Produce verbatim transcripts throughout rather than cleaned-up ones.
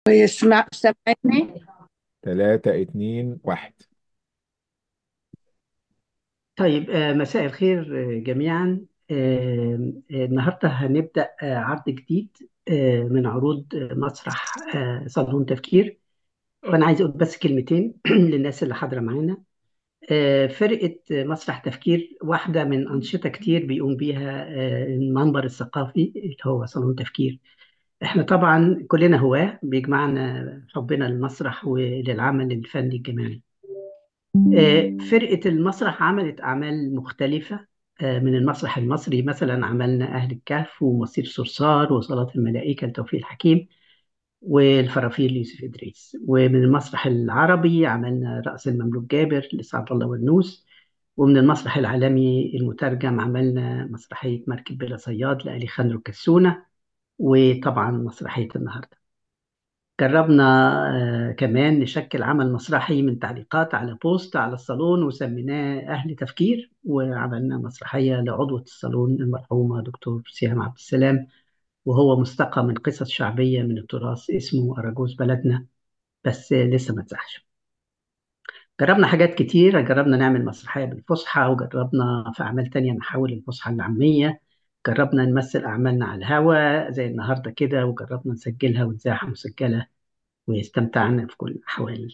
ويسمع سامعني. تلاتة اتنين واحد. طيب، آه، مساء الخير آه، جميعا. آه، آه، النهارده هنبدأ آه، عرض جديد آه، من عروض آه، مسرح آه، صالون تفكير. وأنا عايز أقول بس كلمتين للناس اللي حاضرة معانا. آه، فرقة آه، مسرح تفكير واحدة من أنشطة كتير بيقوم بيها آه، المنبر الثقافي اللي هو صالون تفكير. احنا طبعا كلنا هواة بيجمعنا حبنا للمسرح وللعمل الفني الجماعي. آه، فرقة المسرح عملت أعمال مختلفة. آه، من المسرح المصري مثلا عملنا أهل الكهف ومصير صرصار وصلاة الملائكة لتوفيق الحكيم والفرافير ليوسف إدريس. ومن المسرح العربي عملنا رأس المملوك جابر لسعد الله والنوس. ومن المسرح العالمي المترجم عملنا مسرحية مركب بلا صياد لأليخاندرو كاسونا. وطبعا مسرحية النهاردة جربنا آه، كمان نشكل عمل مسرحي من تعليقات على بوست على الصالون وسميناه أهل تفكير، وعملنا مسرحية لعضوة الصالون المرحومة دكتور سيام عبد السلام، وهو مستقى من قصص شعبية من التراث اسمه أراجوز بلدنا، بس آه، لسه ما اتذاعش. جربنا حاجات كتير، جربنا نعمل مسرحية بالفصحى، وجربنا في أعمال تانية نحول الفصحى العامية. جربنا نمثل أعمالنا على الهوا زي النهاردة كده، وجربنا نسجلها ونذاعها مسجلة، واستمتعنا في كل الأحوال.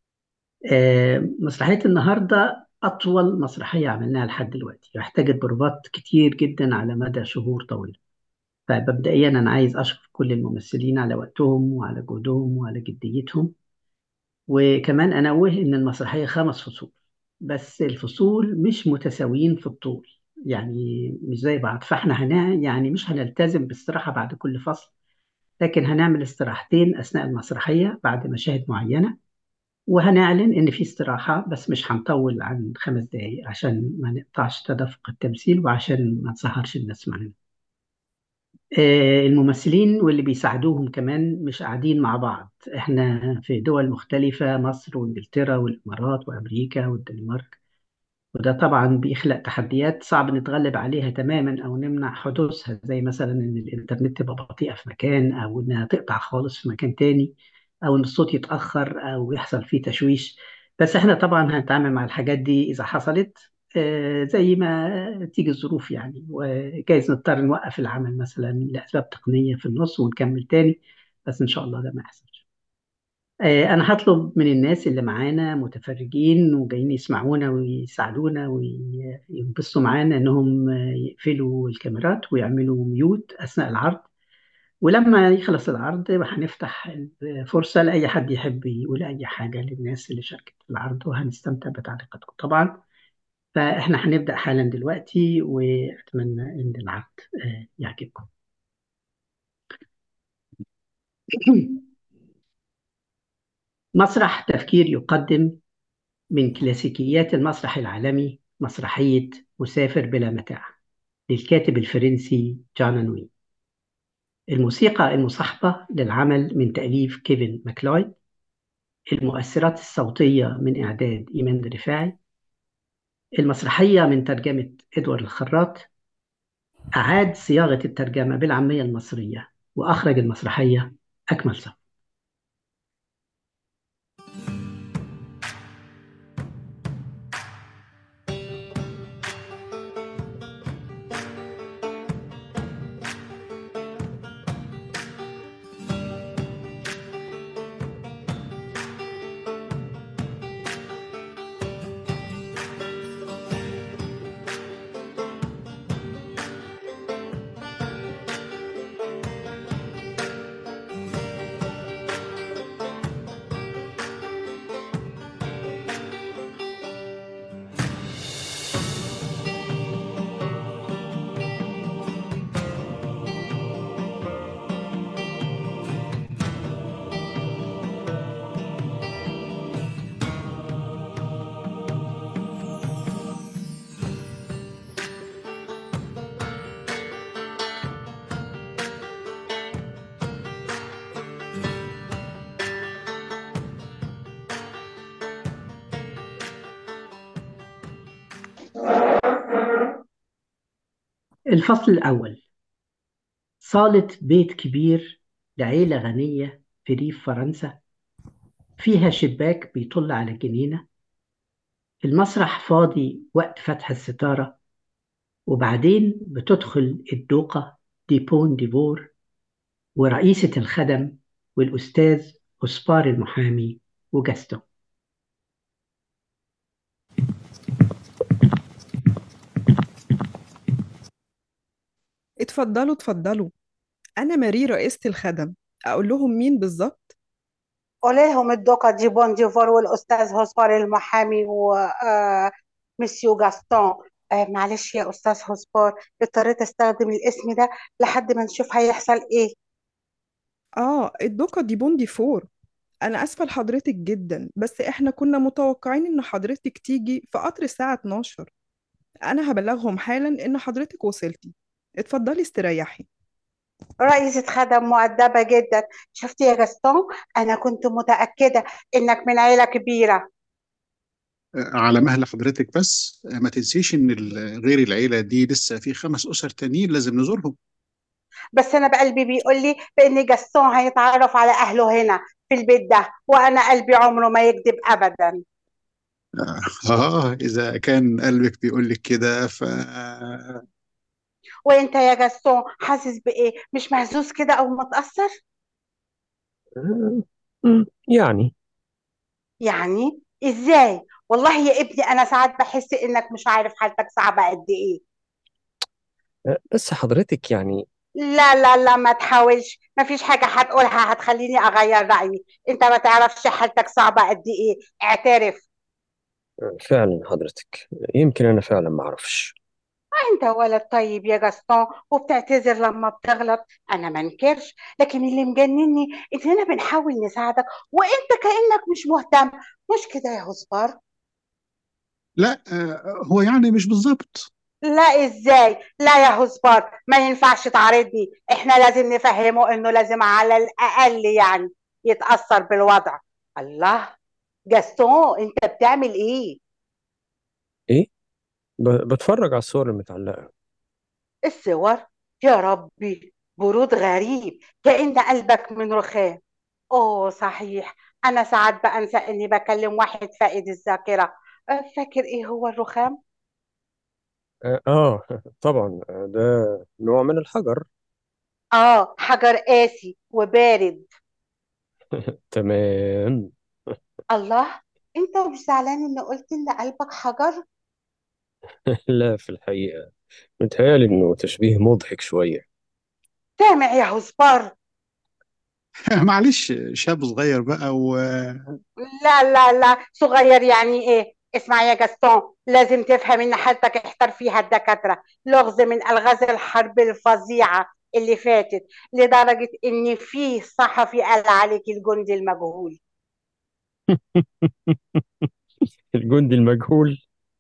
آه، مسرحية النهاردة أطول مسرحية عملناها لحد دلوقتي، واحتاجت بروفات كتير جدا على مدى شهور طويلة. فمبدئيا أنا عايز أشكر كل الممثلين على وقتهم وعلى جهدهم وعلى جديتهم. وكمان أنوه إن المسرحية خمس فصول، بس الفصول مش متساويين في الطول، يعني مش زي بعض. فاحنا هنا يعني مش هنلتزم باستراحة بعد كل فصل، لكن هنعمل استراحتين أثناء المسرحية بعد مشاهد معينة. وهنعلن إن في استراحة، بس مش هنطول عن خمس دقايق عشان ما نقطعش تدفق التمثيل وعشان ما نسهرش الناس معانا. آه، الممثلين واللي بيساعدوهم كمان مش قاعدين مع بعض، احنا في دول مختلفة، مصر وانجلترا والامارات وامريكا والدنمارك. وده طبعا بيخلق تحديات صعب نتغلب عليها تماما او نمنع حدوثها، زي مثلا ان الانترنت تبقى بطيئة في مكان، او انها تقطع خالص في مكان تاني، او ان الصوت يتأخر او يحصل فيه تشويش. بس احنا طبعا هنتعامل مع الحاجات دي اذا حصلت، آه، زي ما تيجي الظروف يعني. وجايز نضطر نوقف العمل مثلا لأسباب تقنية في النص ونكمل تاني، بس إن شاء الله ده ما يحصلش. آه، أنا هطلب من الناس اللي معانا متفرجين وجايين يسمعونا ويساعدونا وينبسطوا معانا إنهم آه، يقفلوا الكاميرات ويعملوا ميوت أثناء العرض. ولما يخلص العرض هنفتح الفرصة لأي حد يحب يقول أي حاجة للناس اللي شاركت في العرض، وهنستمتع بتعليقاتكم طبعا. فإحنا هنبدأ حالا دلوقتي، وأتمنى إن العرض آه، يعجبكم. مسرح تفكير يقدم من كلاسيكيات المسرح العالمي مسرحية مسافر بلا متاع للكاتب الفرنسي جان أنوي. الموسيقى المصاحبة للعمل من تأليف كيفن ماكلويد. المؤثرات الصوتية من إعداد إيمان رفاعي. المسرحية من ترجمة إدوارد الخراط. أعاد صياغة الترجمة بالعامية المصرية، وأخرج المسرحية أكمل صف. الفصل الأول: صالة بيت كبير لعيلة غنية في ريف فرنسا، فيها شباك بيطل على جنينة. المسرح فاضي وقت فتح الستارة، وبعدين بتدخل الدوقة ديبون ديفور ورئيسة الخدم والأستاذ أسبار المحامي وجاستون. اتفضلوا اتفضلوا. أنا ماري رئيسة الخدم. أقول لهم مين بالظبط؟ قولي لهم الدوكا دي بون ديفور والأستاذ هوسبار المحامي ومسيو جاستون. آه معلش يا أستاذ هوسبار، اضطريت أستخدم الاسم ده لحد ما نشوف هيحصل إيه. آه، الدوكا دي بوندي فور. أنا آسفة لحضرتك جدا، بس إحنا كنا متوقعين إن حضرتك تيجي في قطر الساعة اتناشر. أنا هبلغهم حالا إن حضرتك وصلتي. اتفضلي استريحي. رئيسة خدم مؤدبة جدا. شفتي يا جاستون، أنا كنت متأكدة إنك من عيلة كبيرة. على مهل حضرتك بس ما تنسيش ان ال- غير العيلة دي لسه في خمس اسر تانيين لازم نزورهم. بس أنا بقلبي بيقول لي بإن جاستون هيتعرف على أهله هنا في البيت ده، وأنا قلبي عمره ما يكذب أبدا. اه اذا كان قلبك بيقول لك كده ف وأنت يا جاستون حاسس بإيه؟ مش مهزوز كده أو متأثر؟ مم، يعني يعني ازاي؟ والله يا ابني انا ساعات بحس انك مش عارف حالتك صعبة قد ايه. آه، بس حضرتك يعني لا لا لا، ما تحاولش، ما فيش حاجة هتقولها هتخليني اغير رأيي. انت ما تعرفش حالتك صعبة قد ايه، اعترف. آه، فعلا حضرتك يمكن أنا فعلا ما أعرفش. انت ولد طيب يا جاستون وبتعتذر لما بتغلط، انا ما انكرش، لكن اللي مجنني اننا بنحاول نساعدك وانت كأنك مش مهتم. مش كده يا هزبر؟ لا آه، هو يعني مش بالظبط. لا ازاي؟ لا يا هزبر، ما ينفعش تعارضني. احنا لازم نفهمه انه لازم على الاقل يعني يتأثر بالوضع. الله، جاستون انت بتعمل ايه؟ إيه؟ ب- بتفرج على الصور المتعلقة. الصور؟ يا ربي، برود غريب كأن قلبك من رخام. اوه صحيح، انا ساعات بنسى اني بكلم واحد فاقد الذاكرة. أه، فاكر ايه هو الرخام؟ آه, آه طبعا، آه، ده نوع من الحجر. اه، حجر قاسي وبارد. تمام. الله، انت مش زعلان اني قلت ان قلبك حجر؟ لا، في الحقيقة متهيألي إنه تشبيه مضحك شوية. سامع يا هزبر؟ معلش شاب صغير بقى و لا لا لا، صغير يعني ايه؟ اسمع يا جاستون، لازم تفهم ان حالتك احتار فيها الدكاترة، لغز من الغاز الحرب الفظيعة اللي فاتت، لدرجة ان في صحفي قال عليك الجندي المجهول. الجندي المجهول؟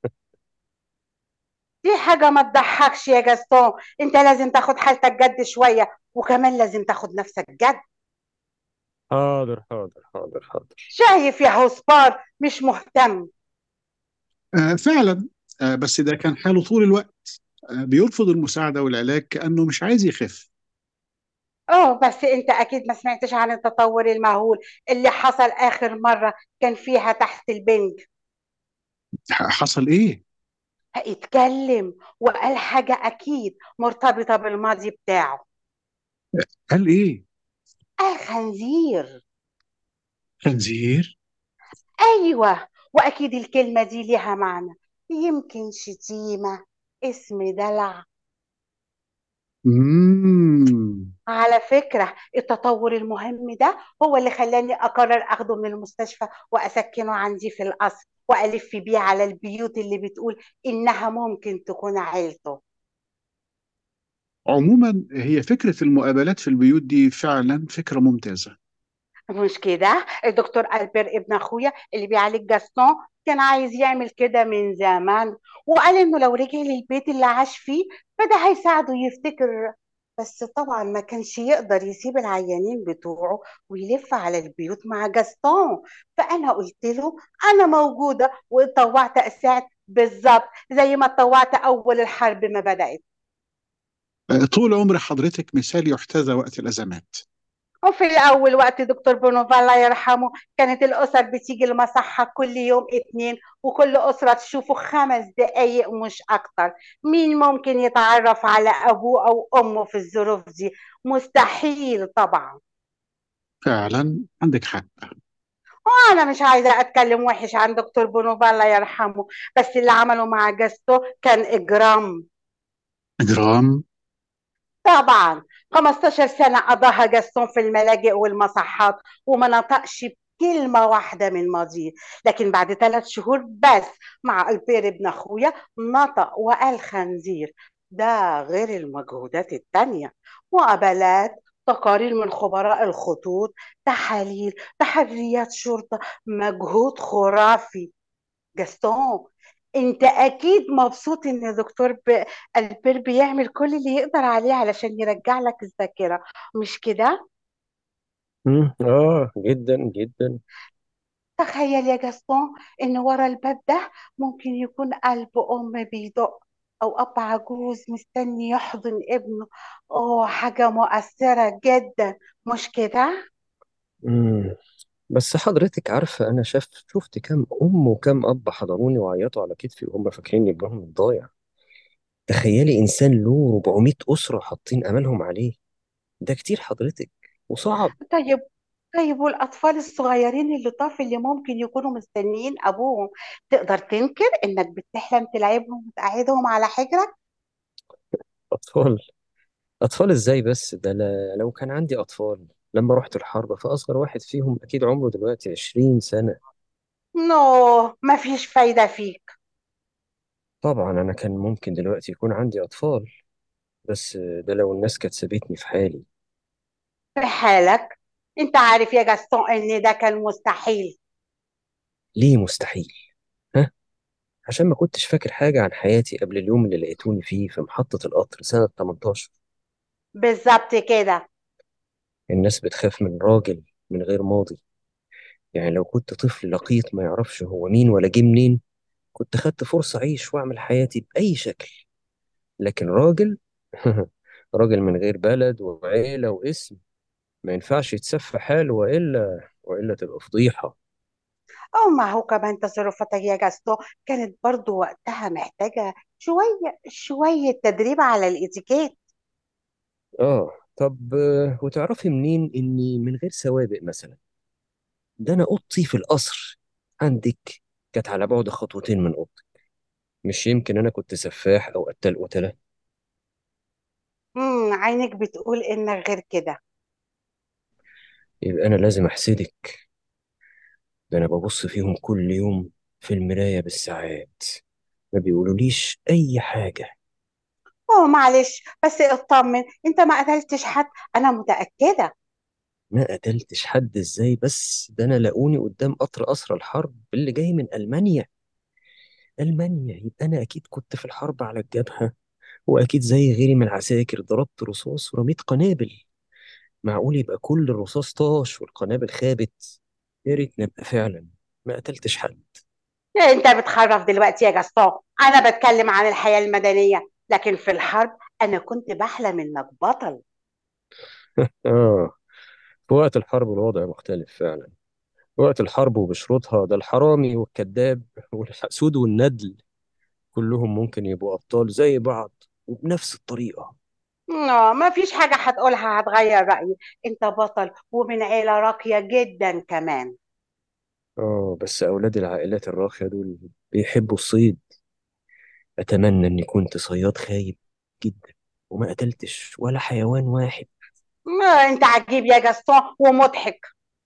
دي حاجة ما تضحكش يا جاستون، انت لازم تاخد حالتك جد شوية، وكمان لازم تاخد نفسك جد. حاضر حاضر حاضر حاضر. شايف يا هوسبار مش مهتم؟ آه، فعلا. آه، بس ده كان حاله طول الوقت. آه، بيرفض المساعدة والعلاج كأنه مش عايز يخف. اه بس انت اكيد ما سمعتش عن التطور المهول اللي حصل اخر مرة كان فيها تحت البنج. ح- حصل ايه؟ اتكلم وقال حاجة اكيد مرتبطة بالماضي بتاعه. قال ايه؟ قال خنزير. خنزير؟ ايوه، واكيد الكلمة دي ليها معنى، يمكن شتيمة، اسم دلع. مم. على فكرة التطور المهم ده هو اللي خلاني أقرر أخده من المستشفى وأسكنه عندي في القصر وألف بيه على البيوت اللي بتقول إنها ممكن تكون عيلته. عموما هي فكرة المقابلات في البيوت دي فعلا فكرة ممتازة. مش كده؟ الدكتور ألبير ابن أخويا اللي بيعالج جاستون كان عايز يعمل كده من زمان، وقال إنه لو رجع للبيت اللي عاش فيه فده هيساعده يفتكر. بس طبعا ما كانش يقدر يسيب العيانين بتوعه ويلف على البيوت مع جاستون. فأنا قلت له أنا موجودة، واتطوعت أساعد بالظبط زي ما اتطوعت أول الحرب ما بدأت. آه، طول عمر حضرتك مثال يحتذى وقت الأزمات. وفي الأول وقت دكتور بونوفا الله يرحمه كانت الأسر بتيجي المصحة كل يوم اتنين، وكل أسرة تشوفه خمس دقايق مش أكتر. مين ممكن يتعرف على أبوه أو أمه في الظروف دي؟ مستحيل طبعا. فعلا عندك حق. أنا مش عايزة أتكلم وحش عن دكتور بونوفا الله يرحمه، بس اللي عمله مع جاستو كان إجرام. إجرام. طبعا. خمستاشر سنة قضاها جاستون في الملاجئ والمصحات وما نطقش بكلمة واحدة من ماضيه، لكن بعد ثلاث شهور بس مع البير ابن أخويا نطق وقال خنزير. ده غير المجهودات التانية، مقابلات، تقارير من خبراء الخطوط، تحاليل، تحريات شرطة، مجهود خرافي. جاستون، انت اكيد مبسوط ان دكتور ب... البير بيعمل كل اللي يقدر عليه علشان يرجع لك الذاكرة، مش كده؟ مم. آه جدا جدا. تخيل يا جاستون ان ورا الباب ده ممكن يكون قلب ام بيدق، او اب عجوز مستني يحضن ابنه. اوه، حاجة مؤثرة جدا، مش كده؟ مم. بس حضرتك عارفة أنا شاف شفت كام أم وكام أب حضروني وعيطوا على كتفي وهم فاكرين ابنهم الضايع. تخيلي إنسان له أربعمائة أسرة حاطين أملهم عليه. ده كتير حضرتك وصعب. طيب. طيب، والأطفال الصغيرين اللي طاف اللي ممكن يكونوا مستنيين أبوهم، تقدر تنكر إنك بتحلم تلعبهم وتقعدهم على حجرك؟ أطفال؟ أطفال إزاي بس؟ ده لا- لو كان عندي أطفال لما رحت الحرب فأصغر واحد فيهم أكيد عمره دلوقتي عشرين سنة. نو، مفيش فايدة فيك. طبعا أنا كان ممكن دلوقتي يكون عندي أطفال، بس ده لو الناس كانت سابتني في حالي. في حالك؟ انت عارف يا جاستون ان ده كان مستحيل. ليه مستحيل؟ ها؟ عشان ما كنتش فاكر حاجة عن حياتي قبل اليوم اللي لقيتوني فيه في محطة القطر سنة تمنتاشر. بالظبط كده. الناس بتخاف من راجل من غير ماضي. يعني لو كنت طفل لقيط ما يعرفش هو مين ولا جه منين، كنت خدت فرصة أعيش وأعمل حياتي بأي شكل. لكن راجل راجل من غير بلد وعيلة واسم ما ينفعش يتسفى في حاله، وإلا وإلا تبقى فضيحة. او ما هو كمان تصرفاتك يا جاستون كانت برضو وقتها محتاجة شوية شوية تدريب على الاتيكيت. آه طب آه، وتعرفي منين إني من غير سوابق مثلا؟ ده أنا أوضتي في القصر عندك كانت على بعد خطوتين من أوضتي. مش يمكن أنا كنت سفاح أو قتال قتلة؟ امم عينك بتقول انك غير كده. يبقى أنا لازم أحسدك. ده أنا ببص فيهم كل يوم في المراية بالساعات، ما بيقولوليش أي حاجة. اوه معلش، بس اطمن، انت ما قتلتش حد، انا متأكدة. ما قتلتش حد إزاي بس؟ ده أنا لاقوني قدام قطر أسرى الحرب اللي جاي من ألمانيا. ألمانيا، يبقى أنا أكيد كنت في الحرب على الجبهة، وأكيد زي غيري من العساكر ضربت رصاص ورميت قنابل. معقول يبقى كل الرصاص طاش والقنابل خابت؟ يا ريت نبقى فعلا ما قتلتش حد. انت بتخرف دلوقتي يا جاستون، انا بتكلم عن الحياة المدنية، لكن في الحرب انا كنت بحلم انك بطل. آه في وقت الحرب الوضع مختلف فعلا. وقت الحرب وبشروطها ده الحرامي والكذاب والحسود والندل كلهم ممكن يبقوا أبطال زي بعض وبنفس الطريقة. لا، ما فيش حاجة هتقولها هتغير رأيي. انت بطل ومن عيلة راقية جدا كمان. آه بس أولاد العائلات الراقية دول بيحبوا الصيد. أتمنى إني كنت صياد خايب جدا وما قتلتش ولا حيوان واحد. لا، انت عجيب يا جاستون ومضحك.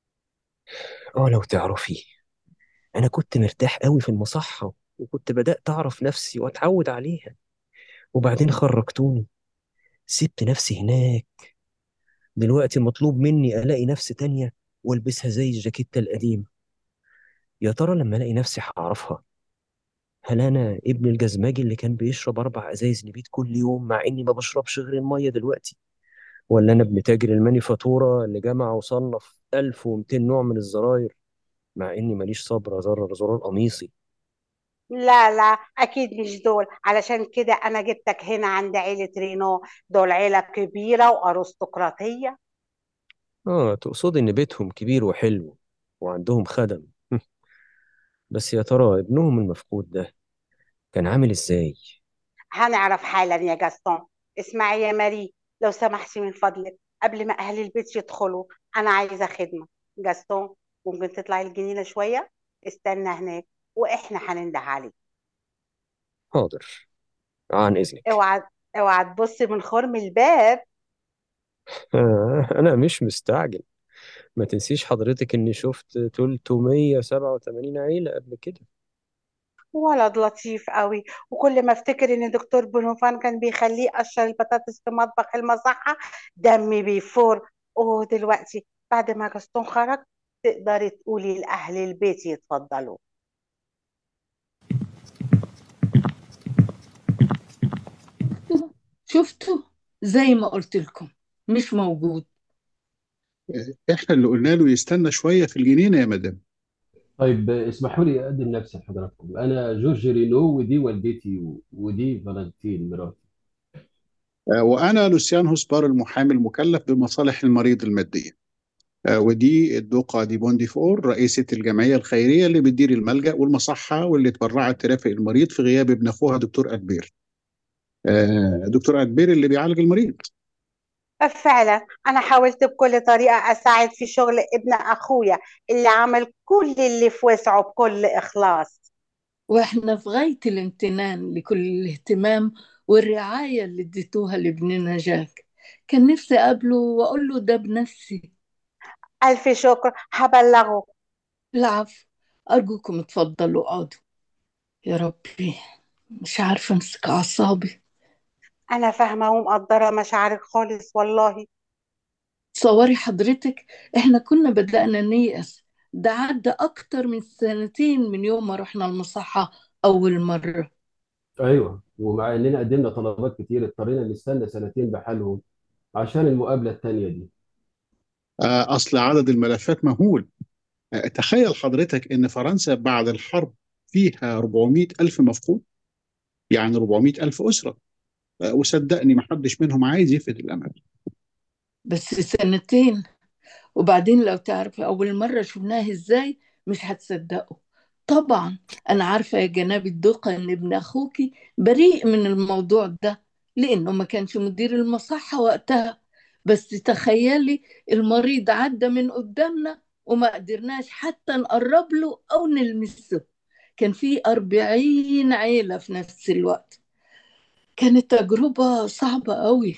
آه لو تعرفي، أنا كنت مرتاح قوي في المصحة، وكنت بدأت أعرف نفسي وأتعود عليها. وبعدين خرجتوني، سبت نفسي هناك. دلوقتي مطلوب مني ألاقي نفس تانية وألبسها زي الجاكيتة القديمة. يا ترى لما ألاقي نفسي هعرفها؟ هل أنا ابن الجزماجي اللي كان بيشرب أربع أزايز نبيت كل يوم مع إني ما بشربش غير المية دلوقتي؟ ولا أنا ابن تاجر المانيفاتورة اللي جمع وصنف ألف ومئتين نوع من الزراير مع إني ماليش صبر أزرر زرار قميصي؟ لا لا، اكيد مش دول، علشان كده انا جبتك هنا عند عيلة رينو. دول عيلة كبيرة وارستقراطية. آه تقصد إن بيتهم كبير وحلو وعندهم خدم. بس يا ترى ابنهم المفقود ده كان عامل إزاي؟ هنعرف حالا يا جاستون. اسمعي يا ماري، لو سمحتي من فضلك قبل ما أهل البيت يدخلوا، أنا عايزة خدمة. جاستون، ممكن تطلعي الجنينة شوية؟ استنى هناك وإحنا هننده عليك. حاضر، عن إذنك. اوعى اوعى تبصي من خرم الباب. آه أنا مش مستعجل. ما تنسيش حضرتك إني شفت ثلاثمية وسبعة وثمانين عيلة قبل كده. ولد لطيف قوي، وكل ما افتكر ان دكتور بونوفان كان بيخليه يقشر البطاطس في مطبخ المصحة دمي بيفور. اوه دلوقتي بعد ما جاستون خرج تقدري تقولي لأهل البيت يتفضلوا. شفتوا؟ زي ما قلت لكم مش موجود. آه، احنا اللي قلنا له يستنى شوية في الجنينة يا مدام. طيب اسمحوا لي اقدم نفسي لحضراتكم. انا جورج رينو، ودي والدتي و- ودي فالنتين مراتي. آه، وأنا لوسيان هوسبار، المحامي المكلف بمصالح المريض المادية. آه، ودي الدوقة دي بوندي فور، رئيسة الجمعية الخيرية اللي بتدير الملجأ والمصحة واللي اتبرعت ترافق المريض في غياب ابن أخوها دكتور أدبير. آه، دكتور أدبير اللي بيعالج المريض. فعلا انا حاولت بكل طريقة اساعد في شغل ابن اخويا اللي عمل كل اللي في وسعه بكل اخلاص. واحنا في غاية الامتنان لكل الاهتمام والرعاية اللي اديتوها لابننا جاك. كان نفسي اقابله واقول له ده بنفسي. الف شكر، هبلغه. العفو. ارجوكم اتفضلوا اقعدوا. يا ربي، مش عارفة امسك اعصابي. انا فاهمة ومقدرة مشاعرك خالص والله. تصوري حضرتك، احنا كنا بدأنا نيأس. ده عدى اكتر من سنتين من يوم ما رحنا المصحة اول مرة. ايوه، ومع اننا قدمنا طلبات كتير اضطرينا نستنى سنتين بحالهم عشان المقابله التانيه دي. آه، أصل عدد الملفات مهول. آه، تخيل حضرتك إن فرنسا بعد الحرب فيها أربعمائة ألف مفقود، يعني أربعمائة ألف أسرة. آه، وصدقني محدش منهم عايز يفقد الأمل. بس سنتين. وبعدين لو تعرف أول مرة شفناه إزاي مش هتصدقوا. طبعا أنا عارفة يا جناب الدقة إن ابن أخوكي بريء من الموضوع ده، لأنه ما كانش مدير المصحة وقتها. بس تخيلي، المريض عدى من قدامنا وما قدرناش حتى نقرب له أو نلمسه. كان في أربعين عيلة في نفس الوقت. كانت تجربة صعبة قوي.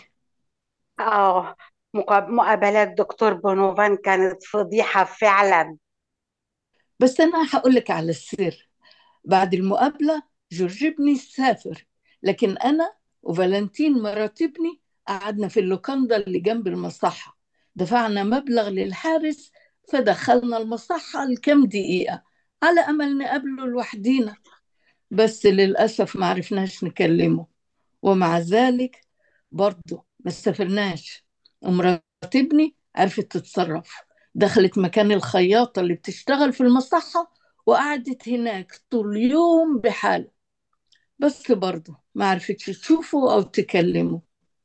اه، مقاب- مقابلات دكتور بونوفان كانت فضيحة فعلا. بس أنا هقولك على السر. بعد المقابلة جورج ابني سافر، لكن أنا وفالنتين مرات ابني قعدنا في اللوكاندا اللي جنب المصحة. دفعنا مبلغ للحارس، فدخلنا المصحة لكم دقيقة على أمل نقابله لوحدينا. بس للأسف ما عرفناش نكلمه. ومع ذلك برضه ما سافرناش. ومرات ابني عرفت تتصرف، دخلت مكان الخياطة اللي بتشتغل في المصحة وقعدت هناك طول اليوم بحالة. بس برضه ما عرفتش تشوفه أو تكلمه.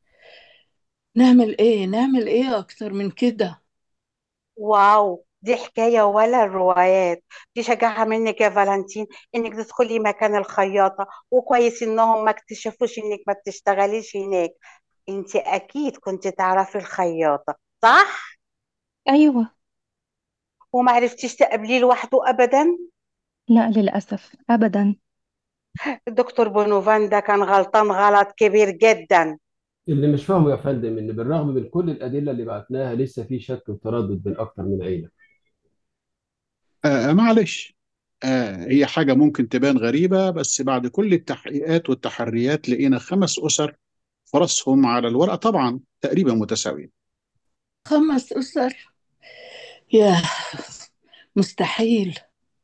نعمل إيه نعمل إيه أكتر من كده؟ واو، دي حكاية ولا الروايات. دي شجاعة منك يا فالنتين انك تدخلي مكان الخياطة، وكويس انهم ما اكتشفوش انك ما بتشتغليش هناك. انت اكيد كنت تعرفي الخياطة، صح؟ أيوة. وما عرفتيش تقابليه لوحده ابدا؟ لا للأسف أبدا. الدكتور بونوفان ده كان غلطان غلط كبير جدا. اللي مش فاهمه يا فندم ان بالرغم من كل الادله اللي بعتناها لسه في شك وتردد بين اكتر من عيله. آه، معلش. آه، هي حاجة ممكن تبان غريبة، بس بعد كل التحقيقات والتحريات لقينا خمس أسر فرصهم على الورقة طبعا تقريبا متساويين. خمس أسر؟ ياه، مستحيل.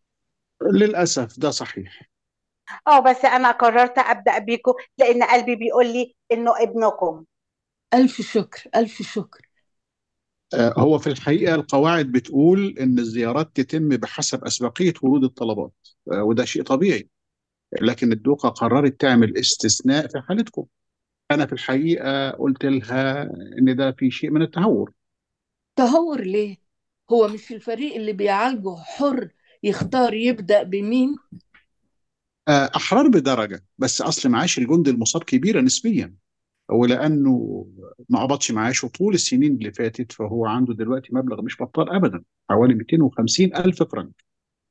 للأسف ده صحيح. اه، بس انا قررت ابدأ بيكم لان قلبي بيقول لي انه ابنكم. ألف شكر ألف شكر. آه، هو في الحقيقة القواعد بتقول إن الزيارات تتم بحسب أسبقية ورود الطلبات. آه، وده شيء طبيعي. لكن الدوقة قررت تعمل استثناء في حالتكم. أنا في الحقيقة قلت لها إن ده في شيء من التهور. تهور ليه؟ هو مش الفريق اللي بيعالجه حر يختار يبدأ بمين؟ آه، أحرار بدرجة، بس أصل معاش الجندي المصاب كبيرة نسبيا، ولأنه ما قبضش معاشه طول السنين اللي فاتت، فهو عنده دلوقتي مبلغ مش بطال أبدا، حوالي مئتين وخمسين ألف فرنك.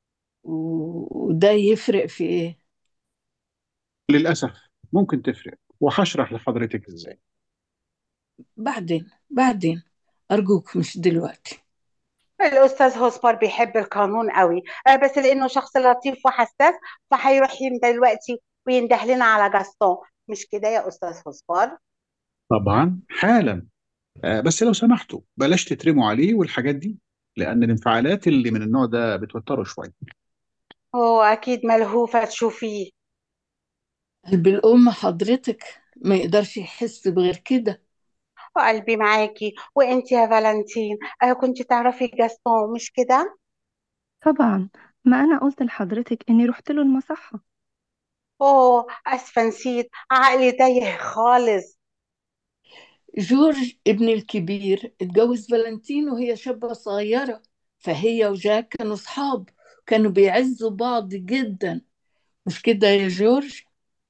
و- وده يفرق في إيه؟ للأسف ممكن تفرق، وهشرح لحضرتك إزاي. بعدين بعدين، أرجوك مش دلوقتي. الأستاذ هوسبر بيحب القانون قوي، آه، بس لأنه شخص لطيف وحساس فهيروح ين- دلوقتي وينده لنا على جاستون. مش كده يا أستاذ هوسبر؟ طبعا حالا. آه، بس لو سمحتوا بلاش تترموا عليه والحاجات دي، لأن الانفعالات اللي من النوع ده بتوتره شوية. هو أكيد ملهوفة تشوفيه. قلب الأم حضرتك ما يقدرش يحس بغير كده. وقلبي معاكي. وانت يا فالنتين، آه، كنت تعرفي جاستون مش كده؟ طبعا، ما أنا قلت لحضرتك إني رحت له المصحة. اوه اسفه نسيت، عقلي تايه خالص. جورج ابني الكبير اتجوز فالنتين وهي شابة صغيرة، فهي وجاك كانوا صحاب، كانوا بيعزوا بعض جدا. مش كده يا جورج؟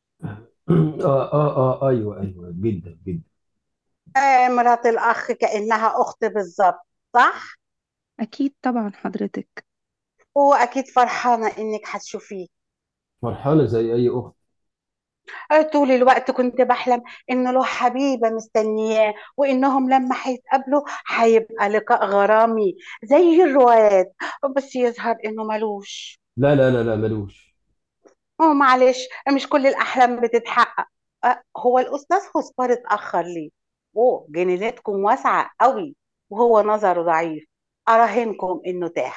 اه اه اه ايوه ايوه جدا جدا. آه مرات الاخ كانها اخت بالظبط، صح؟ أكيد طبعا حضرتك. واكيد فرحانه انك هتشوفيه. فرحانه زي اي اخت. آه طول الوقت كنت بحلم انه له حبيبه مستنياه، وانهم لما هيتقابلوا هيبقى لقاء غرامي زي الروايات، بس يظهر انه ملوش. لا لا لا لا ملوش. اه معلش، مش كل الأحلام بتتحقق. أه هو الأستاذ خسبار اتأخر ليه؟ اوه جنينتكم واسعة قوي، وهو نظره ضعيف. أراهنكم إنه تاه.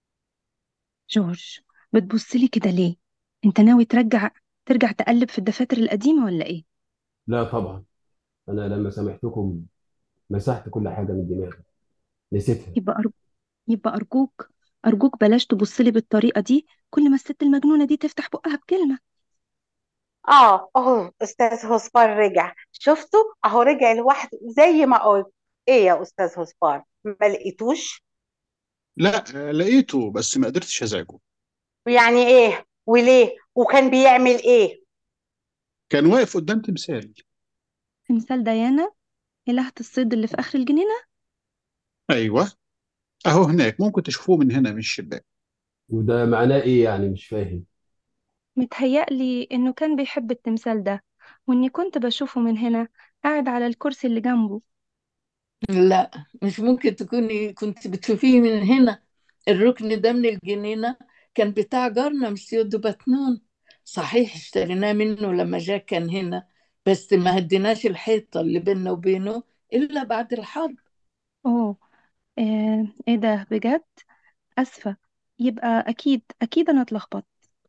جورج، بتبصلي كده ليه؟ أنت ناوي ترجع ترجع تقلب في الدفاتر القديمة ولا إيه؟ لا طبعا، انا لما سامحتكم مسحت كل حاجه من دماغي، نسيتها. يبقى أرجو... يبقى أرجوك أرجوك بلاش تبصلي بالطريقة دي كل ما الست المجنونة دي تفتح بقها بكلمة. اه اهو أستاذ هسبار رجع، شفتوا؟ اهو رجع لوحده زي ما قلت. ايه يا أستاذ هسبار، ما لقيتوش؟ لا، آه، لقيته بس ما قدرتش أزعجه. يعني ايه وليه وكان بيعمل ايه؟ كان واقف قدام تمثال. تمثال ديانا، إلهة الصيد اللي في آخر الجنينة. أيوه، أهو هناك، ممكن تشوفوه من هنا من الشباك. وده معناه ايه يعني؟ مش فاهم. متهيألي إنه كان بيحب التمثال ده، وإني كنت بشوفه من هنا قاعد على الكرسي اللي جنبه. لا، مش ممكن تكوني كنت بتشوفيه من هنا. الركن ده من الجنينة كان بتاع جارنا مسيو دوباتنون. صحيح اشتريناه منه لما جاء كان هنا، بس ما هديناش الحيطة اللي بيننا وبينه إلا بعد الحرب. أوه. آه، إيه ده بجد؟ أسفة. يبقى أكيد أكيد أنا اتلخبطت.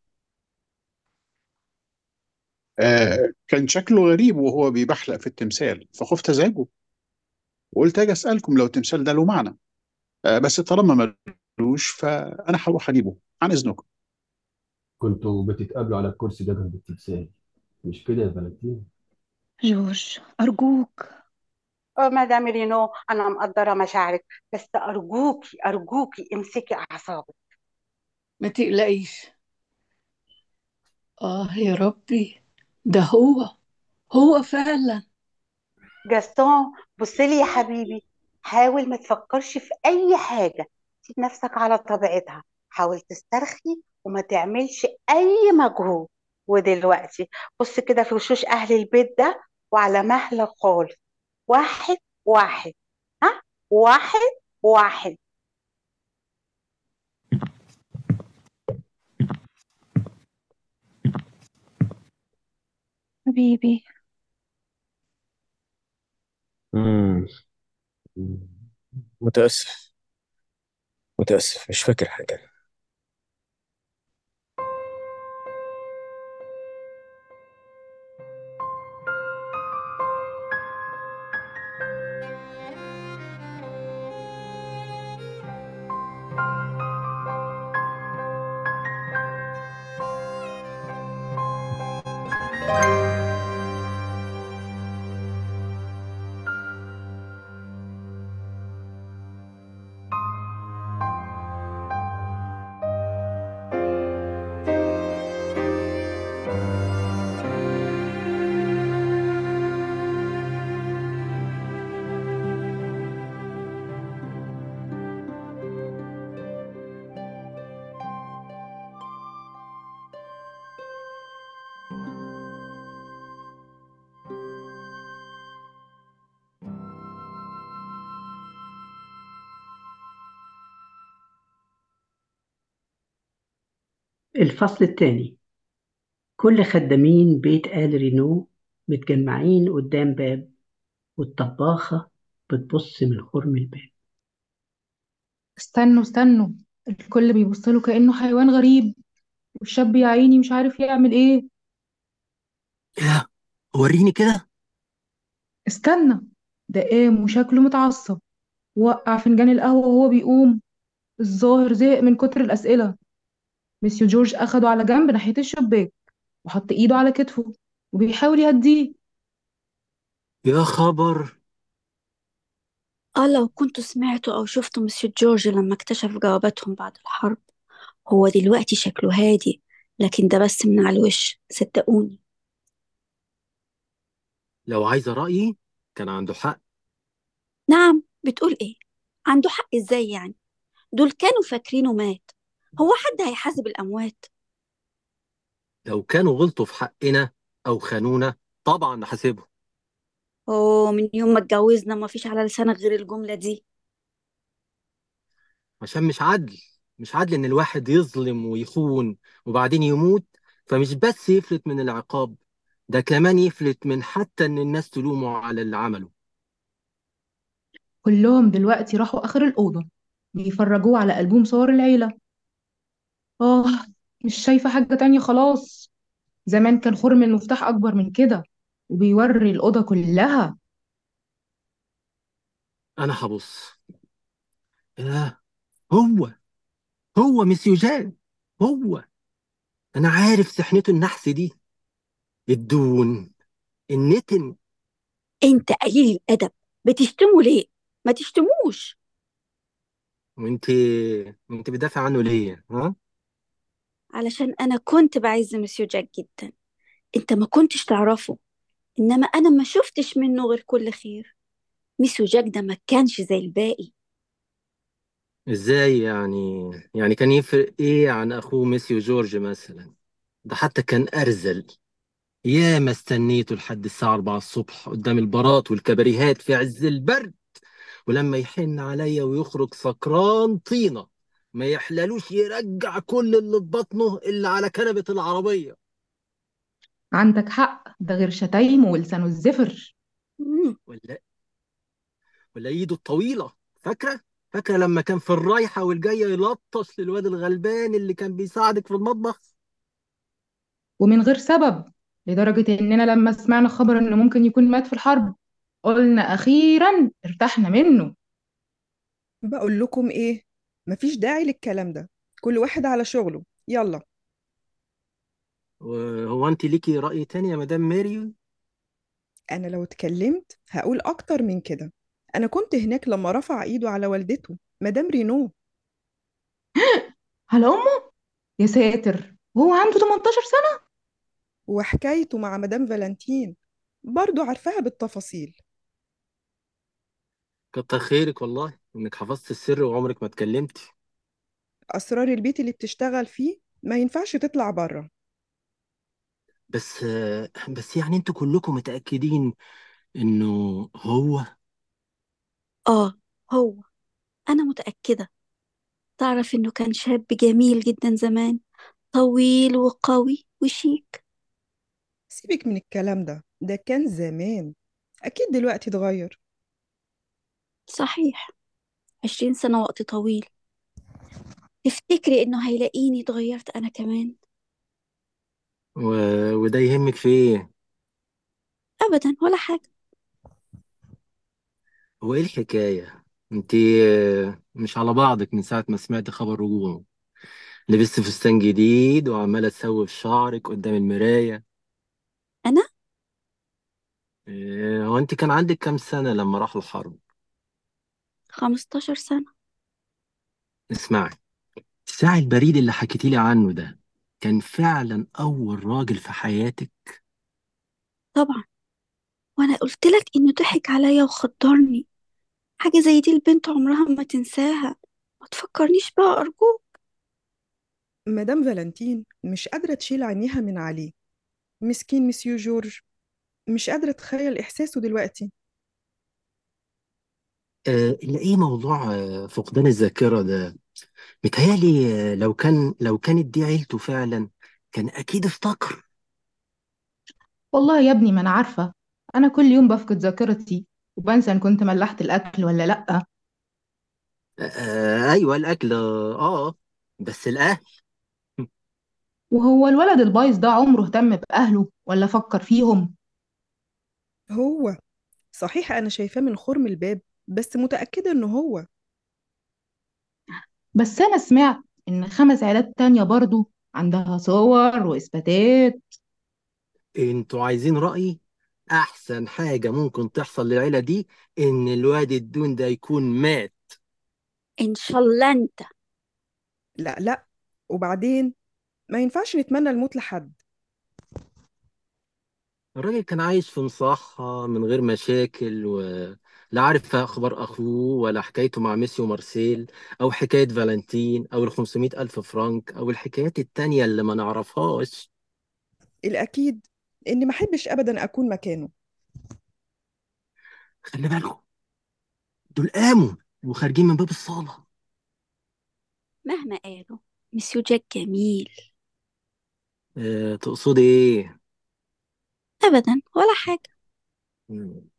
آه كان شكله غريب وهو بيبحلق في التمثال، فخفت أزعجه، وقلت أجي أسألكم لو التمثال ده له معنى. آه بس طالما ملوش فأنا هروح أجيبه عن إذنكم. كنتوا بتتقابلوا على الكرسي ده جنب التمثال، مش كده يا فالنتين؟ جورج أرجوك. اه مدام رينو، أنا مقدرة مشاعرك، بس أرجوكي أرجوكي امسكي أعصابك. ما تقلقيش. آه يا ربي، ده هو هو فعلا. جاستون بصلي يا حبيبي، حاول ما تفكرش في أي حاجة، سيب نفسك على طبيعتها، حاول تسترخي وما تعملش أي مجهود. ودلوقتي بص كده في وشوش أهل البيت ده، وعلى مهلك خالص. واحد واحد. ها، واحد واحد. حبيبي. مم. متأسف متأسف مش فاكر حاجة. الفصل الثاني. كل خدامين بيت آل رينو متجمعين قدام باب، والطباخة بتبص من خرم الباب. استنوا استنوا، الكل بيبص له كأنه حيوان غريب، والشاب يا عيني مش عارف يعمل ايه. لا، وريني كده. استنى، ده قام وشكله متعصب، وقع فنجان القهوة وهو بيقوم. الظاهر زهق من كتر الأسئلة. مسيو جورج أخده على جنب ناحية الشباك، وحط إيده على كتفه وبيحاول يهديه. يا خبر. اه، لو كنتوا سمعتوا أو شفتوا مسيو جورج لما اكتشف جواباتهم بعد الحرب. هو دلوقتي شكله هادي، لكن ده بس من على الوش، صدقوني. لو عايزة رأيي، كان عنده حق. نعم، بتقول ايه؟ عنده حق ازاي يعني؟ دول كانوا فاكرينه مات. هو حد هيحاسب الأموات؟ لو كانوا غلطوا في حقنا أو خانونا، طبعا نحاسبهم. اوه، من يوم ما اتجوزنا ما فيش على لسانك غير الجملة دي. عشان مش عدل. مش عدل إن الواحد يظلم ويخون وبعدين يموت، فمش بس يفلت من العقاب، ده كمان يفلت من حتى إن الناس تلومه على اللي عمله. كلهم دلوقتي راحوا آخر الأوضة، بيفرجوه على ألبوم صور العيلة. آه، مش شايفة حاجة تانية خلاص. زمان كان خرم المفتاح أكبر من كده، وبيوري الأوضة كلها. أنا هبص. آه، هو هو مسيو جان. هو. أنا عارف سحنته النحس دي، الدون، النتن. انت قليل الأدب، بتشتمه ليه؟ ما تشتموش. وانت وانت بتدافع عنه ليه؟ ها؟ علشان أنا كنت بعز مسيو جاك جدا. انت ما كنتش تعرفه، إنما أنا ما شفتش منه غير كل خير. مسيو جاك ده ما كانش زي الباقي. ازاي يعني؟ يعني كان يفرق ايه عن اخوه ميسيو جورج مثلا؟ ده حتى كان ارذل. يا ما استنيته لحد الساعة أربعة الصبح قدام البارات والكباريهات في عز البرد، ولما يحن عليا ويخرج سكران طينة، ما يحللوش يرجع كل اللي في بطنه اللي على كنبة العربية. عندك حق، ده غير شتايمه ولسانه الزفر. مم. ولا ولا ايده الطويلة. فاكرة؟ فاكرة لما كان في الرايحة والجاية يلطش للواد الغلبان اللي كان بيساعدك في المطبخ؟ ومن غير سبب، لدرجة إننا لما سمعنا خبر إنه ممكن يكون مات في الحرب، قلنا أخيرا ارتحنا منه. بقول لكم ايه، مفيش داعي للكلام ده. كل واحد على شغله، يلا. وهو انت ليكي رأي تاني يا مدام ماري؟ انا لو اتكلمت هقول اكتر من كده. انا كنت هناك لما رفع ايده على والدته مدام رينو. على أمه؟ يا ساتر، وهو عنده تمنتاشر سنة؟ وحكايته مع مدام فالنتين برضو عارفاها بالتفاصيل. كتر خيرك والله انك حفظت السر وعمرك ما اتكلمتي. اسرار البيت اللي بتشتغل فيه ما ينفعش تطلع بره. بس بس يعني انتوا كلكم متأكدين انه هو؟ اه، هو. أنا متأكدة. تعرف إنه كان شاب جميل جدا زمان، طويل وقوي وشيك. سيبك من الكلام ده، ده كان زمان. اكيد دلوقتي اتغير. صحيح، عشرين سنة وقت طويل. تفتكري إنه هيلاقيني اتغيرت أنا كمان؟ و... وده يهمك في ايه؟ أبدا، ولا حاجة. هو ايه الحكاية؟ انت مش على بعضك من ساعة ما سمعت خبر رجوعه. لبست فستان جديد وعمالة تسوي في شعرك قدام المراية. أنا إيه، هو انت كان عندك كام سنة لما راح الحرب؟ خمستاشر سنة. اسمعي، الساعي البريد اللي حكيتي لي عنه ده كان فعلا أول راجل في حياتك؟ طبعا، وأنا قلت لك إنه ضحك عليا وخدرني. حاجة زي دي البنت عمرها ما تنساها. ما تفكرنيش بقى أرجوك. مدام فالنتين مش قادرة تشيل عينيها من عليه. مسكين مسيو جورج، مش قادرة أتخيل إحساسه دلوقتي. آه، اللي ايه موضوع آه، فقدان الذاكرة ده؟ متهيألي آه، لو كان لو كانت دي عيلته فعلا كان أكيد افتكر. والله يا ابني ما أنا عارفة. أنا كل يوم بفقد ذاكرتي وبنسى إن كنت ملحت الأكل ولا لأ. آه آه، أيوه الأكل آه آه، بس الأهل. وهو الولد البايظ ده عمره اهتم بأهله ولا فكر فيهم؟ هو صحيح أنا شايفاه من خرم الباب، بس متأكدة إنه هو. بس أنا سمعت إن خمس عيلات تانية برضو عندها صور وإثباتات. انتوا عايزين رأيي؟ أحسن حاجة ممكن تحصل للعيلة دي إن الواد الدون ده يكون مات. إن شاء الله أنت. لا لا، وبعدين ما ينفعش نتمنى الموت لحد. الراجل كان عايش في مصحة من غير مشاكل، ولا عارف أخبار أخوه ولا حكايته مع ميسيو مارسيل، أو حكاية فالنتين، أو ال خمسمائة ألف فرنك، أو الحكايات التانية اللي ما نعرفهاش. الأكيد إني ما أحبش أبدا أكون مكانه. خلي بالكم، دول قاموا وخارجين من باب الصالة. مهما قالوا مسيو جاك جميل. اه تقصدي إيه؟ أبدا ولا حاجة. مم.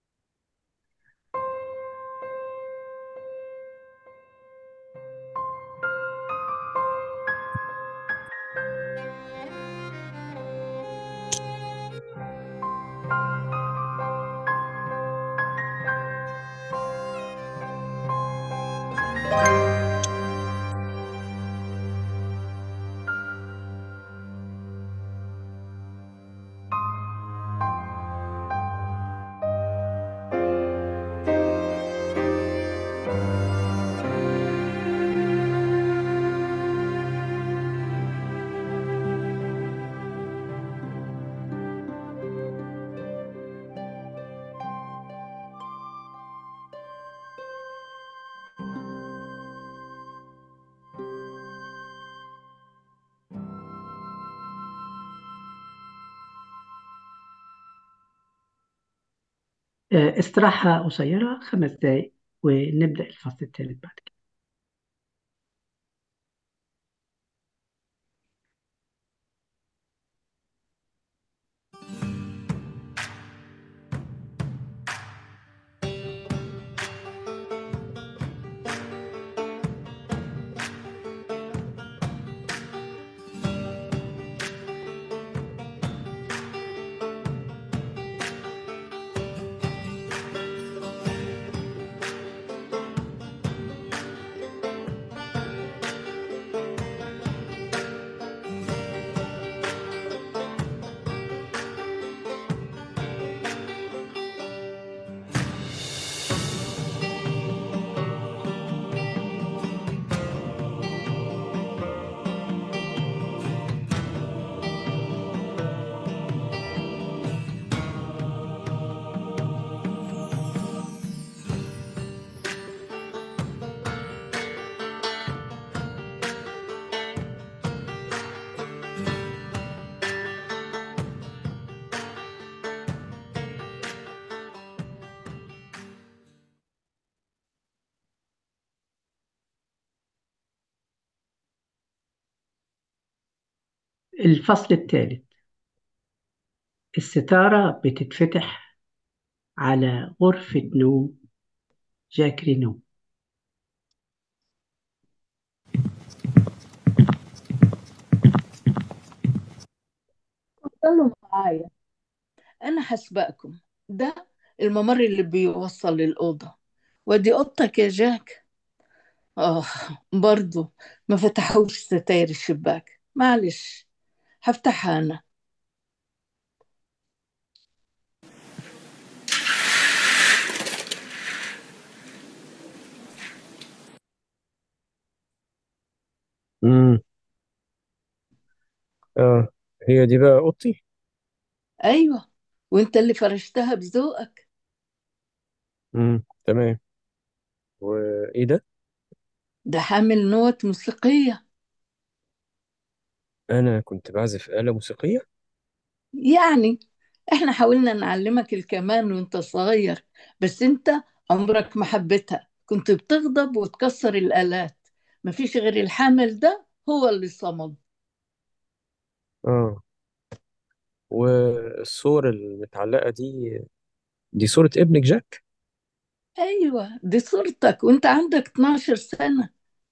آه، استراحة قصيرة خمس دقايق ونبدأ الفصل الثالث بعد كده. الفصل الثالث. الستارة بتتفتح على غرفة نوم جاك رينو. اتفضلوا معايا، أنا هسبقكم. ده الممر اللي بيوصل للأوضة، ودي أوضتك يا جاك. آه، برضو ما فتحوش ستاير الشباك. معلش، هفتحها أنا. امم اه، هي دي بقى اوضتي. أيوة، وأنت اللي فرشتها بذوقك. امم تمام. وايه ده؟ ده حامل نوت موسيقية. انا كنت بعزف آلة موسيقية. يعني إحنا حاولنا نعلمك الكمان وأنت صغير، بس أنت عمرك ما حبيتها، كنت بتغضب وتكسر الآلات. مفيش غير الحامل ده هو اللي صمد. اه، والصور المتعلقة دي دي صورة ابنك جاك؟ أيوة، دي صورتك وانت عندك اتناشر سنة.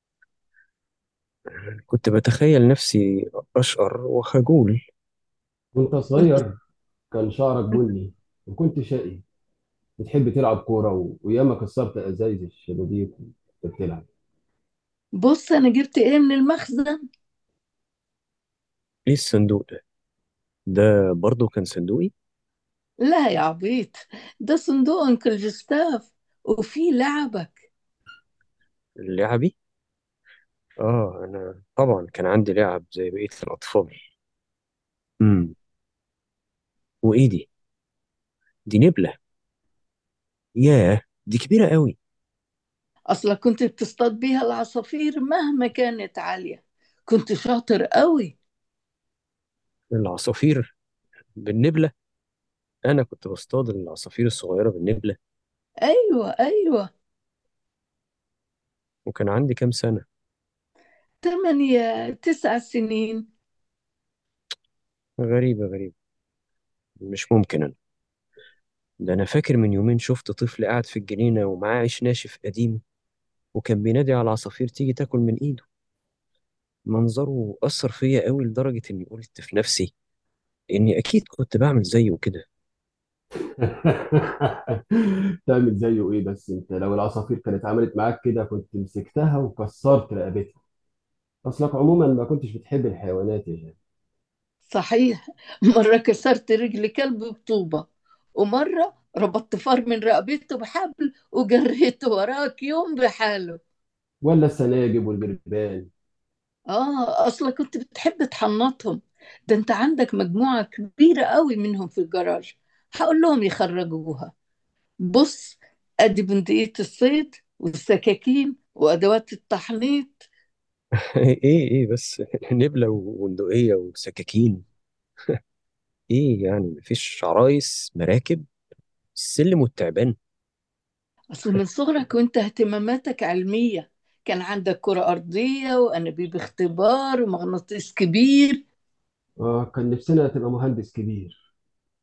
كنت بتخيل نفسي أشقر وخجول. وانت كنت صغير كان شعرك بني وكنت شقي، بتحب تلعب كورة و... وياما كسرت ازايز الشبابيك وانت بتلعب. بص أنا جبت إيه من المخزن. إيه الصندوق ده؟ ده برضو كان صندوقي؟ لا يا عبيط، ده صندوق أنكل جوستاف وفيه لعبك. لعبي؟ آه، أنا طبعا كان عندي لعب زي بقية الأطفال. امم وإيه دي؟ دي نبلة. ياه، دي كبيرة قوي. أصلا كنت بتصطاد بيها العصافير مهما كانت عالية، كنت شاطر قوي. العصافير بالنبلة؟ أنا كنت بصطاد العصافير الصغيرة بالنبلة. أيوة أيوة. وكان عندي كام سنة؟ تمانية تسع سنين. غريبة غريبة، مش ممكن. أنا ده أنا فاكر من يومين شفت طفل قاعد في الجنينة ومعاه عيش ناشف قديم، وكان بينادي على العصافير تيجي تاكل من إيده. منظره أثر فيا قوي لدرجة إني قلت في نفسي إني أكيد كنت بعمل زيه كده. تعمل زيه ايه بس؟ انت لو العصافير كانت عملت معاك كده كنت مسكتها وكسرت رقبتها. اصلك عموما ما كنتش بتحب الحيوانات يا جان. صحيح، مرة كسرت رجل كلب بطوبة، ومرة ربطت فار من رقبته بحبل وجريته وراك يوم بحاله. ولا السناجب والجربان. آه، أصلا كنت بتحب تحنطهم. ده أنت عندك مجموعة كبيرة قوي منهم في الجراج، هقول لهم يخرجوها. بص، أدي بندقية الصيد والسكاكين وأدوات التحنيط. إيه إيه بس نبلة وبندقية وسكاكين؟ إيه يعني مفيش عرايس مراكب السلم والتعبان؟ أصل من صغرك وأنت اهتماماتك علمية، كان عندك كرة أرضية وأنابيب اختبار ومغناطيس كبير. اه، كان نفسنا تبقى مهندس كبير.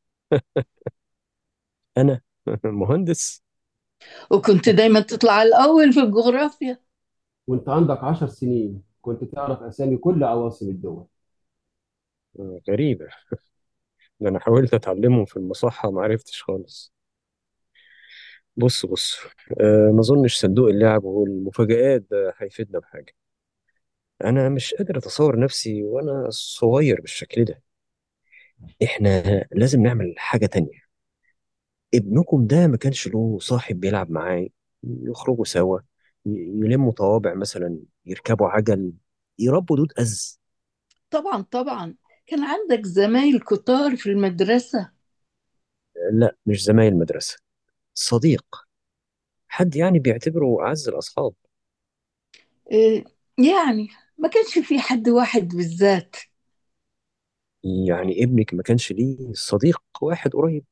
أنا مهندس؟ وكنت دايما تطلع الأول في الجغرافيا. وانت عندك عشر سنين كنت تعرف اسامي كل عواصم الدول. آه، غريبة. ده أنا حاولت أتعلمهم في المصحة معرفتش خالص. بص بص، أه ما أظنش صندوق اللعب والمفاجآت ده هيفيدنا بحاجة. أنا مش قادر أتصور نفسي وأنا صغير بالشكل ده. إحنا لازم نعمل حاجة تانية. ابنكم ده ما كانش له صاحب بيلعب معاه، يخرجوا سوا، ي- يلموا طوابع مثلا، يركبوا عجل، يربوا دود أز. طبعا طبعا، كان عندك زمايل كتار في المدرسة. لا، مش زمايل مدرسة، صديق، حد يعني بيعتبره أعز الأصحاب. إيه يعني؟ ما كانش في حد واحد بالذات. يعني ابنك ما كانش ليه صديق واحد قريب؟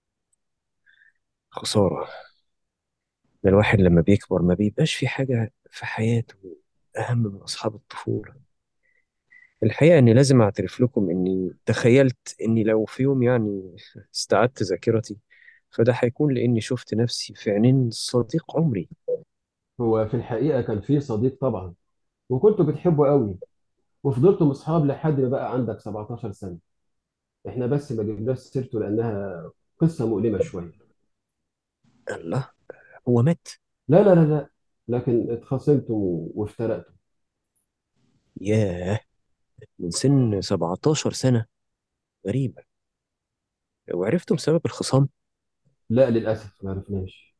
خسارة. ده الواحد لما بيكبر ما بيبقاش في حاجة في حياته أهم من أصحاب الطفولة. الحقيقة إني لازم أعترف لكم إني تخيلت إني لو في يوم يعني استعدت ذاكرتي، فده هيكون لأني شفت نفسي في عينين صديق عمري. هو في الحقيقة كان في صديق طبعا، وكنتوا بتحبه قوي، وفضلتوا اصحاب لحد ما بقى عندك سبعتاشر سنة. احنا بس ما جبناش سيرته لانها قصة مؤلمة شوية. الله، هو مات؟ لا لا لا لا، لكن اتخاصمتوا وافترقتوا. ياه، من سن سبعتاشر سنة؟ غريبة. وعرفتم سبب الخصام؟ لا للأسف ما عرفناش.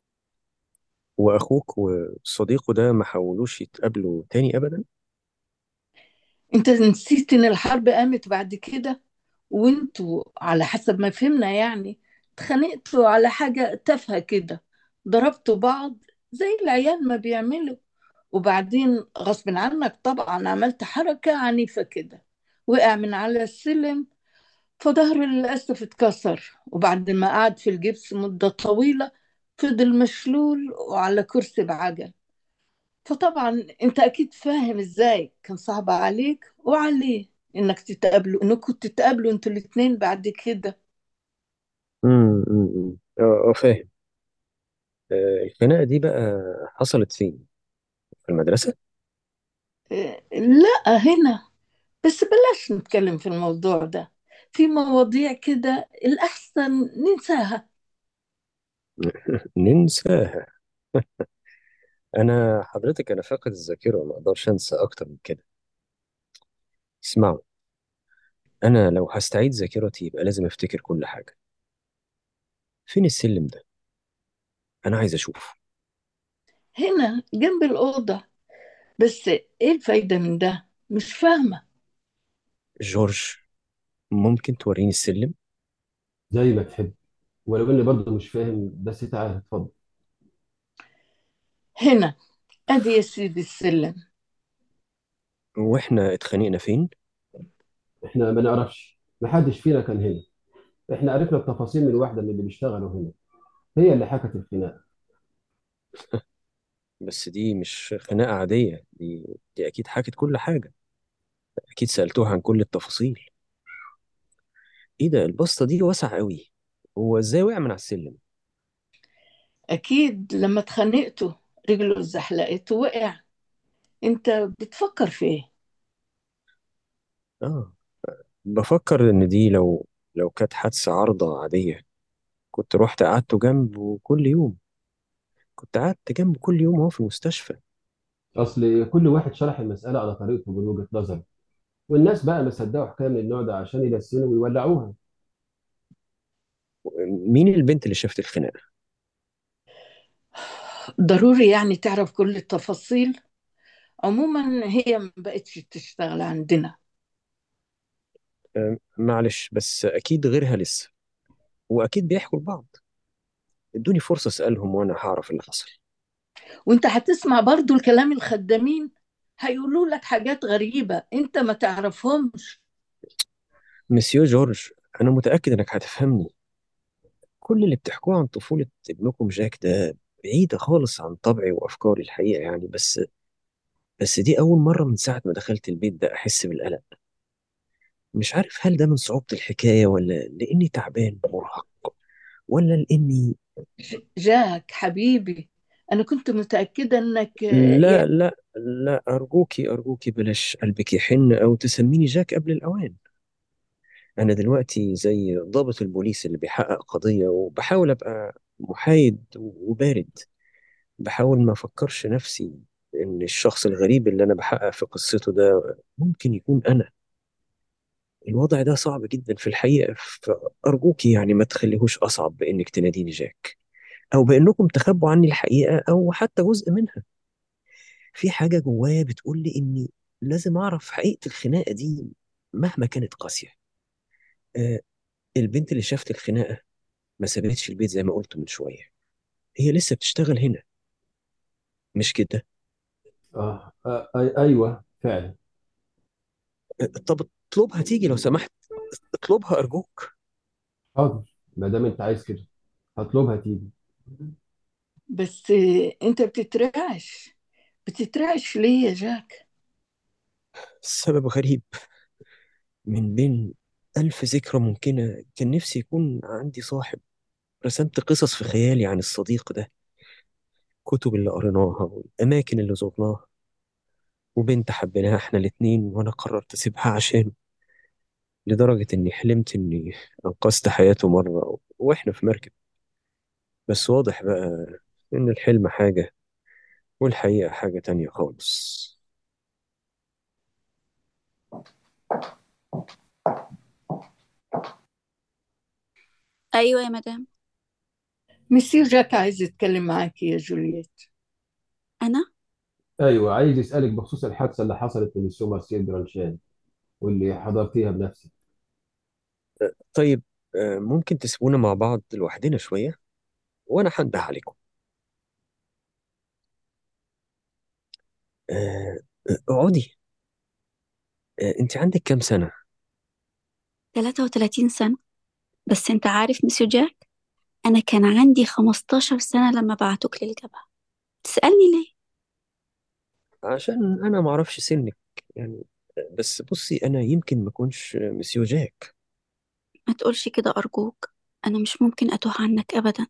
وأخوك وصديقه ده ما حاولوش يتقابلوا تاني أبدا؟ انت نسيت ان الحرب قامت بعد كده، وانتوا على حسب ما فهمنا يعني اتخانقتوا على حاجة تافهة كده، ضربتوا بعض زي العيال ما بيعملوا، وبعدين غصب عنك طبعا عملت حركة عنيفة كده، وقع من على السلم، فظهره للأسف اتكسر، وبعد ما قعد في الجبس مدة طويلة فضل مشلول وعلى كرسي بعجل. فطبعا انت اكيد فاهم ازاي كان صعب عليك وعليه انك تتقابلوا انكم تتقابلوا انتوا الاتنين بعد كده. امم امم اه آه، فاهم. آه، الخناقة دي بقى حصلت فين؟ في المدرسة؟ إيه، لا هنا. بس بلاش نتكلم في الموضوع ده، في مواضيع كده الأحسن ننساها. ننساها؟ أنا حضرتك أنا فاقد الذاكرة، ما أقدرش أنسى أكتر من كده. اسمعوا، أنا لو هستعيد ذاكرتي يبقى لازم أفتكر كل حاجة. فين السلم ده؟ أنا عايز أشوف. هنا جنب الأوضة. بس إيه الفايدة من ده؟ مش فاهمة. جورج، ممكن توريني السلم؟ زي ما تحب، ولو اني برضه مش فاهم، بس تعالى اتفضل. هنا أدي يا سيدي السلم. وإحنا اتخانقنا فين؟ احنا ما نعرفش، محدش فينا كان هنا. احنا عرفنا التفاصيل من واحده من اللي بيشتغلوا هنا، هي اللي حكت الخناقه. بس دي مش خناقة عادية، دي دي أكيد حكت كل حاجة. أكيد سألتوها عن كل التفاصيل. إيه ده؟ البسطة دي واسعة قوي. هو إزاي وقع من على السلم؟ أكيد لما اتخانقتوا رجله اتزحلقت ووقع. أنت بتفكر في إيه؟ آه بفكر إن دي لو لو كانت حادثة عارضة عادية كنت رحت قعدت جنبه كل يوم. كنت قعدت جنبه كل يوم وهو في المستشفى. اصل كل واحد شرح المساله على طريقته من وجهه نظره، والناس بقى ما صدقوا حكايه من النوع ده عشان يلسنوا ويولعوها. مين البنت اللي شافت الخناقة؟ ضروري يعني تعرف كل التفاصيل؟ عموما هي ما بقتش تشتغل عندنا. آه، معلش، بس أكيد غيرها لسه، وأكيد بيحكوا لبعض. ادوني فرصة أسألهم وأنا هعرف اللي حصل. وانت هتسمع برضو الكلام الخدامين، هيقولوا لك حاجات غريبة انت ما تعرفهمش. مسيو جورج، أنا متأكد إنك هتفهمني. كل اللي بتحكوه عن طفولة ابنكم جاك ده بعيدة خالص عن طبعي وأفكاري الحقيقة يعني. بس بس دي أول مرة من ساعة ما دخلت البيت ده أحس بالقلق. مش عارف هل ده من صعوبة الحكاية، ولا لأني تعبان مرهق، ولا لأني... ج- جاك حبيبي، انا كنت متأكدة انك آه، لا يعني لا لا، أرجوكي أرجوكي بلاش قلبك يحن أو تسميني جاك قبل الأوان. أنا دلوقتي زي ضابط البوليس اللي بيحقق قضية، وبحاول أبقى محايد وبارد. بحاول ما أفكرش نفسي إن الشخص الغريب اللي أنا بحقق في قصته ده ممكن يكون أنا. الوضع ده صعب جدا في الحقيقة، فأرجوكي يعني ما تخليهوش أصعب بإنك تناديني جاك، أو بإنكم تخبوا عني الحقيقة أو حتى جزء منها. في حاجة جوايا بتقول لي إني لازم أعرف حقيقة الخناقة دي مهما كانت قاسية. آه البنت اللي شافت الخناقة ما سابتش البيت زي ما قلت من شوية. هي لسه بتشتغل هنا، مش كده؟ اه, آه أي ايوه فعلا. آه طب اطلبها تيجي لو سمحت. اطلبها أرجوك. حاضر، ما دام انت عايز كده هطلبها تيجي. بس آه، انت بتترعش بتترعش ليه يا جاك؟ السبب غريب. من بين ألف ذكرى ممكنة كان نفسي يكون عندي صاحب. رسمت قصص في خيالي عن الصديق ده، كتب اللي قريناها والأماكن اللي زرناها، وبنت حبيناها احنا الاتنين وأنا قررت أسيبها عشانه. لدرجة إني حلمت إني أنقذت حياته مرة وإحنا في مركب. بس واضح بقى إن الحلم حاجة والحقيقة حاجة تانية خالص. أيوة يا مدام. مسيو جاك عايز يتكلم معاك يا جولييت. أنا ايوه، عايز يسالك بخصوص الحادثه اللي حصلت في مسيو مارسيل برانشان، واللي حضرتيها بنفسك. طيب، آه، ممكن تسيبونا مع بعض لوحدنا شوية وأنا هنده عليكم. آه، آه، اقعدي. آه، أنت عندك كام سنة؟ ثلاثة وثلاثين سنة. بس أنت عارف مسيو جاك، أنا كان عندي خمستاشر سنة لما بعتوك للجبهة. تسألني ليه؟ عشان انا معرفش سنك يعني. بس بصي، انا يمكن ما اكونش مسيو جاك. ما تقولش كده أرجوك، أنا مش ممكن أتوه عنك أبدا.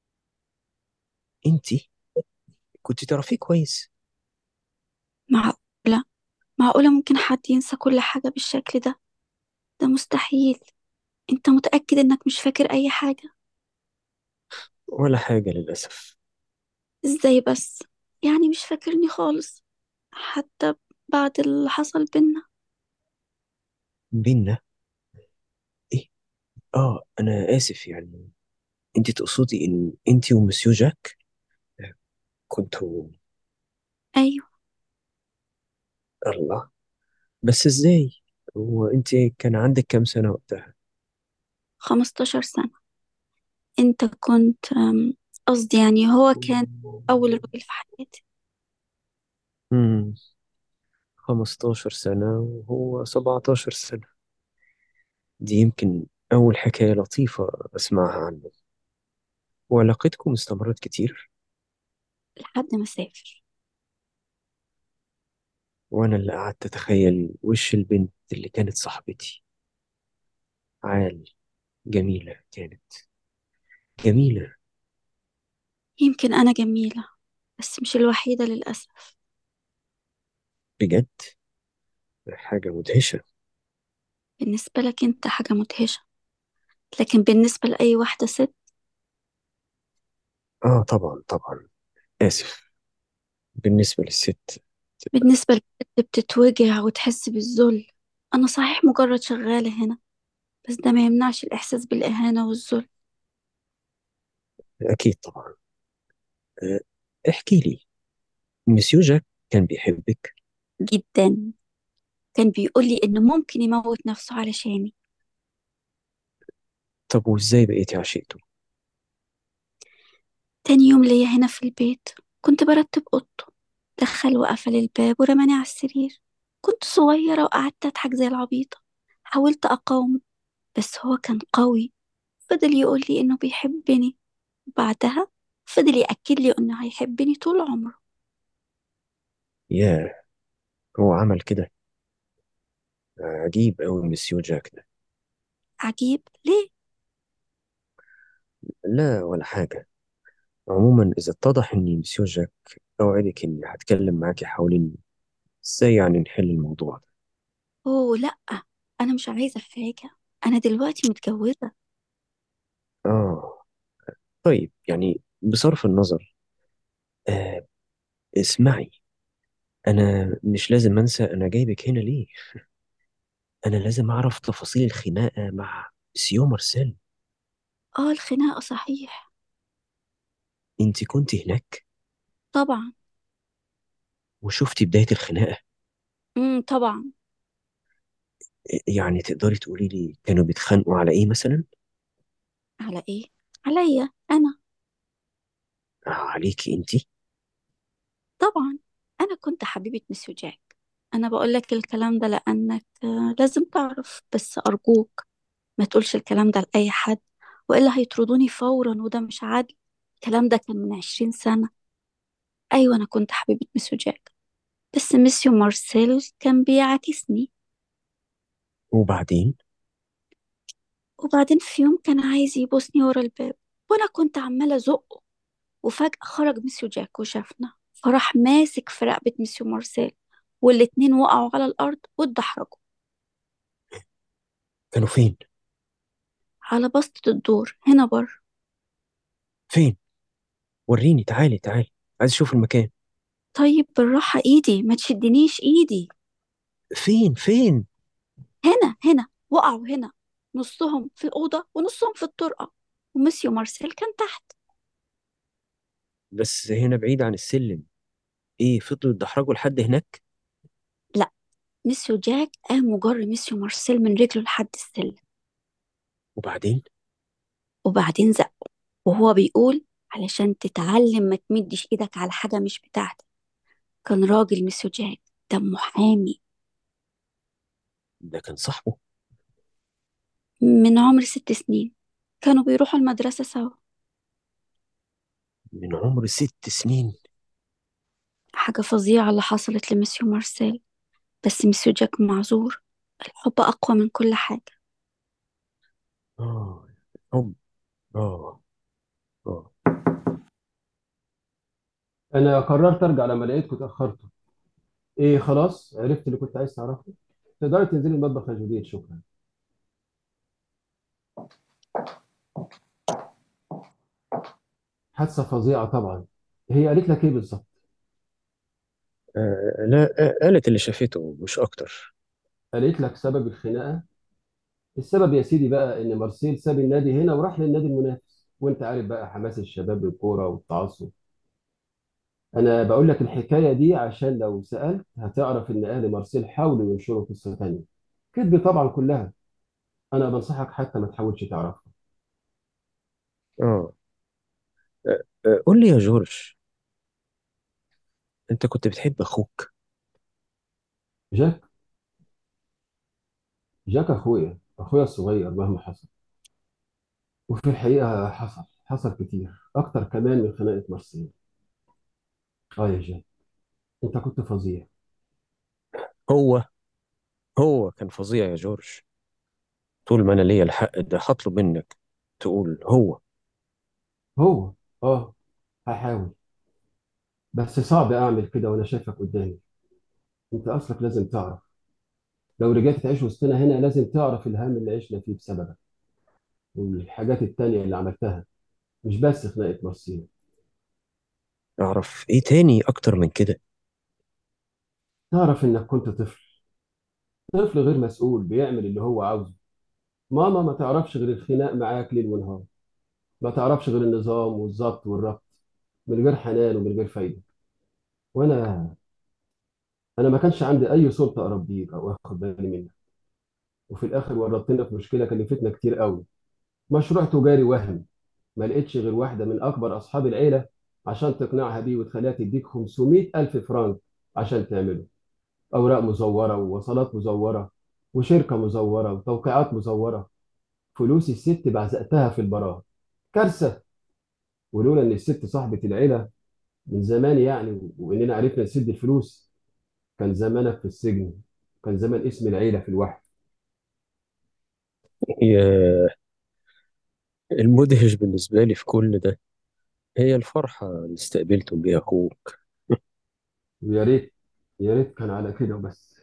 انتي كنت تعرفيه كويس. معقولة؟ معقولة ممكن حد ينسى كل حاجة بالشكل ده؟ ده مستحيل. أنت متأكد إنك مش فاكر أي حاجة؟ ولا حاجة للأسف. إزاي بس؟ يعني مش فاكرني خالص، حتى بعد اللي حصل بينا؟ بينا؟ ايه؟ اه، انا اسف يعني. انتي تقصدي ان انتي ومسيو جاك كنتوا؟ أيوة. الله، بس ازاي؟ وانتي كان عندك كام سنة وقتها؟ خمستاشر سنة. أنت كنت أم، قصدي يعني هو كان أول راجل في حياتي. امم خمستاشر سنة وهو سبعتاشر سنة. دي يمكن أول حكاية لطيفة أسمعها عنه. وعلاقتكم استمرت كتير؟ لحد ما سافر. وأنا اللي قعدت أتخيل وش البنت اللي كانت صاحبتي. عال، جميلة كانت، جميلة. يمكن أنا جميلة، بس مش الوحيدة للأسف. بجد، حاجة مدهشة. بالنسبة لك أنت حاجة مدهشة، لكن بالنسبة لأي واحدة ست. آه طبعا طبعا، آسف. بالنسبة للست. بالنسبة للست بتتوجع وتحس بالذل. أنا صحيح مجرد شغالة هنا، بس ده ما يمنعش الإحساس بالإهانة والذل. أكيد طبعا. أه، احكي لي، مسيو جاك كان بيحبك؟ جدا. كان بيقولي إنه ممكن يموت نفسه علشاني. طب وإزاي بقيتي عشيقته؟ تاني يوم ليا هنا في البيت كنت برتب أوضته، دخل وقفل الباب ورماني على السرير. كنت صغيرة وقعدت أضحك زي العبيطة. حاولت أقاومه، بس هو كان قوي. فضل يقول لي إنه بيحبني، وبعدها فضل يأكد لي إنه هيحبني طول عمره. ياه، هو عمل كده؟ عجيب أوي مسيو جاك ده. عجيب ليه؟ لا ولا حاجة. عموما إذا اتضح إني مسيو جاك، أوعدك إني هتكلم معاكي حوالين إزاي يعني نحل الموضوع ده. أوه لأ، أنا مش عايزة حاجة. أنا دلوقتي متجوزة. آه طيب، يعني بصرف النظر، آه اسمعي، أنا مش لازم أنسى أنا جايبك هنا ليه. أنا لازم أعرف تفاصيل الخناقة مع مسيو مارسيل. آه الخناقة صحيح. أنت كنت هناك طبعا. وشفتي بداية الخناقة؟ امم طبعا. يعني تقدري تقولي لي كانوا بيتخانقوا على إيه مثلا؟ على إيه؟ عليا أنا. آه، عليكي أنت؟ طبعا. أنا كنت حبيبة مسيو جاك. أنا بقول لك الكلام ده لأنك آه، لازم تعرف، بس أرجوك ما تقولش الكلام ده لأي حد، وإلا هيطردوني فورا وده مش عدل. الكلام ده كان من عشرين سنة. أيوة أنا كنت حبيبة مسيو جاك، بس مسيو مارسيل كان بيعاكسني. وبعدين؟ وبعدين في يوم كان عايز يبوسني ورا الباب، وأنا كنت عمالة أزقه. وفجأة خرج مسيو جاك وشافنا، فراح ماسك في رقبة مسيو مارسيل، والاتنين وقعوا على الأرض واتدحرجوا. كانوا فين؟ على بسطة الدور هنا بره. فين؟ وريني، تعالي تعالي، عايز أشوف المكان. طيب بالراحة، إيدي ما تشدنيش إيدي. فين فين؟ هنا هنا وقعوا هنا، نصهم في الأوضة ونصهم في الطرقة، ومسيو مارسيل كان تحت. بس هنا بعيد عن السلم. إيه، فضلوا يتدحرجوا لحد هناك؟ لا، مسيو جاك قام وجر مسيو مارسيل من رجله لحد السلم، وبعدين؟ وبعدين زقه وهو بيقول علشان تتعلم ما تمدش ايدك على حاجة مش بتاعتك. كان راجل مسيو جاك، ده محامي. ده كان صاحبه؟ من عمر ست سنين، كانوا بيروحوا المدرسة سوا. من عمر ست سنين؟ حاجة فظيعة اللي حصلت لمسيو مارسيل، بس مسيو جاك معذور. الحب أقوى من كل حاجة. اه هم اه اه انا قررت ارجع لما لقيتكم اتاخرتوا. ايه خلاص عرفت اللي كنت عايز تعرفه. تقدري تنزلي المطبخ يا جوديت، شكرا. حادثه فظيعه طبعا. هي قالت لك ايه بالظبط؟ آه، لا، آه، قالت اللي شافته مش اكتر. قالت لك سبب الخناقه؟ السبب يا سيدي بقى ان مارسيل ساب النادي هنا وراح للنادي المنافس، وانت عارف بقى حماس الشباب للكوره والتعصب. انا بقول لك الحكايه دي عشان لو سالت هتعرف ان اهل مارسيل حاولوا ينشروا قصه تانيه. كذب طبعا كلها. انا بنصحك حتى ما تحاولش تعرفها. اه آه، آه، قول لي يا جورج، انت كنت بتحب اخوك؟ جاك؟ جاك اخويا، اخويا الصغير مهما حصل. وفي الحقيقه حصل حصل كتير اكتر كمان من خناقه مارسيل. اه يا جاك، انت كنت فظيع. هو هو كان فظيع يا جورج. طول ما انا ليا الحق ده هطلب منك تقول هو. هو اه هحاول، بس صعب اعمل كده وانا شايفك قدامي. انت اصلك لازم تعرف، لو رجعت تعيش وسطنا هنا لازم تعرف الهم اللي عشنا فيه بسببك والحاجات التانية اللي عملتها، مش بس خناقة مارسيل. اعرف ايه تاني اكتر من كده؟ تعرف انك كنت طفل، طفل غير مسؤول بيعمل اللي هو عاوزه. ماما ما تعرفش غير الخناق معاك ليل ونهار، ما تعرفش غير النظام والظبط والربط، من غير حنان ومن غير فايدة. وانا انا ما كانش عندي اي سلطة اربيك او اخد بالي منك. وفي الاخر ورطتنا في مشكلة كلفتنا كتير قوي. مشروع تجاري وهمي، ما لقيتش غير واحدة من أكبر أصحاب العيلة عشان تقنعها بيه وتخليها تديك خمسمائة ألف فرنك عشان تعمله. أوراق مزورة ووصلات مزورة وشركة مزورة وتوقيعات مزورة. فلوس الست بعزقتها في البراءة. كارثة. ولولا إن الست صاحبة العيلة من زمان يعني، وإننا عرفنا نسد الفلوس، كان زمانك في السجن. كان زمان اسم العيلة في الوحل. يا المدهش بالنسبة لي في كل ده هي الفرحة اللي استقبلتم بيها اخوك. ويا ريت، يا ريت كان على كده وبس.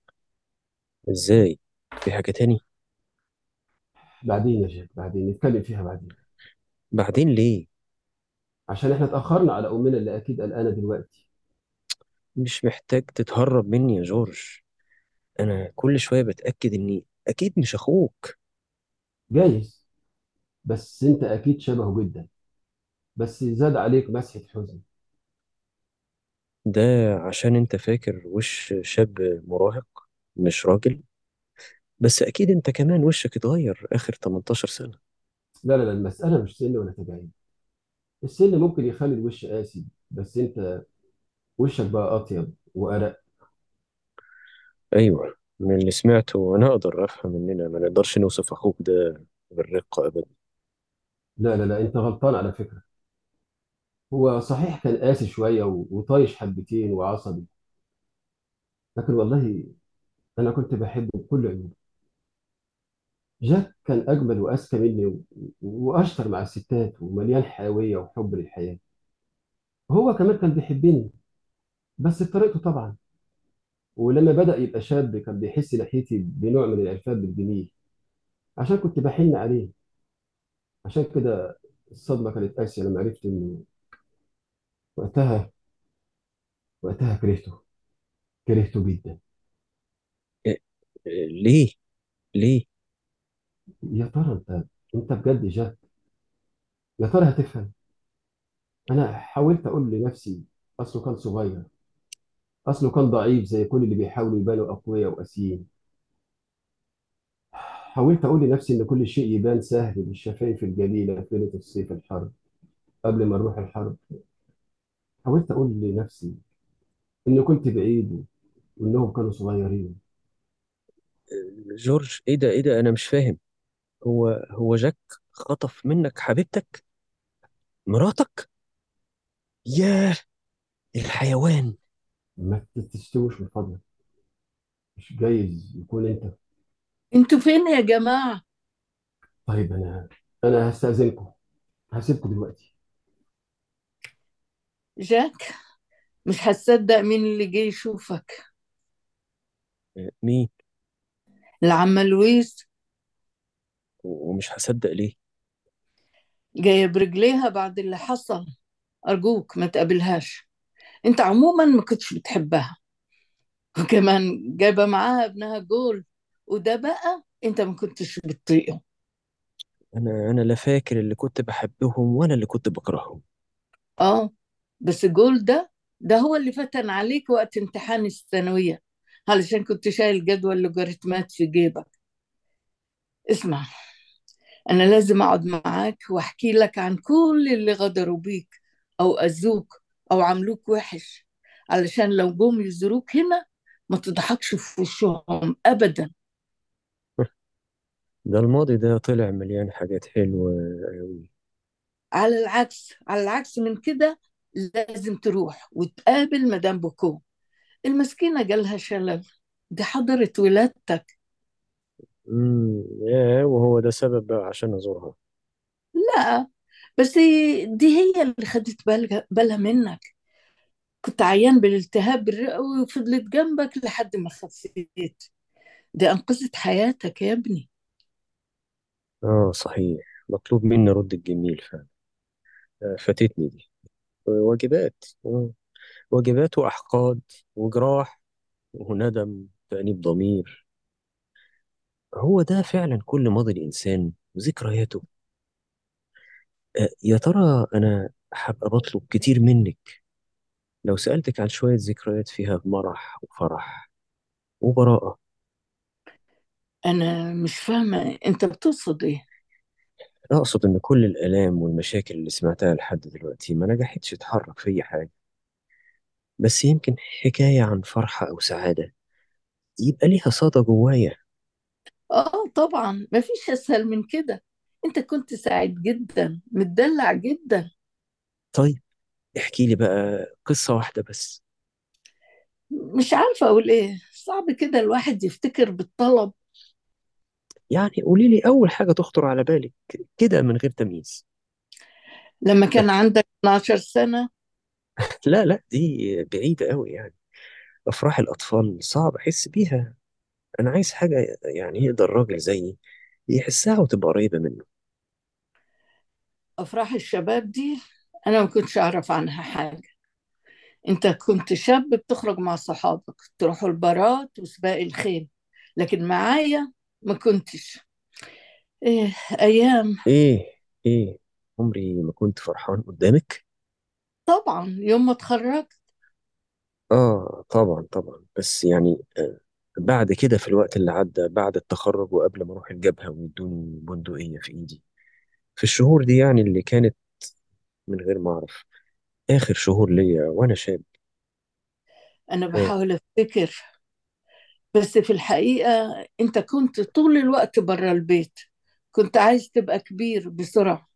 ازاي؟ في حاجة تاني؟ بعدين يا جاك، بعدين نتكلم فيها بعدين. بعدين ليه؟ عشان احنا اتأخرنا على أمنا اللي أكيد قلقانة دلوقتي. مش محتاج تتهرب مني يا جورج. انا كل شوية بتأكد اني اكيد مش اخوك. جايز، بس انت اكيد شبهه جدا، بس زاد عليك مسحة حزن. ده عشان انت فاكر وش شاب مراهق مش راجل. بس اكيد انت كمان وشك اتغير اخر تمنتاشر سنة. لا لا لا، المسألة مش سن ولا تجاعيد. السن ممكن يخلي الوش قاسي، بس انت وشك بقى اطيب وارق. ايوه، من اللي سمعته انا اقدر افهم اننا ما نقدرش نوصف اخوك ده بالرقة ابدا. لا لا لا، انت غلطان على فكرة. هو صحيح كان قاسي شوية و- وطايش حبتين وعصبي، لكن والله انا كنت بحبه بكل عيوبه. جاك كان اجمل واذكى مني و- واشطر مع الستات ومليان حيوية وحب للحياة. وهو كمان كان بيحبني، بس بطريقته طبعا. ولما بدأ يبقى شاب كان بيحس ناحيتي بنوع من العرفان بالجميل، عشان كنت بحن عليه. عشان كده الصدمة كانت قاسية لما عرفت إنه وقتها وقتها كرهته، كرهته جدا. إيه؟ إيه، ليه؟ ليه؟ يا ترى أنت أنت بجد جاك؟ يا ترى هتفهم؟ أنا حاولت أقول لنفسي أصله كان صغير، أصله كان ضعيف زي كل اللي بيحاولوا يبانوا أقوياء وقاسيين. حاولت أقول لنفسي إن كل شيء يبان سهل بالشفايف الجميلة في ليلة الصيف الحر قبل ما نروح الحرب. حاولت أقول لنفسي إني كنت بعيد وإنهم كانوا صغيرين. جورج، ايه ده ايه ده انا مش فاهم. هو هو جاك خطف منك حبيبتك، مراتك؟ ياه، الحيوان. ما تشتوش من فضلك، مش جايز يكون انت. انتوا فين يا جماعة؟ طيب انا انا هستأذنكم، هسيبكم دلوقتي. جاك، مش هتصدق مين اللي جاي يشوفك. آه، مين؟ العمة لويس و- ومش هصدق ليه؟ جاية برجليها بعد اللي حصل. أرجوك ما تقابلهاش، انت عموما ما كنتش بتحبها، وكمان جايبة معاها ابنها جول، وده بقى انت ما كنتش بتطيقه. انا انا لا فاكر اللي كنت بحبهم ولا اللي كنت بكرههم. اه، بس جول ده ده هو اللي فتن عليك وقت امتحان الثانوية، علشان كنت شايل جدول لوغاريتمات في جيبك. اسمع، أنا لازم أقعد معاك وأحكي لك عن كل اللي غدروا بيك أو أذوك أو عملوك وحش، علشان لو جم يزوروك هنا ما تضحكش في وشهم أبدا. ده الماضي ده طلع مليان حاجات حلوة أوي. على العكس على العكس من كده، لازم تروح وتقابل مدام بوكو. المسكينة جالها شلل، دي حضرت ولادتك. امم ياه، وهو ده سبب بقى عشان أزورها؟ لا، بس دي هي اللي خدت بالها بالها منك. كنت عيان بالالتهاب الرئوي وفضلت جنبك لحد ما خفيت. دي أنقذت حياتك يا ابني. آه صحيح، مطلوب مني أرد الجميل فعلا. آه، فاتتني دي. واجبات. آه، واجبات وأحقاد وجراح وندم تأنيب ضمير. هو ده فعلا كل ماضي الإنسان وذكرياته. آه، يا ترى أنا هبقى بطلب كتير منك لو سألتك عن شوية ذكريات فيها مرح وفرح وبراءة. أنا مش فاهمة أنت بتقصد إيه. أقصد إن كل الآلام والمشاكل اللي سمعتها لحد دلوقتي ما نجحتش تحرك في حاجة، بس يمكن حكاية عن فرحة أو سعادة يبقى ليها صدى جوايا. آه طبعا، مفيش أسهل من كده. أنت كنت سعيد جدا، متدلع جدا. طيب احكي لي بقى قصة واحدة بس. مش عارفة أقول إيه، صعب كده الواحد يفتكر بالطلب. يعني قولي لي أول حاجة تخطر على بالك كده من غير تمييز. لما كان عندك اتناشر سنة. لا لا، دي بعيدة قوي يعني. أفراح الأطفال صعب أحس بيها. أنا عايز حاجة يعني يقدر راجل زيي يحسها وتبقى قريبة منه. أفراح الشباب دي أنا ما كنتش أعرف عنها حاجة. أنت كنت شاب بتخرج مع صحابك تروحوا البارات وسباق الخيل، لكن معايا ما كنتش. إيه أيام. إيه إيه، عمري ما كنت فرحان قدامك. طبعا يوم ما اتخرجت. آه طبعا طبعا، بس يعني آه بعد كده في الوقت اللي عدى بعد التخرج وقبل ما أروح الجبهة ويدوني بندقية في إيدي، في الشهور دي يعني اللي كانت من غير ما أعرف آخر شهور ليا وأنا شاب. أنا آه بحاول أفتكر، بس في الحقيقة أنت كنت طول الوقت برا البيت، كنت عايز تبقى كبير بسرعة.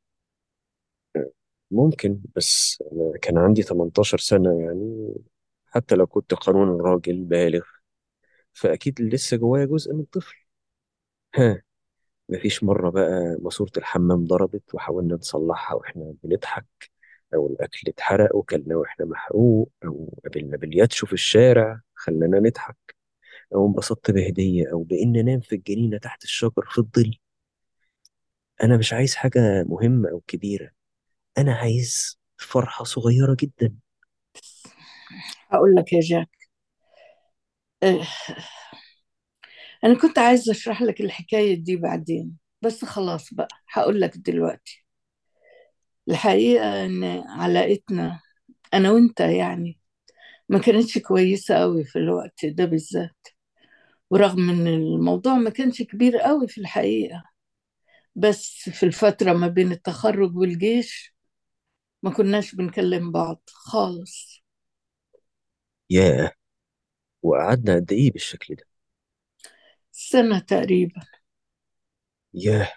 ممكن، بس أنا كان عندي تمنتاشر سنة يعني. حتى لو كنت قانون راجل بالغ فأكيد لسه جوايا جزء من طفل. ها، مفيش مرة بقى ماسورة الحمام ضربت وحاولنا نصلحها وإحنا بنضحك، أو الأكل اتحرق وكلنا وإحنا محروق، أو قابلنا بالياتشو في الشارع خلانا نضحك، أو انبسطت بهدية، أو بإن أنام في الجنينة تحت الشجر في الظل. أنا مش عايز حاجة مهمة أو كبيرة، أنا عايز فرحة صغيرة جدا. هقول لك يا جاك، آه، أنا كنت عايز أشرح لك الحكاية دي بعدين، بس خلاص بقى هقول لك دلوقتي. الحقيقة إن علاقتنا أنا وأنت يعني ما كانتش كويسة قوي في الوقت ده بالذات، ورغم إن الموضوع ما كانش كبير قوي في الحقيقة، بس في الفترة ما بين التخرج والجيش ما كناش بنكلم بعض خالص. ياه، وقعدنا قد إيه بالشكل ده؟ سنة تقريبا. ياه.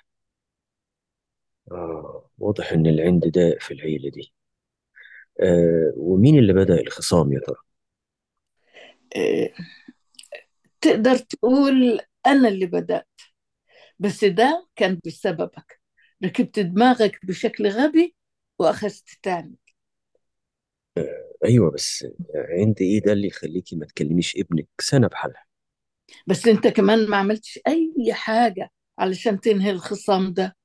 آه واضح إن العند داء في العيلة دي. آه ومين اللي بدأ الخصام يا ترى؟ آه، تقدر تقول أنا اللي بدأت، بس ده كان بسببك. ركبت دماغك بشكل غبي وأخذت تعمل. ايوه بس عندي ايه ده اللي يخليكي ما تكلميش ابنك سنة بحالها؟ بس أنت كمان ما عملتش أي حاجة علشان تنهي الخصام ده.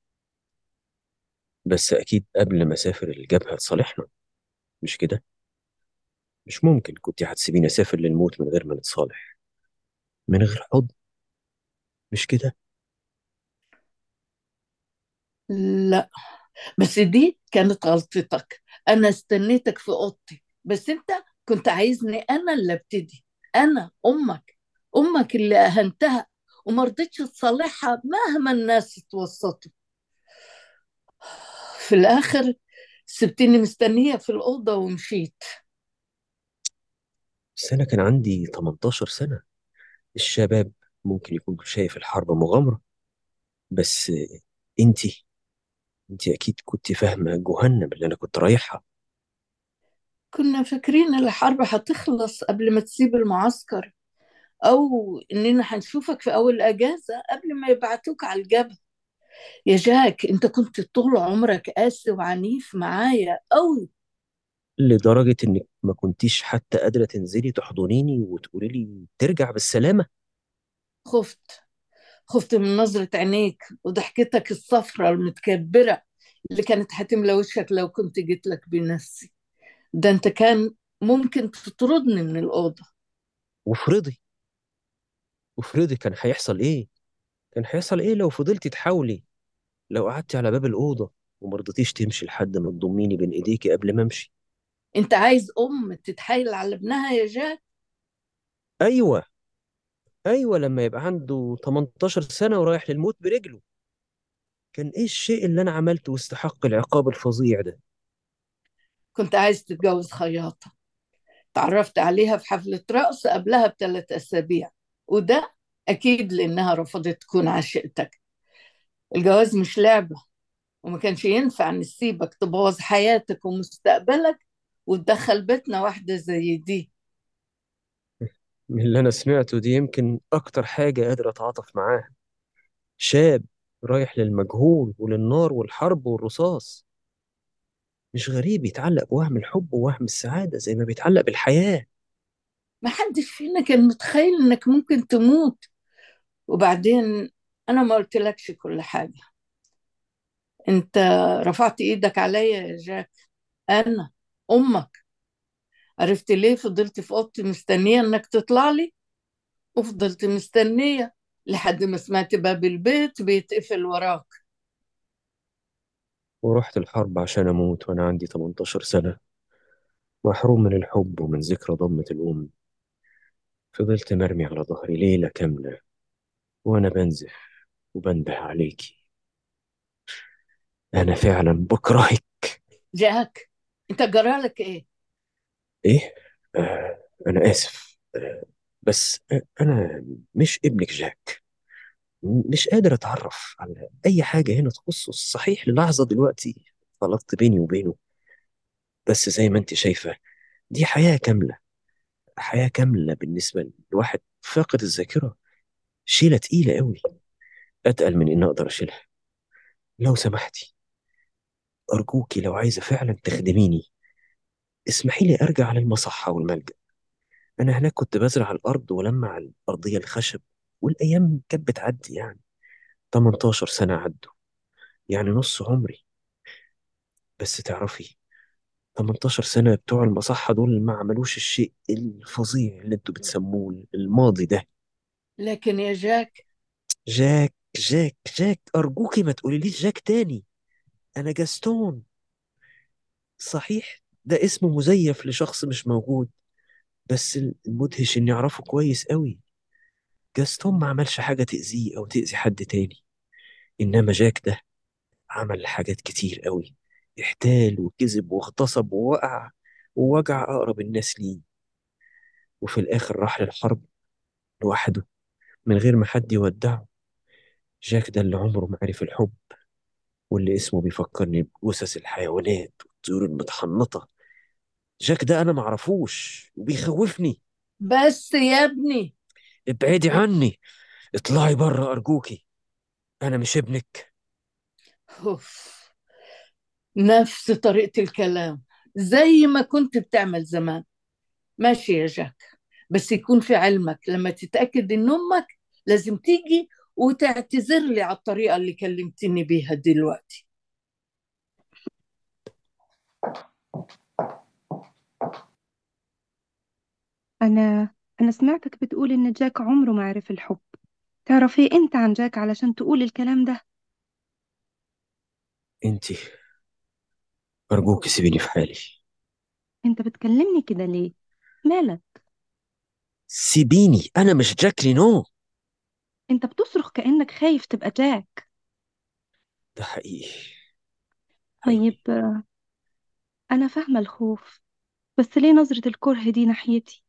بس اكيد قبل ما اسافر الجبهة تصالحنا، مش كده؟ مش ممكن كنت هتسيبيني اسافر للموت من غير ما نتصالح، من غير حضن، مش كده؟ لا، بس دي كانت غلطتك. أنا استنيتك في أوضتي، بس أنت كنت عايزني أنا اللي ابتدي. أنا أمك، أمك اللي أهنتها وما رضيتش تصالحها مهما الناس اتوسطوا. في الآخر سبتني مستنية في الأوضة ومشيت. بس انا كان عندي تمنتاشر سنة. الشباب ممكن يكون شايف الحرب مغامرة، بس انتي انتي اكيد كنت فاهمة جهنم اللي انا كنت رايحها. كنا فاكرين الحرب هتخلص قبل ما تسيب المعسكر، أو إننا هنشوفك في أول أجازة قبل ما يبعتوك على الجبهة. يا جاك، أنت كنت طول عمرك قاسي وعنيف معايا أوي. لدرجة انك ما كنتيش حتى قادرة تنزلي تحضنيني وتقولي لي ترجع بالسلامة. خفت، خفت من نظرة عينيك وضحكتك الصفرة المتكبرة اللي كانت هتملى وشك لو كنت جيت لك بنفسي. ده أنت كان ممكن تطردني من الأوضة. وافرضي وافرضي كان هيحصل ايه؟ كان هيحصل ايه لو فضلتي تحاولي؟ لو قعدتي على باب الأوضة وما رضيتيش تمشي لحد ما تضميني بين ايديكي قبل ما امشي؟ أنت عايز أم تتحايل على ابنها يا جاك؟ ايوه، ايوه، لما يبقى عنده تمنتاشر سنة ورايح للموت برجله. كان ايه الشيء اللي انا عملته واستحق العقاب الفظيع ده؟ كنت عايز تتجوز خياطة، تعرفت عليها في حفلة رقص قبلها بثلاث أسابيع، وده أكيد لأنها رفضت تكون عشيقتك. الجواز مش لعبة، وما كانش ينفع نسيبك تبوظ حياتك ومستقبلك وتدخل بيتنا واحدة زي دي. من اللي انا سمعته دي يمكن اكتر حاجة قادر اتعاطف معاها. شاب رايح للمجهول وللنار والحرب والرصاص، مش غريب يتعلق بوهم الحب ووهم السعادة زي ما بيتعلق بالحياة. ما حدش فينا كان متخيل إنك ممكن تموت. وبعدين أنا ما قلتلكش كل حاجة. أنت رفعت إيدك عليا يا جاك. أنا أمك. عرفت ليه فضلت في أوضتي مستنية إنك تطلع لي؟ وفضلت مستنية لحد ما سمعت باب البيت بيتقفل وراك. ورحت الحرب عشان أموت وأنا عندي تمنتاشر سنة، محروم من الحب ومن ذكرى ضمة الأم. فضلت مرمي على ظهري ليلة كاملة وأنا بنزف وبنده عليكي. أنا فعلا بكرهك. جاك، أنت جرالك إيه؟ إيه؟ آه أنا آسف، آه بس آه أنا مش ابنك جاك. مش قادر أتعرف على أي حاجة هنا تخصه. صحيح للحظة دلوقتي غلطت بيني وبينه، بس زي ما أنت شايفة دي حياة كاملة. حياة كاملة بالنسبة لواحد فاقد الذاكرة شيلة تقيلة قوي، أتقل من إن أقدر أشيلها. لو سمحتي، أرجوكي لو عايزة فعلا تخدميني اسمحي لي أرجع للمصحة والملجأ. أنا هناك كنت بزرع الأرض ولمع الأرضية الخشب، والأيام كانت بتعدي يعني. تمنتاشر سنة عدوا، يعني نص عمري. بس تعرفي، تمنتاشر سنة بتوع المصحة دول ما عملوش الشيء الفظيع اللي انتوا بتسموه الماضي ده. لكن يا جاك. جاك جاك جاك أرجوكي ما تقوليليش جاك تاني. أنا جاستون. صحيح ده اسم مزيف لشخص مش موجود، بس المدهش إني أعرفه كويس قوي. جاستون ما عملش حاجة تأذيه أو تأذي حد تاني، إنما جاك ده عمل حاجات كتير قوي. احتال وكذب واغتصب ووقع ووجع أقرب الناس ليه، وفي الآخر راح للحرب لوحده من غير ما حد يودعه. جاك ده اللي عمره ما عرف الحب، واللي اسمه بيفكرني بجثث الحيوانات والطيور المتحنطة. جاك ده أنا معرفوش وبيخوفني. بس يا ابني. ابعدي عني، اطلعي بره أرجوكي، أنا مش ابنك. أوف. نفس طريقة الكلام زي ما كنت بتعمل زمان. ماشي يا جاك، بس يكون في علمك لما تتأكد إن أمك لازم تيجي وتعتذر لي على الطريقة اللي كلمتني بيها دلوقتي. أنا أنا سمعتك بتقول إن جاك عمره ما عرف الحب. تعرف إيه أنت عن جاك علشان تقول الكلام ده؟ انتي أرجوكي سيبيني في حالي. أنت بتكلمني كده ليه؟ مالك؟ سيبيني، أنا مش جاك رينو. أنت بتصرخ كأنك خايف تبقى جاك. ده حقيقي. طيب آه، أنا فاهمة الخوف، بس ليه نظرة الكره دي ناحيتي؟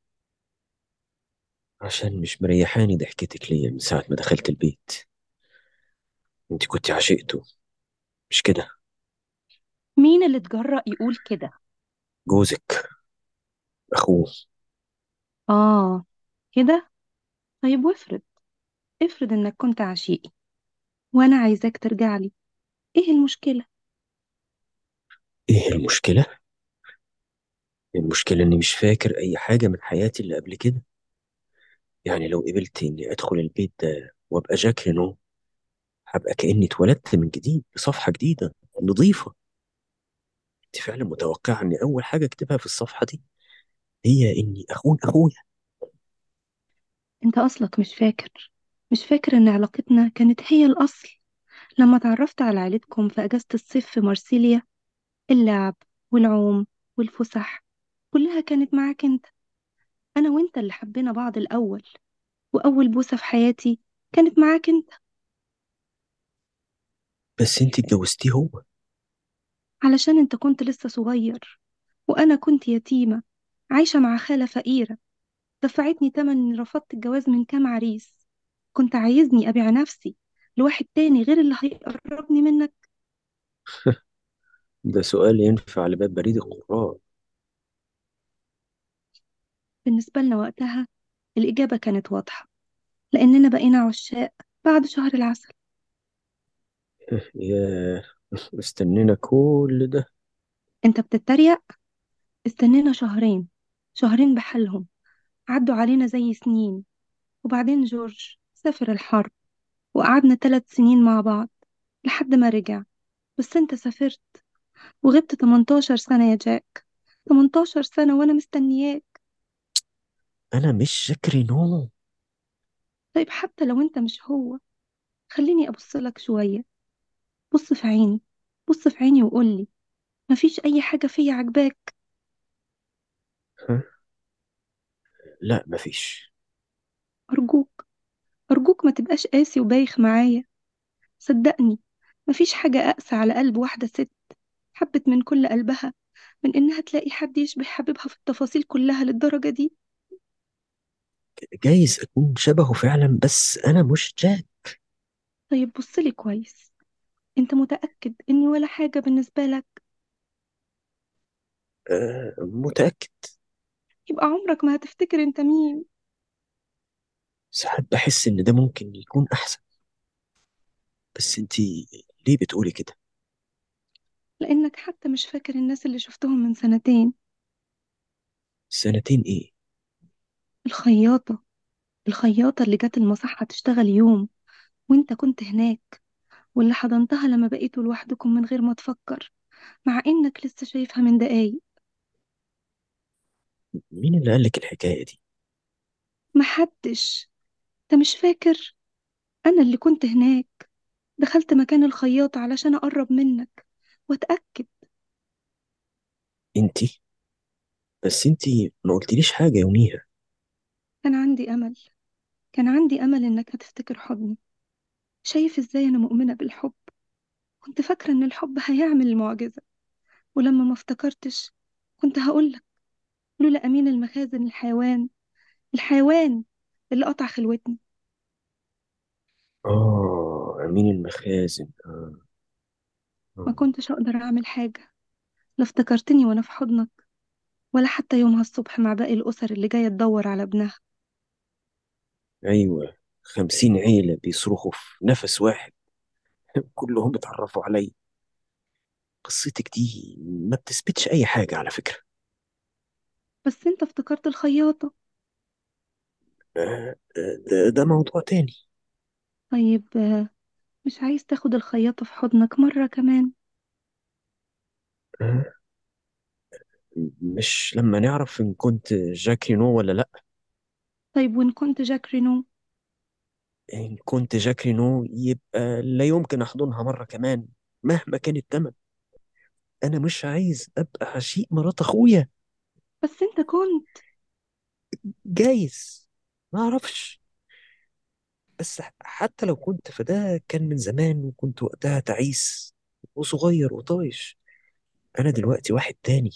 عشان مش مريحاني ضحكتك ليا من ساعة ما دخلت البيت. انتي كنتي عشقته، مش كده؟ مين اللي اتجرأ يقول كده؟ جوزك، أخوه. آه كده؟ طيب وافرض افرض إنك كنت عشيقي وأنا عايزاك ترجعلي، إيه المشكلة؟ ايه المشكلة؟ المشكلة اني مش فاكر اي حاجة من حياتي اللي قبل كده. يعني لو قبلت اني ادخل البيت ده وابقى جاك رينو، هبقى كأني اتولدت من جديد بصفحة جديدة نظيفة. انت فعلا متوقعة ان اول حاجة اكتبها في الصفحة دي هي اني اخون اخويا؟ أنت أصلك مش فاكر مش فاكر إن علاقتنا كانت هي الأصل. لما تعرفت على عيلتكم في أجازة الصيف في مارسيليا، اللعب والعوم والفسح كلها كانت معاك أنت. أنا وأنت اللي حبينا بعض الأول، وأول بوسة في حياتي كانت معاك أنت. بس انت اتجوزتيه هو. علشان أنت كنت لسه صغير، وأنا كنت يتيمة عايشة مع خالة فقيرة دفعتني تمن إني رفضت الجواز من كام عريس. كنت عايزني أبيع نفسي لواحد تاني غير اللي هيقربني منك. ده سؤال ينفع لباب بريد القراء. بالنسبة لنا وقتها الإجابة كانت واضحة، لأننا بقينا عشاق بعد شهر العسل. يا استنينا كل ده. أنت بتتريق؟ استنينا شهرين، شهرين بحالهم عدوا علينا زي سنين. وبعدين جورج سافر الحرب، وقعدنا ثلاث سنين مع بعض لحد ما رجع. بس أنت سافرت وغبت تمنتاشر سنة يا جاك، تمنتاشر سنة وأنا مستنياك. انا مش جاك رينو. طيب حتى لو أنت مش هو، خليني أبص لك شوية. بص في عيني، بص في عيني وقولي مفيش أي حاجة فيا عجباك. ها؟ لا مفيش. أرجوك، أرجوك ما تبقاش قاسي وبايخ معايا. صدقني مفيش حاجة أقسى على قلب واحدة ست حبت من كل قلبها من إنها تلاقي حد يشبه حبيبها في التفاصيل كلها للدرجة دي. جايز اكون شبهه فعلا، بس انا مش جاك. طيب بصلي كويس، أنت متأكد إني ولا حاجة بالنسبة لك؟ أه متأكد. يبقى عمرك ما هتفتكر أنت مين. ساعات بحس ان ده ممكن يكون احسن. بس انتي ليه بتقولي كده؟ لأنك حتى مش فاكر الناس اللي شفتهم من سنتين. سنتين ايه؟ الخياطة الخياطة اللي جت المصحة تشتغل يوم وانت كنت هناك، واللي حضنتها لما بقيتوا لوحدكم من غير ما تفكر، مع انك لسه شايفها من دقايق. مين اللي قالك الحكاية دي؟ محدش. انت مش فاكر؟ انا اللي كنت هناك، دخلت مكان الخياطة علشان اقرب منك واتأكد. انتي؟ بس انتي ما قلتليش حاجة يوميها. كان عندي امل، كان عندي امل انك هتفتكر حضني. شايف ازاي انا مؤمنة بالحب؟ كنت فاكرة ان الحب هيعمل المعجزة، ولما ما افتكرتش كنت هقولك لولا امين المخازن الحيوان، الحيوان اللي قطع خلوتنا. اه، امين المخازن. آه. ما آه. كنتش اقدر اعمل حاجة، لا افتكرتني وانا في حضنك ولا حتى يومها الصبح مع باقي الأسر اللي جاية تدور على ابنها. أيوة، خمسين عيلة بيصرخوا في نفس واحد، كلهم اتعرفوا علي. قصتك دي ما بتثبتش أي حاجة على فكرة. بس انت افتكرت الخياطة. آه، آه، ده, ده موضوع تاني. طيب آه، مش عايز تاخد الخياطة في حضنك مرة كمان؟ آه، مش لما نعرف إن كنت جاك رينو ولا لأ؟ طيب وإن كنت جاك رينو؟ إن كنت جاك رينو يبقى لا يمكن أحضنها مرة كمان مهما كان التمن. أنا مش عايز أبقى عشيق مرات أخويا. بس انت كنت. جايز، ما أعرفش. بس حتى لو كنت فده كان من زمان، وكنت وقتها تعيس وصغير وطايش. أنا دلوقتي واحد تاني.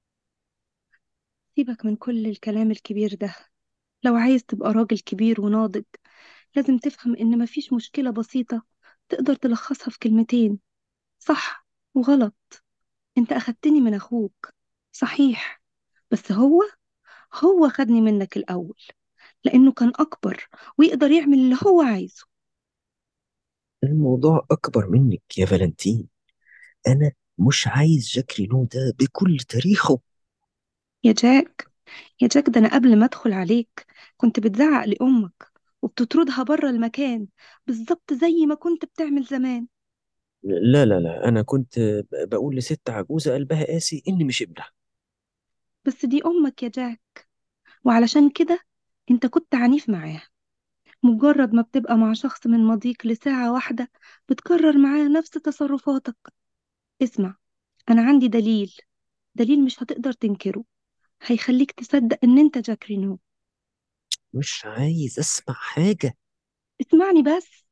سيبك من كل الكلام الكبير ده. لو عايز تبقى راجل كبير وناضج لازم تفهم إن مفيش مشكلة بسيطة تقدر تلخصها في كلمتين: صح وغلط. انت أخدتني من أخوك، صحيح، بس هو هو خدني منك الأول لأنه كان أكبر ويقدر يعمل اللي هو عايزه. الموضوع أكبر منك يا فالنتين. أنا مش عايز جاك رينو ده بكل تاريخه. يا جاك، يا جاك، ده أنا قبل ما أدخل عليك كنت بتزعق لأمك وبتطردها بره المكان، بالظبط زي ما كنت بتعمل زمان. لا لا لا، أنا كنت ب- بقول لست عجوزة قلبها قاسي إني مش ابنها. بس دي أمك يا جاك، وعلشان كده انت كنت عنيف معاها. مجرد ما بتبقى مع شخص من ماضيك لساعة واحدة بتكرر معاه نفس تصرفاتك. اسمع، أنا عندي دليل، دليل مش هتقدر تنكره، هيخليك تصدق إن أنت جاك رينو. مش عايز أسمع حاجة. اسمعني بس.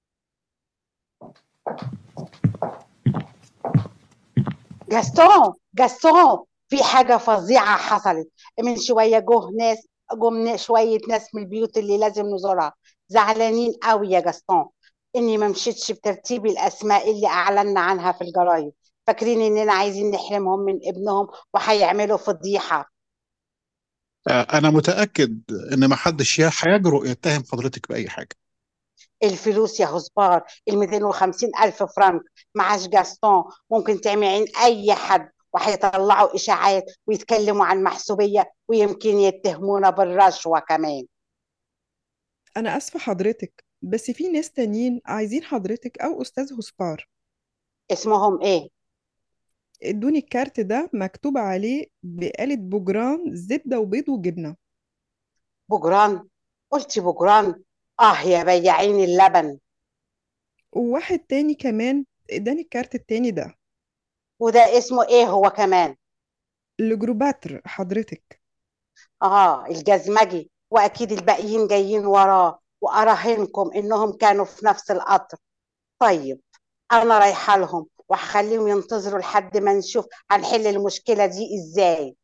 جاستون جاستون، في حاجة فظيعة حصلت. من شوية جه ناس جم شوية ناس من البيوت اللي لازم نزورها، زعلانين قوي يا جاستون إني ما مشيتش بترتيب الأسماء اللي أعلنا عنها في الجرايد. فاكرين إننا عايزين نحرمهم من ابنهم وهيعملوا فضيحة. آه، أنا متأكد إن محدش ي- هيجرؤ يتهم حضرتك بأي حاجة. الفلوس يا هسبار، ال مئتين وخمسين ألف فرنك معاش جاستون ممكن تعمي عين أي حد، وهيطلعوا إشاعات ويتكلموا عن محسوبية ويمكن يتهمونا بالرشوة كمان. أنا آسفة حضرتك، بس في ناس تانيين عايزين حضرتك أو أستاذ هسبار. اسمهم إيه؟ ادوني الكارت ده مكتوب عليه بقالة بجران زبدة وبيض وجبنة. بجران؟ قلتي بجران؟ آه يا بياعين اللبن. وواحد تاني كمان اداني الكارت التاني ده وده اسمه إيه هو كمان؟ لجروباتر حضرتك. آه الجزمجي، وأكيد الباقيين جايين وراه، وأراهنكم إنهم كانوا في نفس القطر. طيب، انا رايحه لهم وهخليهم ينتظروا لحد ما نشوف هنحل المشكله دي ازاي.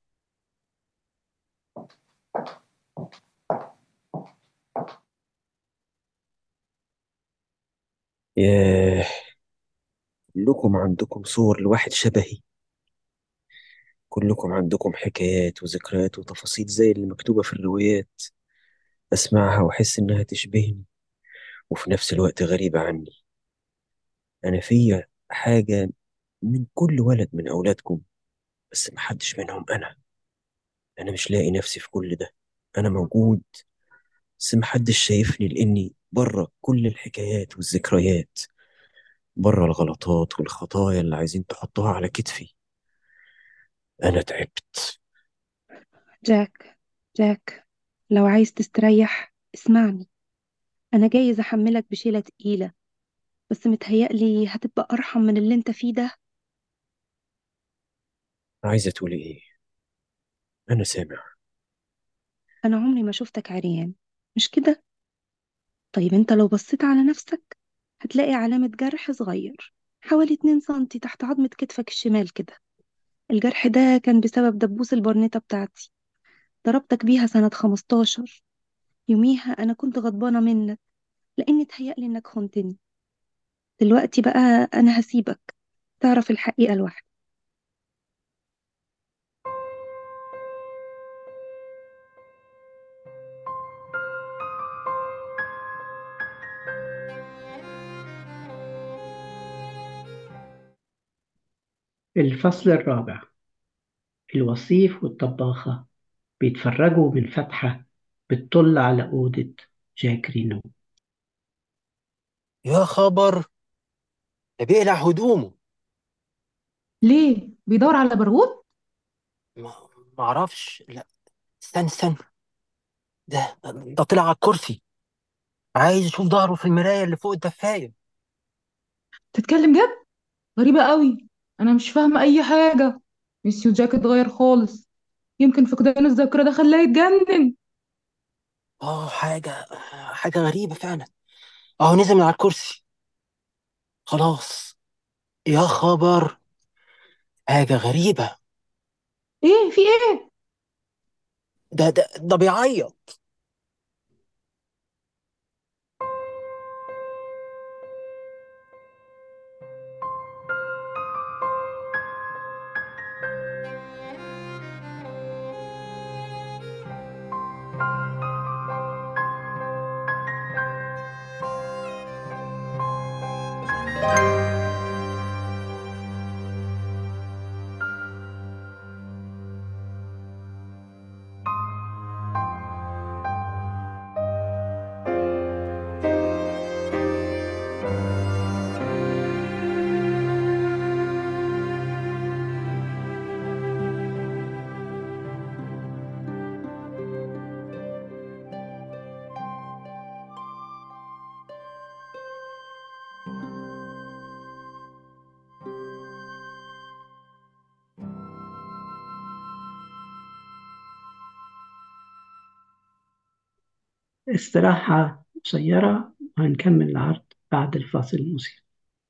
ياه، كلكم عندكم صور لواحد شبهي. كلكم عندكم حكايات وذكريات وتفاصيل زي اللي مكتوبة في الروايات. أسمعها وأحس إنها تشبهني، وفي نفس الوقت غريبة عني. أنا فيا حاجة من كل ولد من أولادكم، بس محدش منهم أنا. أنا مش لاقي نفسي في كل ده. أنا موجود، بس محدش شايفني لأني بره كل الحكايات والذكريات، بره الغلطات والخطايا اللي عايزين تحطوها على كتفي. أنا تعبت. جاك، جاك، لو عايز تستريح اسمعني. أنا جايز أحملك بشيلة تقيلة، بس متهيألي هتبقى أرحم من اللي أنت فيه ده. عايزة تقولي إيه؟ أنا سامع. أنا عمري ما شفتك عريان، مش كده؟ طيب أنت لو بصيت على نفسك هتلاقي علامة جرح صغير حوالي اتنين سنتي تحت عظمة كتفك الشمال كده. الجرح ده كان بسبب دبوس البرنيطة بتاعتي، ضربتك بيها سنة خمستاشر. يوميها أنا كنت غضبانة منك لأني تهيألي إنك خنتني. دلوقتي بقى أنا هسيبك تعرف الحقيقة لوحدك. الفصل الرابع. الوصيف والطباخة بيتفرجوا من فتحة بتطل على أوضة جاك رينو. يا خبر، ده بيقلع هدومه. ليه بيدور على برغوت؟ ما معرفش، لا، استنى استنى، ده ده طلع على الكرسي، عايز يشوف ظهره في المراية اللي فوق الدفاية. تتكلم جد؟ غريبة قوي. انا مش فاهمة اي حاجة. ميسيو جاك اتغير خالص. يمكن فقدان الذاكرة ده خلاه يتجنن. اه، حاجة حاجة غريبة فعلا. اهو نزل من على الكرسي خلاص. يا خبر، حاجة غريبة. ايه في ايه؟ ده ده ده بيعيط. استراحة قصيرة وهنكمل العرض بعد الفاصل الموسيقي.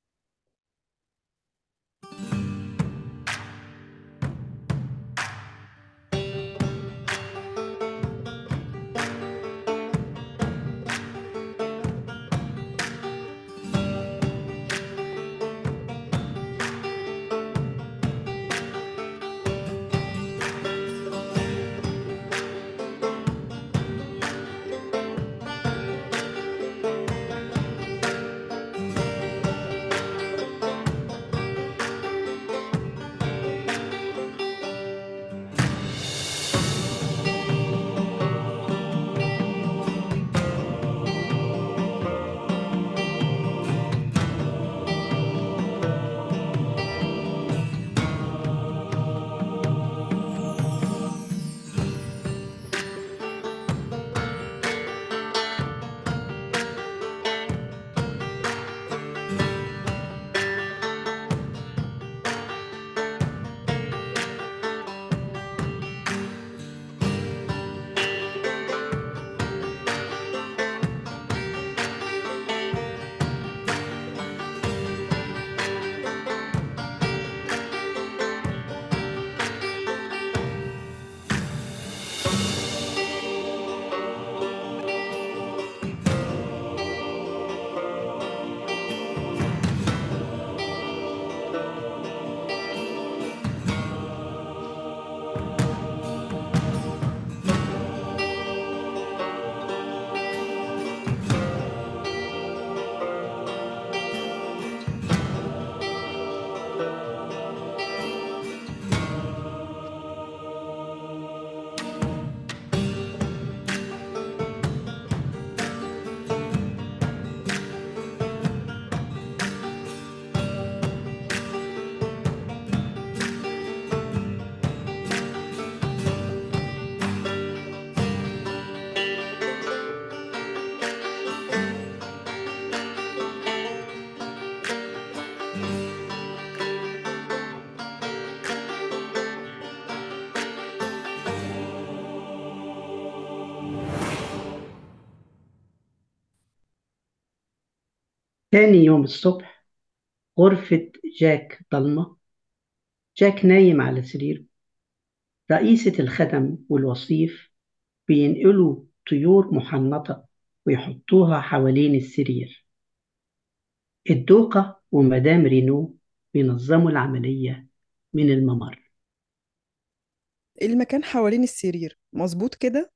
تاني يوم الصبح، غرفة جاك ضلمة. جاك نايم على سرير. رئيسة الخدم والوصيف بينقلوا طيور محنطة ويحطوها حوالين السرير. الدوقة ومدام رينو بينظموا العملية من الممر. المكان حوالين السرير مظبوط كده؟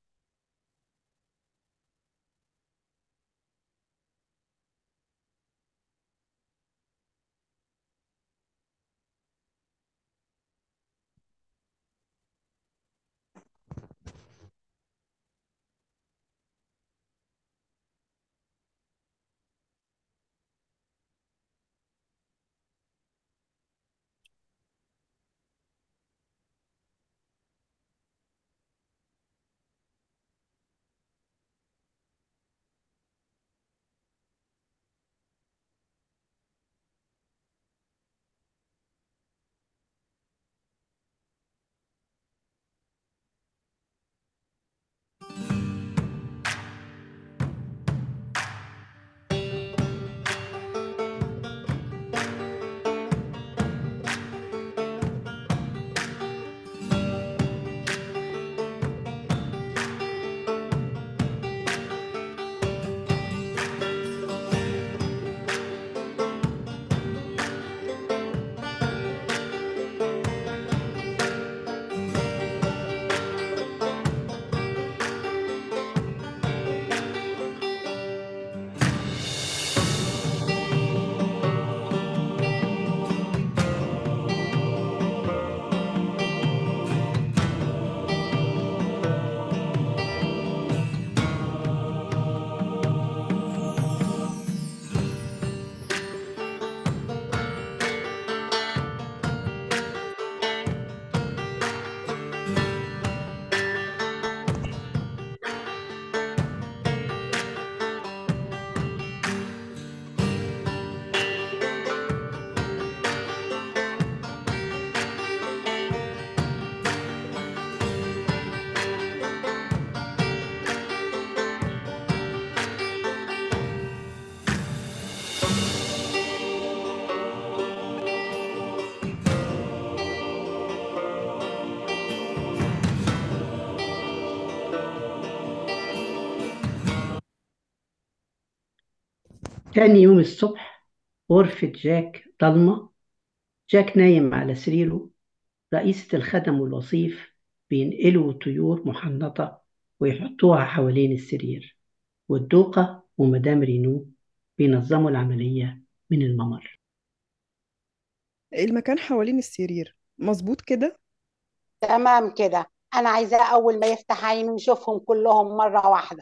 تاني يوم الصبح غرفة جاك ضلمة. جاك نايم على سريره. رئيسة الخدم والوصيف بينقلوا طيور محنطة ويحطوها حوالين السرير، والدوقة ومدام رينو بينظموا العملية من الممر. المكان حوالين السرير مظبوط كده؟ تمام كده، انا عايزاه اول ما يفتح عينه يشوفهم كلهم مرة واحدة.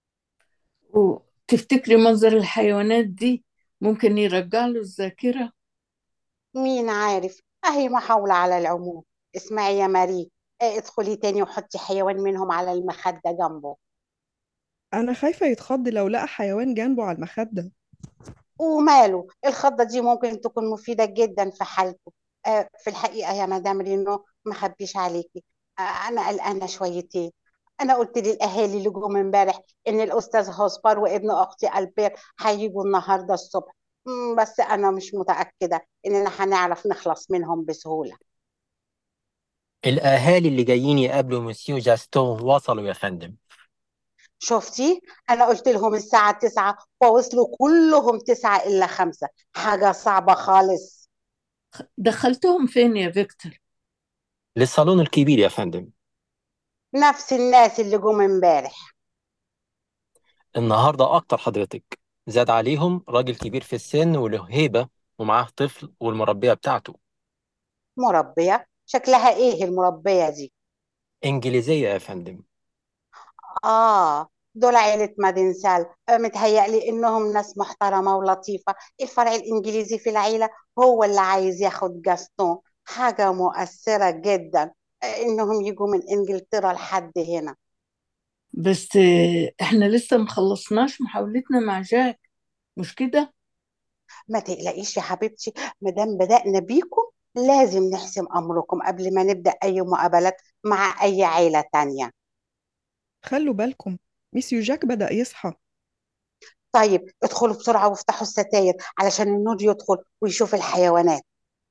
وتفتكري منظر الحيوانات دي ممكن يرجع له الذاكرة؟ مين عارف، اهي محاولة على العموم. اسمعي يا ماري، اه، ادخلي تاني وحطي حيوان منهم على المخدة جنبه. أنا خايفة يتخض لو لقى حيوان جنبه على المخدة. وماله، الخضة دي ممكن تكون مفيدة جدا في حالته. آه، في الحقيقة يا مدام رينو ما خبيش عليكي، آه، أنا قلقانة شويتين. أنا قلت للأهالي اللي جم امبارح إن الأستاذ هوسبار وابن أختي ألبير هيجوا النهاردة الصبح. مم، بس أنا مش متأكدة إننا هنعرف نخلص منهم بسهولة. الأهالي اللي جايين يقابلوا مسيو جاستون وصلوا يا فندم. شفتي، أنا قلت لهم الساعة تسعة ووصلوا كلهم تسعة إلا خمسة. حاجة صعبة خالص. دخلتهم فين يا فيكتور؟ للصالون الكبير يا فندم. نفس الناس اللي جم امبارح. النهاردة أكتر حضرتك، زاد عليهم راجل كبير في السن وله هيبة ومعاه طفل والمربية بتاعته. مربية؟ شكلها ايه المربية دي؟ إنجليزية يا فندم. اه، دول عيلة مادنسال. آه، متهيألي انهم ناس محترمة ولطيفة. الفرع الانجليزي في العيلة هو اللي عايز ياخد جاستون. حاجة مؤثرة جدا، آه، انهم يجوا من انجلترا لحد هنا. بس آه، احنا لسه مخلصناش محاولتنا مع جاك، مش كده؟ ما تقلقيش يا حبيبتي، مادام بدأنا بيكم لازم نحسم امركم قبل ما نبدأ اي مقابلات مع اي عيلة تانية. خلوا بالكم، ميسيو جاك بدأ يصحى. طيب ادخلوا بسرعة وافتحوا الستاير علشان النور يدخل ويشوف الحيوانات.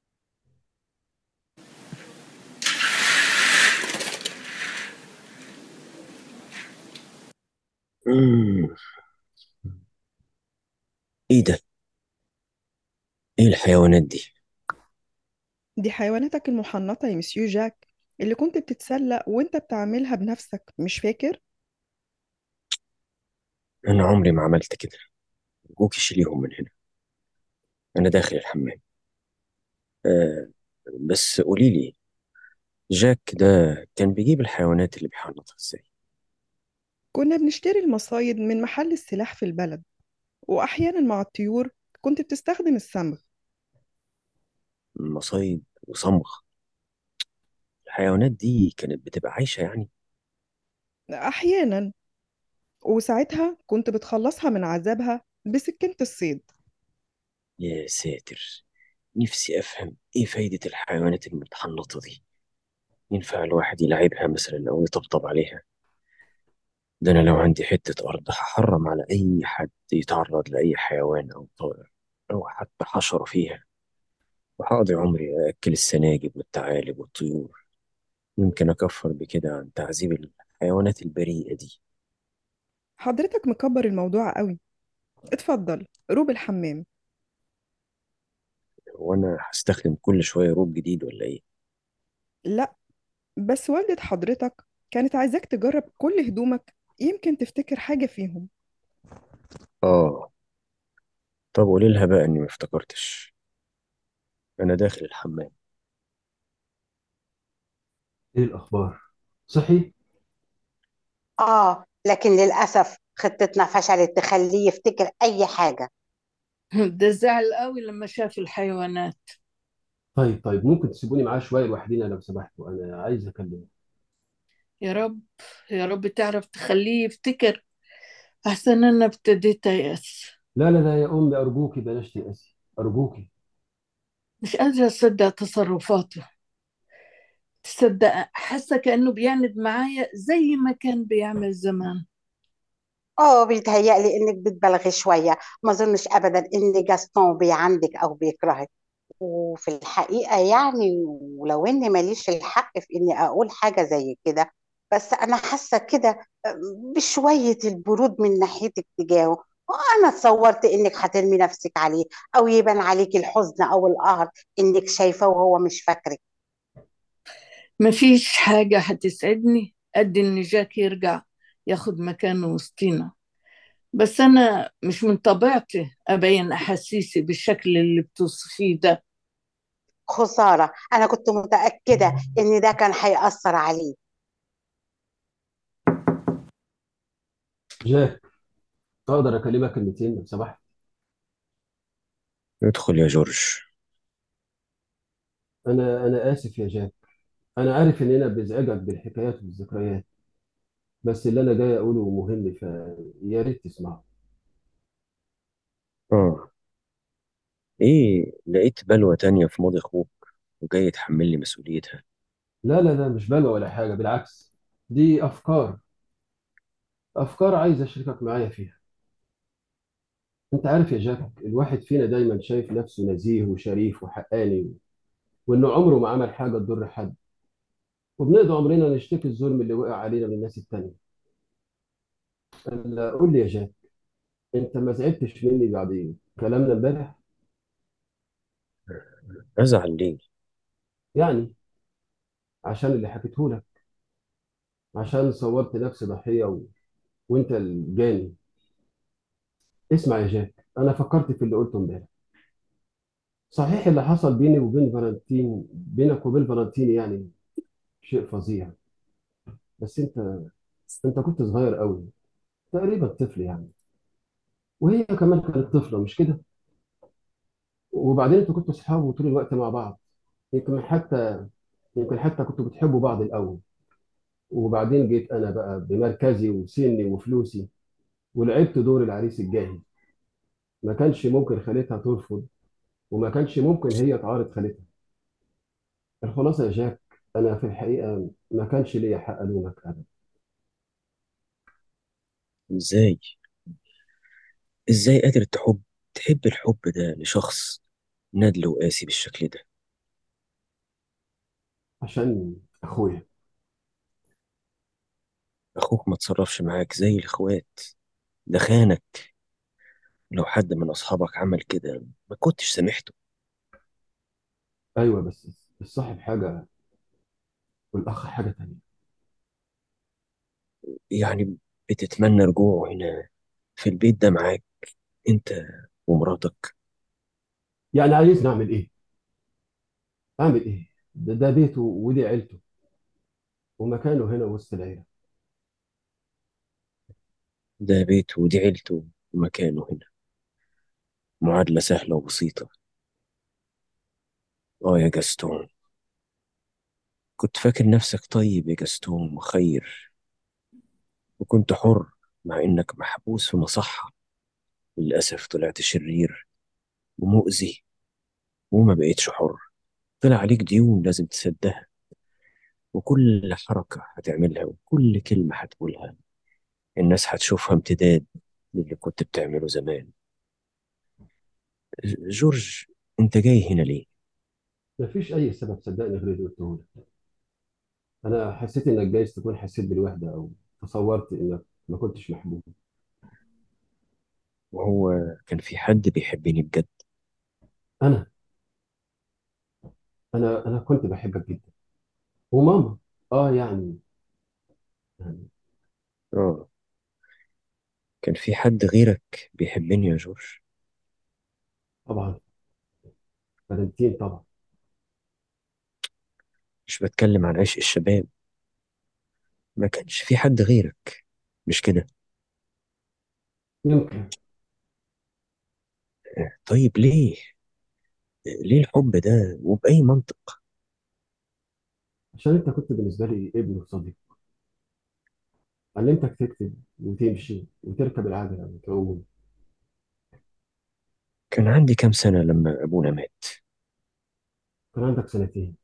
مم. ايه ده؟ ايه الحيوانات دي؟ دي حيواناتك المحنطة يا مسيو جاك، اللي كنت بتتسلق وانت بتعملها بنفسك، مش فاكر؟ انا عمري ما عملت كده. ارجوك شيليهم من هنا. انا داخل الحمام. آه بس قولي لي، جاك ده كان بيجيب الحيوانات اللي بيحنطها ازاي؟ كنا بنشتري المصايد من محل السلاح في البلد، وأحيانا مع الطيور كنت بتستخدم الصمغ. مصايد وصمغ؟ الحيوانات دي كانت بتبقى عايشة يعني؟ أحيانا، وساعتها كنت بتخلصها من عذابها بسكينة الصيد. يا ساتر، نفسي افهم ايه فايدة الحيوانات المتحنطة دي. ينفع الواحد يلعبها مثلا او يطبطب عليها؟ ده انا لو عندي حتة ارض هحرم على اي حد يتعرض لاي حيوان او طائر او حتى حشرة فيها، وهقضي عمري اكل السناجب والثعالب والطيور. يمكن اكفر بكده عن تعذيب الحيوانات البريئة دي. حضرتك مكبر الموضوع قوي. اتفضل روب الحمام. وانا هستخدم كل شوية روب جديد ولا ايه؟ لا، بس والدة حضرتك كانت عايزاك تجرب كل هدومك، يمكن تفتكر حاجة فيهم. اه، طب قولي لها بقى اني ما افتكرتش. انا داخل الحمام. ايه الاخبار؟ صحي؟ اه، لكن للأسف خطتنا فشلت تخليه يفتكر أي حاجة. ده زعل قوي لما شاف الحيوانات. طيب طيب، ممكن تسيبوني معاه شويه لوحدينا لو سمحتوا، انا عايز اكلمه. يا رب، يا رب تعرف تخليه يفتكر، أحسن أنا ابتديت أيأس. لا لا لا يا امي، ارجوكي بلاش تيأسي، ارجوكي. مش قادرة أصدق تصرفاته. تصدق حاسة كأنه بيعند معايا زي ما كان بيعمل زمان. اه، بيتهيألي انك بتبالغي شوية. ما اظنش ابدا ان جاستون بيعندك او بيكرهك. وفي الحقيقة يعني، ولو اني ماليش الحق في اني اقول حاجة زي كده، بس انا حاسة كده بشوية البرود من ناحيتك تجاهه. وانا تصورت انك هترمي نفسك عليه، او يبان عليك الحزن او القهر انك شايفاه وهو مش فاكرك. مفيش حاجة هتسعدني قد إن جاك يرجع ياخد مكانه وسطينا. بس أنا مش من طبيعتي أبين أحاسيسي بالشكل اللي بتوصفيه ده. خسارة، انا كنت متأكدة ان ده كان هيأثر عليه. جاك، اقدر اكلمك كلمتين لو سمحت؟ ادخل يا جورج. انا انا اسف يا جاك. انا عارف ان انا بزعجك بالحكايات والذكريات، بس اللي انا جاي اقوله مهم، فيا ريت تسمعه. اه، ايه لقيت بلوى تانية في ماضي اخوك وجاي تحمل لي مسؤوليتها؟ لا لا لا، مش بلوى ولا حاجه، بالعكس. دي افكار، افكار عايز اشاركك معايا فيها. انت عارف يا جاك، الواحد فينا دايما شايف نفسه نزيه وشريف وحقاني، وانه عمره ما عمل حاجه تضر حد، وبنقضي عمرنا نشتكي الظلم اللي وقع علينا من الناس التانية. قال- قول لي يا جاك، انت ما زعلتش مني بعد كلامنا امبارح؟ ازعل ليه؟ يعني عشان اللي حكيته لك، عشان صورت نفسي ضحيه و... وانت الجاني. اسمع يا جاك، انا فكرت في اللي قلته امبارح. صحيح اللي حصل بيني وبين فالنتين، بينك وبين فالنتين، يعني شيء فظيع. بس انت انت كنت صغير قوي، تقريبا طفل يعني، وهي كمان كانت طفله، مش كده؟ وبعدين انتوا كنتوا اصحاب وطول الوقت مع بعض. يمكن حتى يمكن حتى كنتوا بتحبوا بعض الاول، وبعدين جيت انا بقى بمركزي وسني وفلوسي، ولعبت دور العريس الجاهز. ما كانش ممكن خالتها ترفض، وما كانش ممكن هي تعارض خالتها. الخلاصه يا جاك، انا في الحقيقه ما كانش ليا حق الومك ابدا. ازاي ازاي قادر تحب تحب الحب ده لشخص ندل وقاسي بالشكل ده؟ عشان اخويا. اخوك ما تصرفش معاك زي الاخوات، ده خانك. لو حد من اصحابك عمل كده ما كنتش سامحته. ايوه، بس الصاحب حاجه والاخ حاجه تانية. يعني بتتمنى رجوعه هنا في البيت ده معاك انت ومراتك؟ يعني عايز نعمل ايه؟ اعمل ايه؟ ده, ده بيته ودي عيلته، ومكانه هنا وسط العيله. ده بيته ودي عيلته ومكانه هنا. معادلة سهلة وبسيطة. اه يا جاستون، كنت فاكر نفسك طيب يا جاستون وخير، وكنت حر، مع انك محبوس في مصحة. للأسف طلعت شرير ومؤذي، وما بقيتش حر. طلع عليك ديون لازم تسدها، وكل حركة هتعملها وكل كلمة هتقولها الناس هتشوفها امتداد للي كنت بتعمله زمان. ج- جورج، انت جاي هنا ليه؟ مفيش اي سبب صدقني غير اللي قلته لك. انا حسيت انك جايز تكون حسيت بالوحده، او تصورت انك ما كنتش محبوب. وهو كان في حد بيحبني بجد؟ انا انا انا كنت بحبك جدا، وماما. اه يعني يعني اه، كان في حد غيرك بيحبني يا جورج؟ طبعا، فالنتين طبعا. مش بتكلم عن عشق الشباب، ما كانش في حد غيرك، مش كده؟ يمكن طيب ليه؟ ليه الحب ده وبأي منطق؟ عشان انت كنت بالنسبه لي ابن وصديق. علمتك تكتب وتمشي وتركب العجله وتعوم. كان عندي كام سنة لما أبونا مات؟ كان عندك سنتين.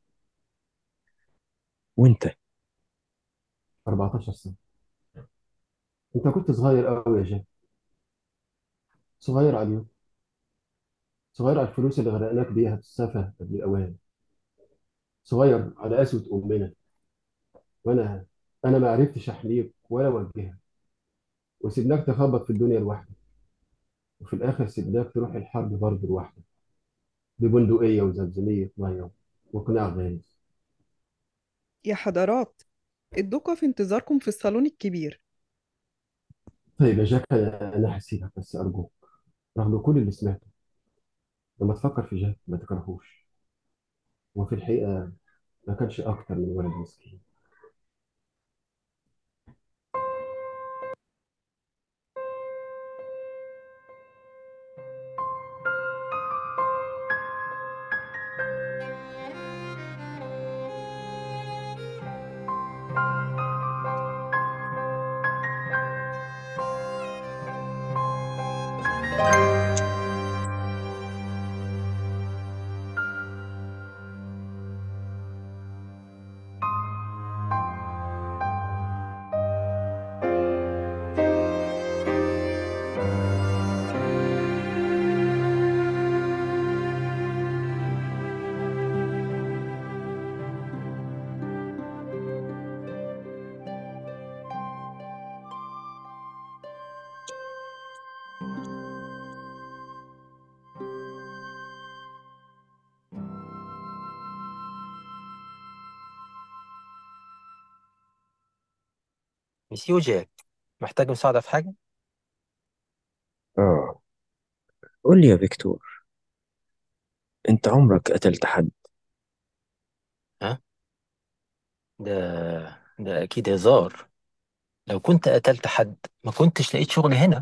وانت؟ اربعتاشر سنه. انت كنت صغير قوي يا جان، صغير على اليوم، صغير على الفلوس اللي غرقناك بيها في السفه قبل الاوان، صغير على قسوه امنا. وانا انا ما عرفتش احميك ولا اوجهك، وسيبناك تخبط في الدنيا لوحدك. وفي الآخر سيبناك تروح الحرب برضه لوحدك ببندقية وزمزمية مية وقناع غاز. يا حضرات، الدكة في انتظاركم في الصالون الكبير. طيب يا جاك، أنا أنا هسيبك بس أرجوك، رغم كل اللي سمعته لما تفكر في جاك ما تكرهوش. وفي الحقيقة ما كانش أكتر من ولد مسكين. مسيو جاك، محتاج مساعدة في حاجة؟ آه، قول لي يا فيكتور، أنت عمرك قتلت حد؟ ها؟ ده ده أكيد هزار. لو كنت قتلت حد ما كنتش لقيت شغل هنا.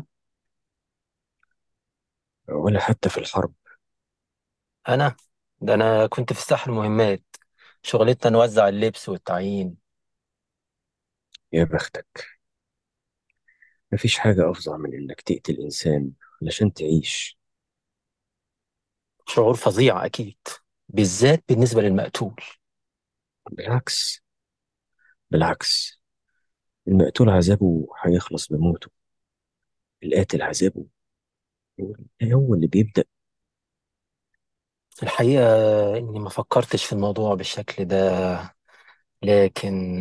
ولا حتى في الحرب؟ أنا ده أنا كنت في الساحل مهمات، شغلتنا نوزع اللبس والتعيين. يا بختك، مفيش حاجة أفظع من إنك تقتل إنسان علشان تعيش. شعور فظيع أكيد، بالذات بالنسبة للمقتول. بالعكس، بالعكس، المقتول عذابه هيخلص بموته، القاتل عذابه هو هو اللي بيبدأ. الحقيقة إني ما فكرتش في الموضوع بالشكل ده، لكن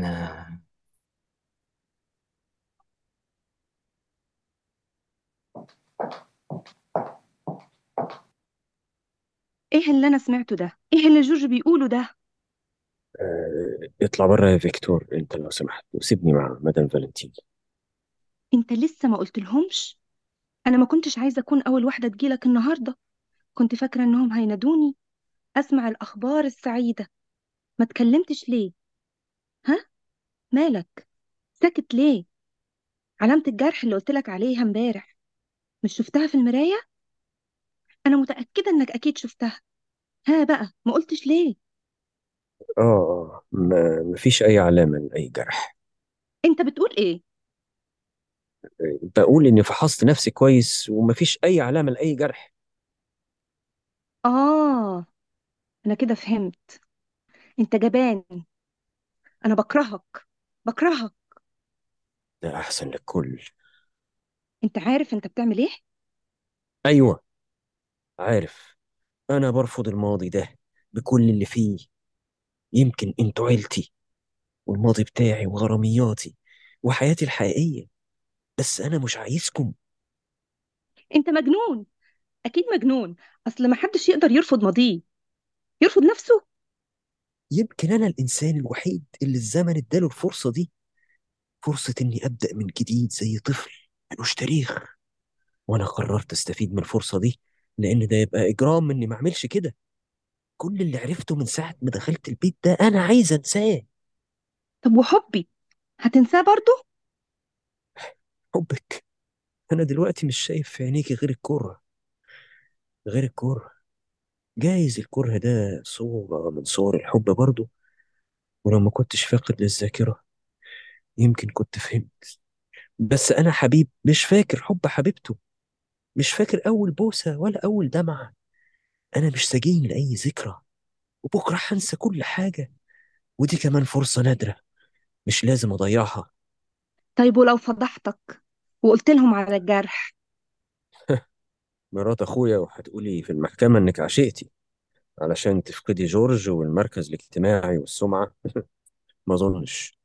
ايه اللي انا سمعته ده؟ ايه اللي جورج بيقوله ده؟ آه، اطلع بره يا فيكتور انت لو سمحت، وسيبني مع مدام فالنتين. انت لسه ما قلتلهمش؟ انا ما كنتش عايزه اكون اول واحده تجيلك النهارده، كنت فاكره انهم هينادوني اسمع الاخبار السعيده. ما تكلمتش ليه؟ ها؟ مالك؟ ساكت ليه؟ علامه الجرح اللي قلتلك عليها امبارح مش شفتها في المرايه؟ انا متاكده انك اكيد شفتها. ها بقى، ما قلتش ليه؟ اه اه ما مفيش اي علامة لأي جرح. انت بتقول ايه؟ آه، بقول اني فحصت نفسي كويس ومفيش اي علامة لأي جرح. اه، انا كده فهمت. انت جبان. انا بكرهك، بكرهك. ده احسن للكل. انت عارف انت بتعمل ايه؟ ايوه عارف، انا برفض الماضي ده بكل اللي فيه. يمكن انتوا عيلتي والماضي بتاعي وغرامياتي وحياتي الحقيقية، بس انا مش عايزكم. انت مجنون، اكيد مجنون. اصل ما حدش يقدر يرفض ماضيه، يرفض نفسه. يمكن انا الانسان الوحيد اللي الزمن اداله الفرصة دي، فرصة اني ابدأ من جديد زي طفل ملوش تاريخ. وانا قررت استفيد من الفرصة دي، لان ده يبقى اجرام اني ما اعملش كده. كل اللي عرفته من ساعة ما دخلت البيت ده انا عايز انساه. طب وحبي هتنساه برضه؟ حبك؟ انا دلوقتي مش شايف في عينيكي غير الكره، غير الكره. جايز الكره ده صورة من صور الحب برضه، ولو ما كنتش فاقد للذاكرة يمكن كنت فهمت. بس انا حبيب مش فاكر حب حبيبته، مش فاكر اول بوسة ولا اول دمعة. انا مش سجين لاي ذكرى، وبكره هنسى كل حاجة. ودي كمان فرصة نادرة مش لازم اضيعها. طيب ولو فضحتك وقلت لهم على الجرح؟ مرات اخويا وهتقولي في المحكمة انك عشقتي علشان تفقدي جورج والمركز الاجتماعي والسمعة. ما اظنش.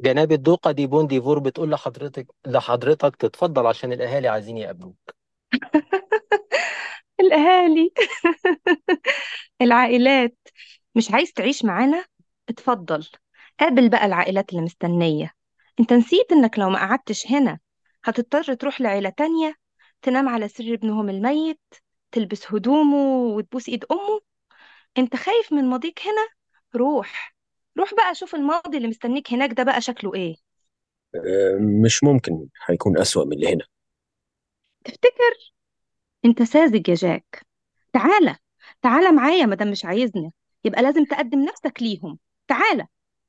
جناب الدوقة دي بوندي فور بتقول لحضرتك لحضرتك تتفضل عشان الأهالي عايزين يقابلوك. الأهالي. العائلات. مش عايز تعيش معانا؟ اتفضل، قابل بقى العائلات اللي مستنية. انت نسيت انك لو ما قعدتش هنا هتضطر تروح لعيلة تانية، تنام على سرير ابنهم الميت، تلبس هدومه وتبوس ايد امه. انت خايف من ماضيك هنا؟ روح، روح بقى شوف الماضي اللي مستنيك هناك ده بقى شكله ايه. آه، مش ممكن هيكون أسوأ من اللي هنا. تفتكر؟ انت ساذج يا جاك. تعالى، تعالى معايا مادام مش عايزنا يبقى لازم تقدم نفسك ليهم. تعالى.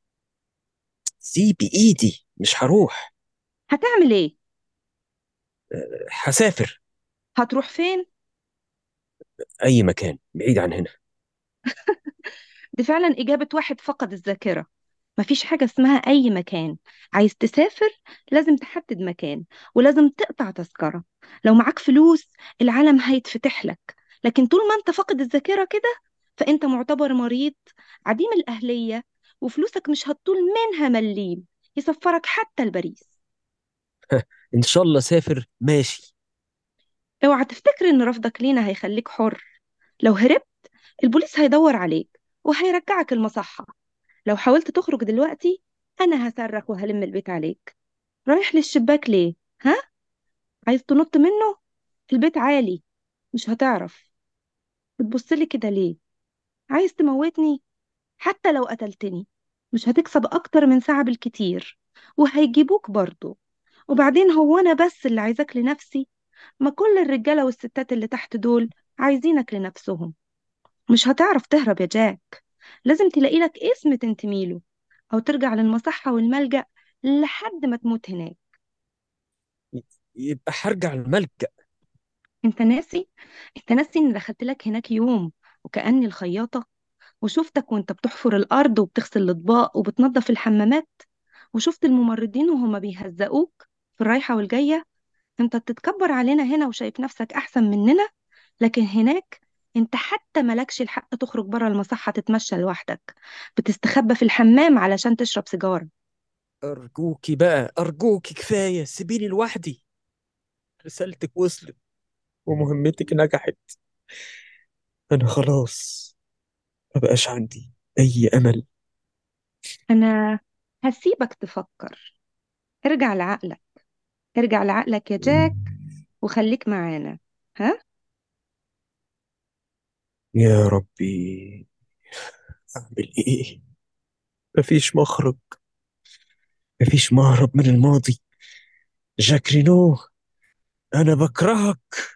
سيبي إيدي، مش هروح. هتعمل ايه؟ آه، هسافر هتروح فين؟ أي مكان بعيد عن هنا. دي فعلا إجابة واحد فقد الذاكرة. مفيش حاجة اسمها أي مكان. عايز تسافر لازم تحدد مكان، ولازم تقطع تذكرة. لو معاك فلوس العالم هيتفتح لك، لكن طول ما انت فاقد الذاكرة كده فانت معتبر مريض عديم الأهلية، وفلوسك مش هتطول منها مليم يسفرك حتى لباريس. إن شاء الله سافر ماشي. اوعى تفتكر ان رفضك لينا هيخليك حر. لو هربت البوليس هيدور عليك وهيرجعك المصحة. لو حاولت تخرج دلوقتي أنا هصرخ وهلم البيت عليك. رايح للشباك ليه؟ ها؟ عايز تنط منه؟ البيت عالي، مش هتعرف. بتبصلي كده ليه؟ عايز تموتني؟ حتى لو قتلتني مش هتكسب أكتر من ساعة بالكتير، وهيجيبوك برضو. وبعدين هو أنا بس اللي عايزاك لنفسي؟ ما كل الرجالة والستات اللي تحت دول عايزينك لنفسهم. مش هتعرف تهرب يا جاك. لازم تلاقي لك اسم تنتمي له، أو ترجع للمصحة والملجأ لحد ما تموت هناك. يبقى هرجع الملجأ. انت ناسي؟ انت ناسي اني دخلت لك هناك يوم وكأني الخياطة، وشفتك وانت بتحفر الأرض وبتغسل الأطباق وبتنظف الحمامات، وشفت الممرضين وهما بيهزقوك في الرايحة والجاية. انت بتتكبر علينا هنا وشايف نفسك أحسن مننا، لكن هناك انت حتى ملكش الحق تخرج بره المصحة تتمشى لوحدك، بتستخبى في الحمام علشان تشرب سيجارة. أرجوكي بقى، أرجوكي كفاية، سيبيني لوحدي. رسالتك وصلت ومهمتك نجحت. أنا خلاص مبقاش عندي أي أمل. أنا هسيبك تفكر. ارجع لعقلك، ارجع لعقلك يا جاك، وخليك معانا. ها؟ يا ربي، أعمل إيه؟ مفيش مخرج، مفيش مهرب من الماضي. جاك رينو، أنا بكرهك.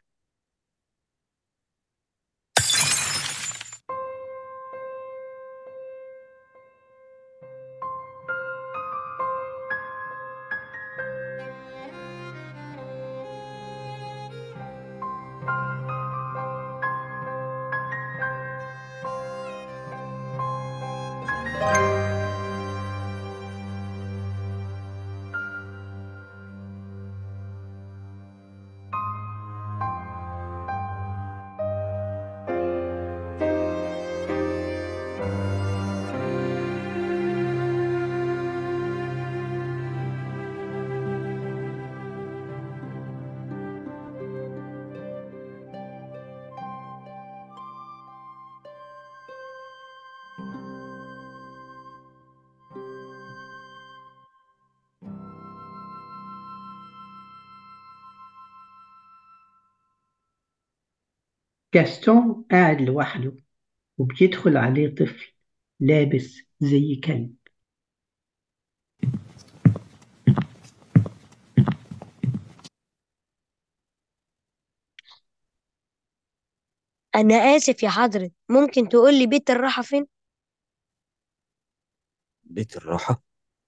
جاستون قاعد لوحده وبيدخل عليه طفل لابس زي كلب. أنا آسف يا حضرة، ممكن تقول لي بيت الراحة فين؟ بيت الراحة؟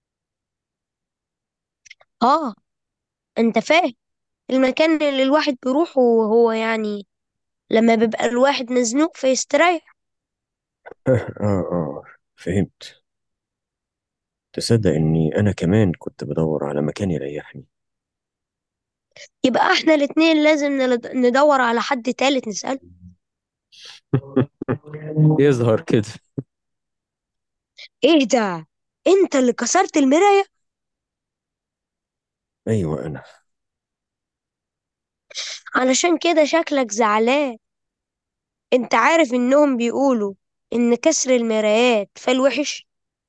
آه، أنت فاهم، المكان اللي الواحد بيروحه وهو يعني لما بيبقى الواحد مزنوق فيستريح. آه آه آه، فهمت. تصدق إني أنا كمان كنت بدور على مكان يريحني. يبقى احنا الاتنين لازم نلد- ندور على حد تالت نسأله. يظهر كده. ايه ده؟ انت اللي كسرت المراية؟ أيوة أنا. علشان كده شكلك زعلان. انت عارف انهم بيقولوا ان كسر المرايات فالوحش.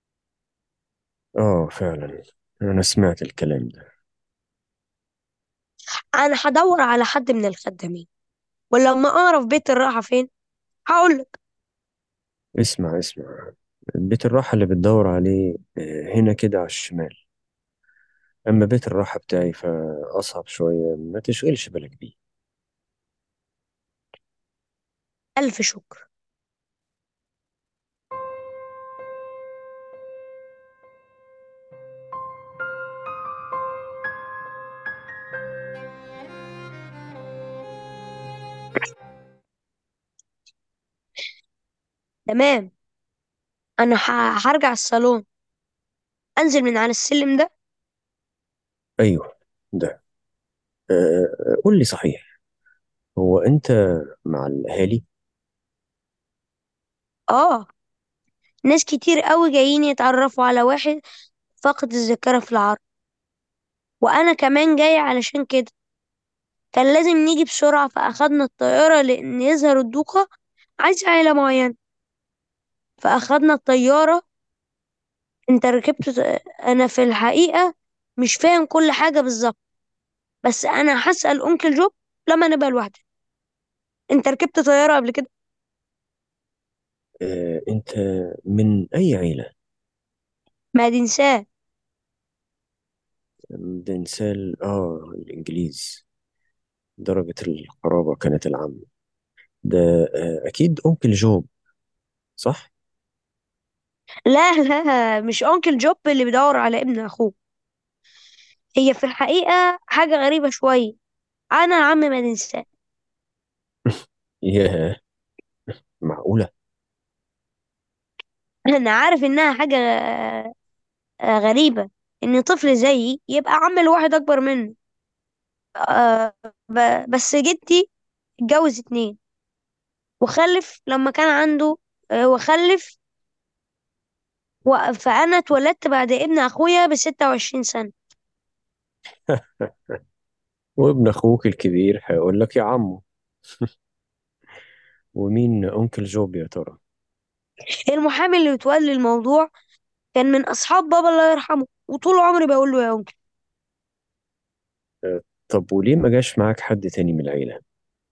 آه فعلا، أنا سمعت الكلام ده. انا هدور على حد من الخدامين، ولما اعرف بيت الراحة فين هقولك. اسمع اسمع، بيت الراحة اللي بتدور عليه آه، هنا كده على الشمال. أما بيت الراحة بتاعي فأصعب شوية، ما تشغلش بالك بيه. الف شكر. تمام. انا ه- هرجع الصالون، انزل من على السلم ده. أيوة ده. أه قول لي صحيح، هو أنت مع الأهالي؟ اه، ناس كتير قوي جايين يتعرفوا على واحد فقد الذاكرة في العرض، وانا كمان جاي علشان كده. كان لازم نيجي بسرعة فاخدنا الطيارة لان يظهر الدوقة عايز عيلة معينة، فاخدنا الطيارة. انت ركبت ط- انا في الحقيقة مش فاهم كل حاجة بالظبط، بس انا هسأل انكل جوب لما نبقى لوحدي. انت ركبت طيارة قبل كده؟ أه أنت من أي عيلة؟ ما تنساه. ده إنسان آه الإنجليز، درجة القرابة كانت العامة. ده أه أكيد أنكل جوب، صح؟ لا لا، مش انكل جوب اللي بيدور على ابن اخوه. هي في الحقيقة حاجة غريبة شوية. انا عم ما تنساه. ياه، معقولة؟ انا عارف انها حاجة آه، غريبة ان طفل زيي يبقى عم لواحد اكبر منه. آه، ب- بس جدي اتجوز اتنين وخلف لما كان عنده آه، وخلف و- فانا اتولدت بعد ابن اخويا بستة وعشرين سنة. وابن أخوك الكبير هيقول لك يا عمو. ومين أنكل جوب يا ترى؟ المحامي اللي اتولى الموضوع كان من اصحاب بابا الله يرحمه، وطول عمري بقول له يا انكل. أه طب وليه ما جاش معاك حد تاني من العيلة؟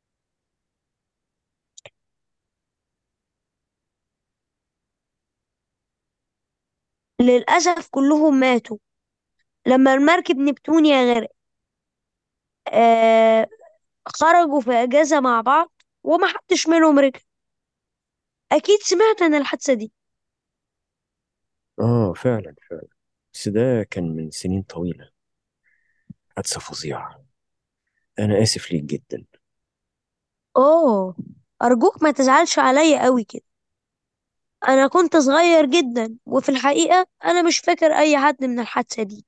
للاسف كلهم ماتوا لما المركب نبتونيا غرق. آه، خرجوا في اجازة مع بعض وما حدش منهم رجع. اكيد سمعت عن الحادثة دي. آه فعلا فعلا، بس ده كان من سنين طويلة. حادثة فظيعة. أنا آسف ليك جدا. اوه، ارجوك ما تزعلش عليا قوي كده. انا كنت صغير جدا وفي الحقيقة انا مش فاكر اي حد من الحادثة دي.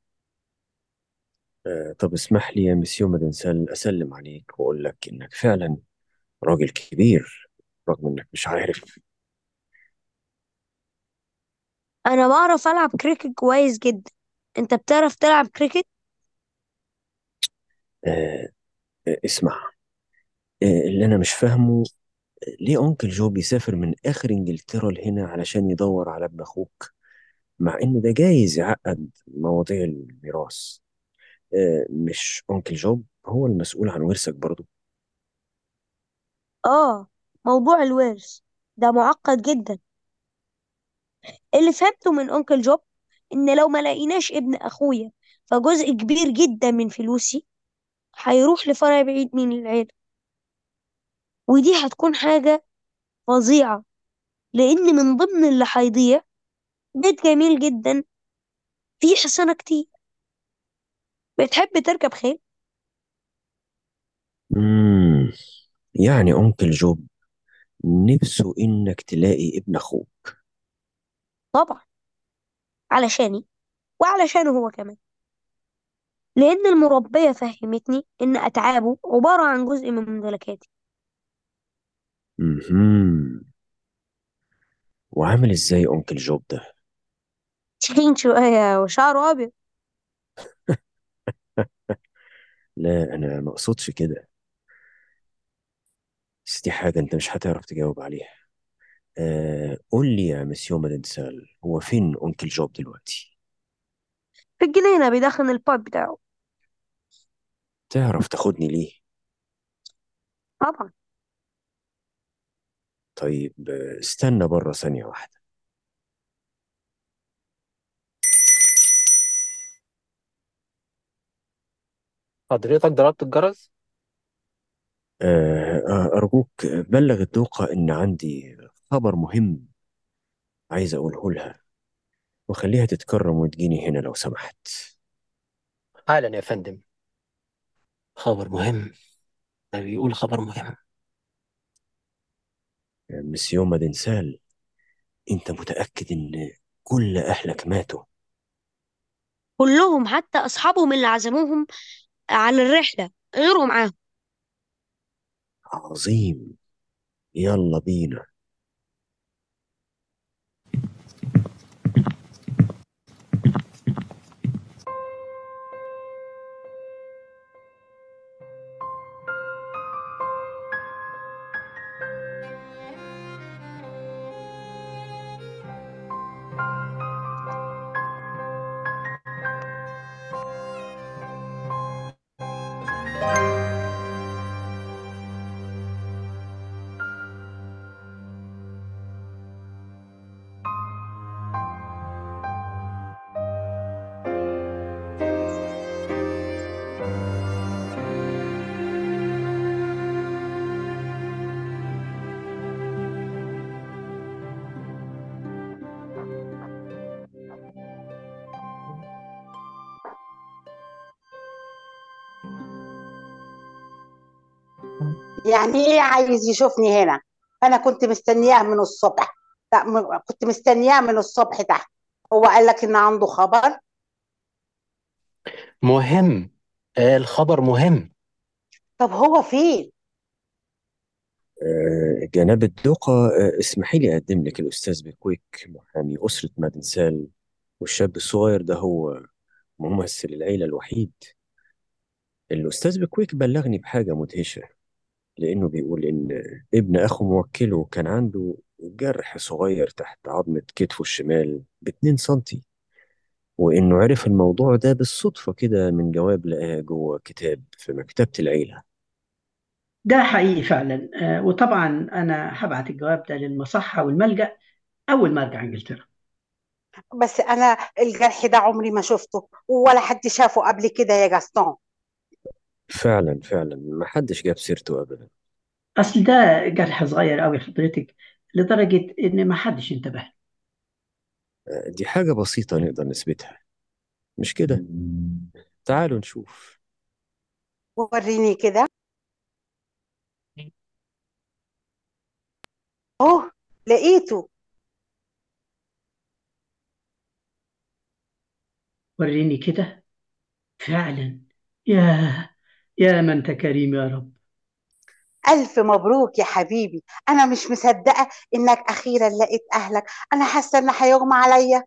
آه طب اسمح لي يا مسيو مدنسال أسلم عليك وأقول لك إنك فعلا راجل كبير، رغم إنك مش عارف. انا بعرف العب كريكت كويس جدا. انت بتعرف تلعب كريكت؟ آه آه اسمع، آه اللي أنا مش فاهمه، آه، ليه أنكل جو بيسافر من آخر إنجلترا لهنا علشان يدور على ابن أخوك، مع إن ده جايز يعقد مواضيع الميراث. آه مش أنكل جوب هو المسؤول عن ورثك برضه؟ اه، موضوع الورث ده معقد جدا. اللي فهمته من انكل جوب ان لو ما لقيناش ابن اخويا فجزء كبير جدا من فلوسي هيروح لفرع بعيد من العيلة، ودي هتكون حاجة فظيعة لان من ضمن اللي هيضيع بيت جميل جدا فيه حصانة كتير. بتحب تركب خيل؟ مم. يعني أنكل جوب نفسه إنك تلاقي ابن أخوك. طبعا، علشاني وعلشانه هو كمان، لأن المربية فهمتني إن أتعابه عبارة عن جزء من ممتلكاتي. مهم. وعامل إزاي أنكل جوب ده؟ تخين شوية وشعره أبيض. لا أنا ما أقصدش كده، بس دي حاجة أنت مش هتعرف تجاوب عليها. آه قول لي يا مسيو مادنسال، هو فين أنكل جوب دلوقتي؟ في الجنينة بيدخن البايب بتاعه. تعرف تاخدني ليه؟ طبعا. طيب آه، استنى بره ثانية واحدة. حضرتك ضربت الجرس؟ آه آه، أرجوك بلغ الدوقة إن عندي خبر مهم عايز أقوله لها، وخليها تتكرم وتجيني هنا لو سمحت. حالا يا فندم. خبر مهم؟ ده بيقول خبر مهم. آه، مسيو مادنسال، أنت متأكد إن كل أهلك ماتوا؟ كلهم حتى أصحابهم اللي عزموهم على الرحلة غيروا معاهم. عظيم، يلا بينا. يعني ايه عايز يشوفني هنا؟ انا كنت مستنياه من الصبح. لا م- كنت مستنياه من الصبح تحت. هو قال لك ان عنده خبر؟ مهم. آه الخبر مهم. طب هو فين؟ آه، جناب الدقة، آه، اسمحي لي أقدم لك الأستاذ بكويك، محامي أسرة مادنسال، والشاب الصغير ده هو ممثل العيلة الوحيد. الأستاذ بكويك بلغني بحاجة مدهشة، لأنه بيقول إن ابن أخو موكله كان عنده جرح صغير تحت عظمة كتفه الشمال باتنين سنتي، وإنه عرف الموضوع ده بالصدفة كده من جواب لقاه جوه كتاب في مكتبة العيلة. ده حقيقي فعلا. آه، وطبعا أنا هبعت الجواب ده للمصحة والملجأ أول ما أرجع إنجلترا. بس انا الجرح ده عمري ما شفته ولا حد شافه قبل كده يا جاستون. فعلا فعلا محدش جاب سيرته أبدا. أصل ده جرح صغير أوي حضرتك، لدرجة إن ما حدش انتبه. آه، دي حاجة بسيطة نقدر نثبتها، مش كده؟ تعالوا نشوف. وريني كده. اوه، لقيته. وريني كده. فعلا. يا يا ما أنت كريم يا رب. الف مبروك يا حبيبي. انا مش مصدقه انك اخيرا لقيت اهلك. انا حاسه ان هيغمى عليا.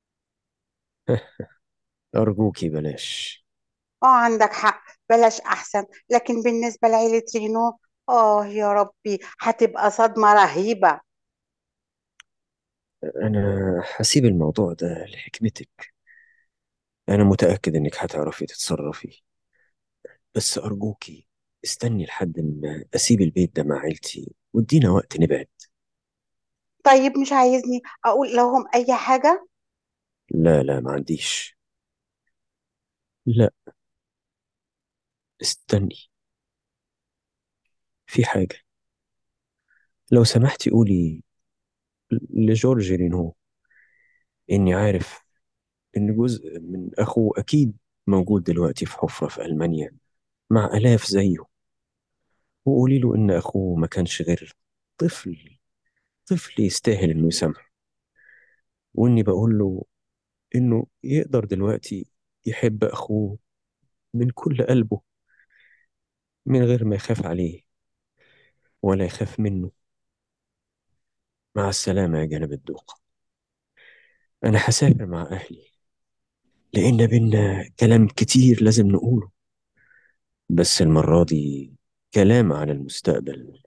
أرجوكي بلاش. اه عندك حق، بلاش احسن. لكن بالنسبه لعيله رينو، اه يا ربي هتبقى صدمه رهيبه. أنا هسيب الموضوع ده لحكمتك، أنا متأكد إنك هتعرفي تتصرفي، بس أرجوكي استني لحد ما أسيب البيت ده مع عيلتي وادينا وقت نبعد. طيب مش عايزني اقول لهم اي حاجه؟ لا لا ما عنديش. لا، استني، في حاجة. لو سمحتي قولي لجورج رينو إني عارف إن جزء من أخوه أكيد موجود دلوقتي في حفرة في ألمانيا مع آلاف زيه، وقولي له إن أخوه ما كانش غير طفل، طفل يستاهل إنه يسامحه، وإني بقول له إنه يقدر دلوقتي يحب أخوه من كل قلبه من غير ما يخاف عليه ولا يخاف منه. مع السلامة يا جناب الدوق، أنا هسافر مع أهلي لأن بينا كلام كتير لازم نقوله. بس المرة دي كلام عن المستقبل.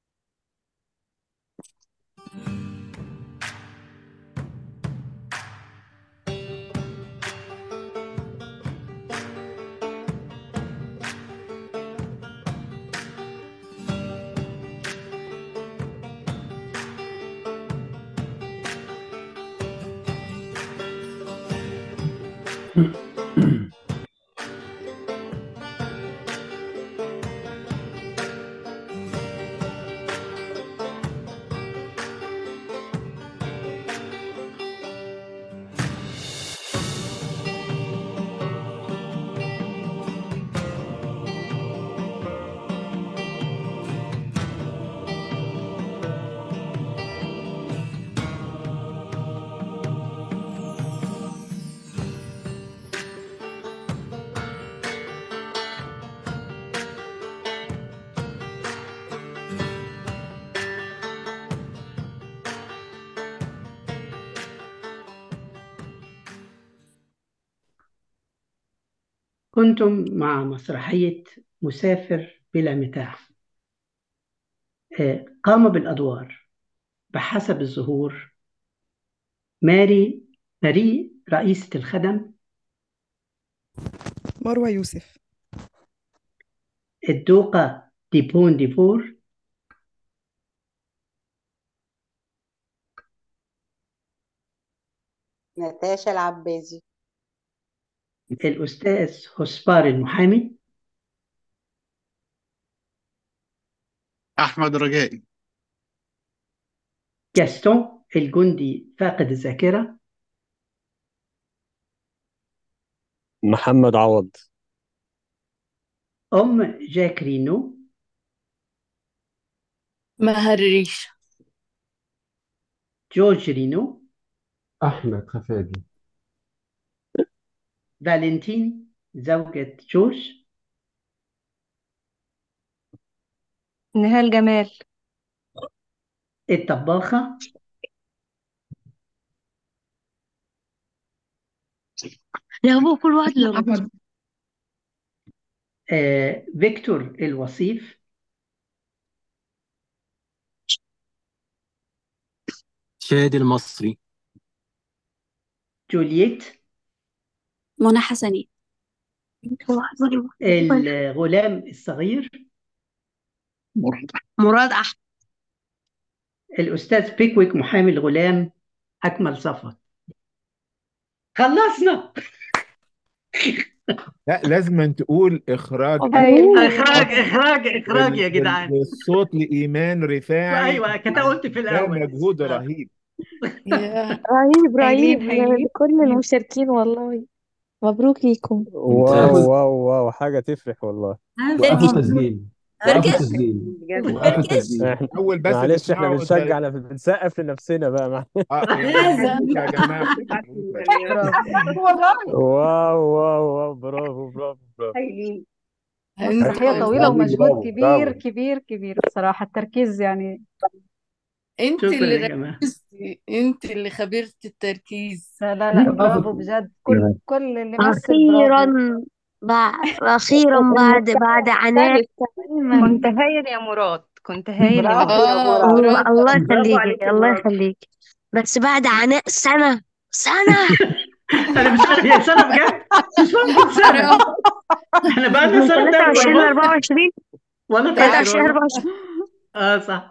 كنتم مع مسرحية مسافر بلا متاع. آه، قام بالأدوار بحسب الظهور: ماري ماري رئيسة الخدم، مروة يوسف. الدوقة ديبون ديبور، نتاشا العباسي. الأستاذ هسبار المحامي، أحمد رجائي. جاستون الجندي فاقد الذاكرة، محمد عوض. أم جاك رينو، مها الريش. جورج رينو، أحمد خفاجي. فالنتين زوجة جورج، نهال جمال. الطباخة لا هو كل واحد لوحده. آه، فيكتور الوصيف، شادي المصري. جولييت، منى حسني. الغلام الصغير، مراد أحمد. الأستاذ بيكويك محامي الغلام، أكمل صفوت. خلصنا. لا، لازم أن تقول إخراج أيوة. أكمل إخراج صفوت. إخراج إخراج يا وال- جدعان. وال- والصوت لإيمان رفاعي. أيوة كنت قلت في ده الأول. مجهود رهيب. يا رهيب هايلين رهيب هايلين. لكل المشاركين والله. مبروك ليكم. واو ممتاز. واو واو، حاجة تفرح والله. وقفوا تركي التسجيل، وقفوا تركي التسجيل، بجد. وقفوا تركيش. التسجيل. احنا أول بس معلش احنا تسمعوا بنشجع، ده. احنا بنسقف لنفسنا بقى مع... اه يعني مبروك يا جماعة. برافو. واو واو واو، برافو برافو برافو. هايلين. انت مسرحية أيوة، طويلة برافو ومجهود برافو كبير برافو. كبير كبير بصراحة. التركيز يعني انت شكرا اللي يا جماعة. ركزتي، انت اللي خبيرة التركيز. لا لا لا، برافو وقفوا. بجد. كل كل اللي مثل أخيرا برافو. بعد أخيرا بعد بعد عناء. مختلف تماما. كنت هايل يا مراد، كنت هايل يا برافو مراد. يا اه مراد. الله برافو. الله برافو عليك يخليكي يا الله مراد. يخليكي. بس بعد عناء سنة سنة أنا مش عارف هي سنة بجد، مش ممكن سنة. برافو. إحنا بقالنا من سنة بنعمل ثلاثة وعشرين ل برافو أربعة وعشرين. ولا فاكر ثلاثة وعشرين والله. أربعة وعشرين. اه صح.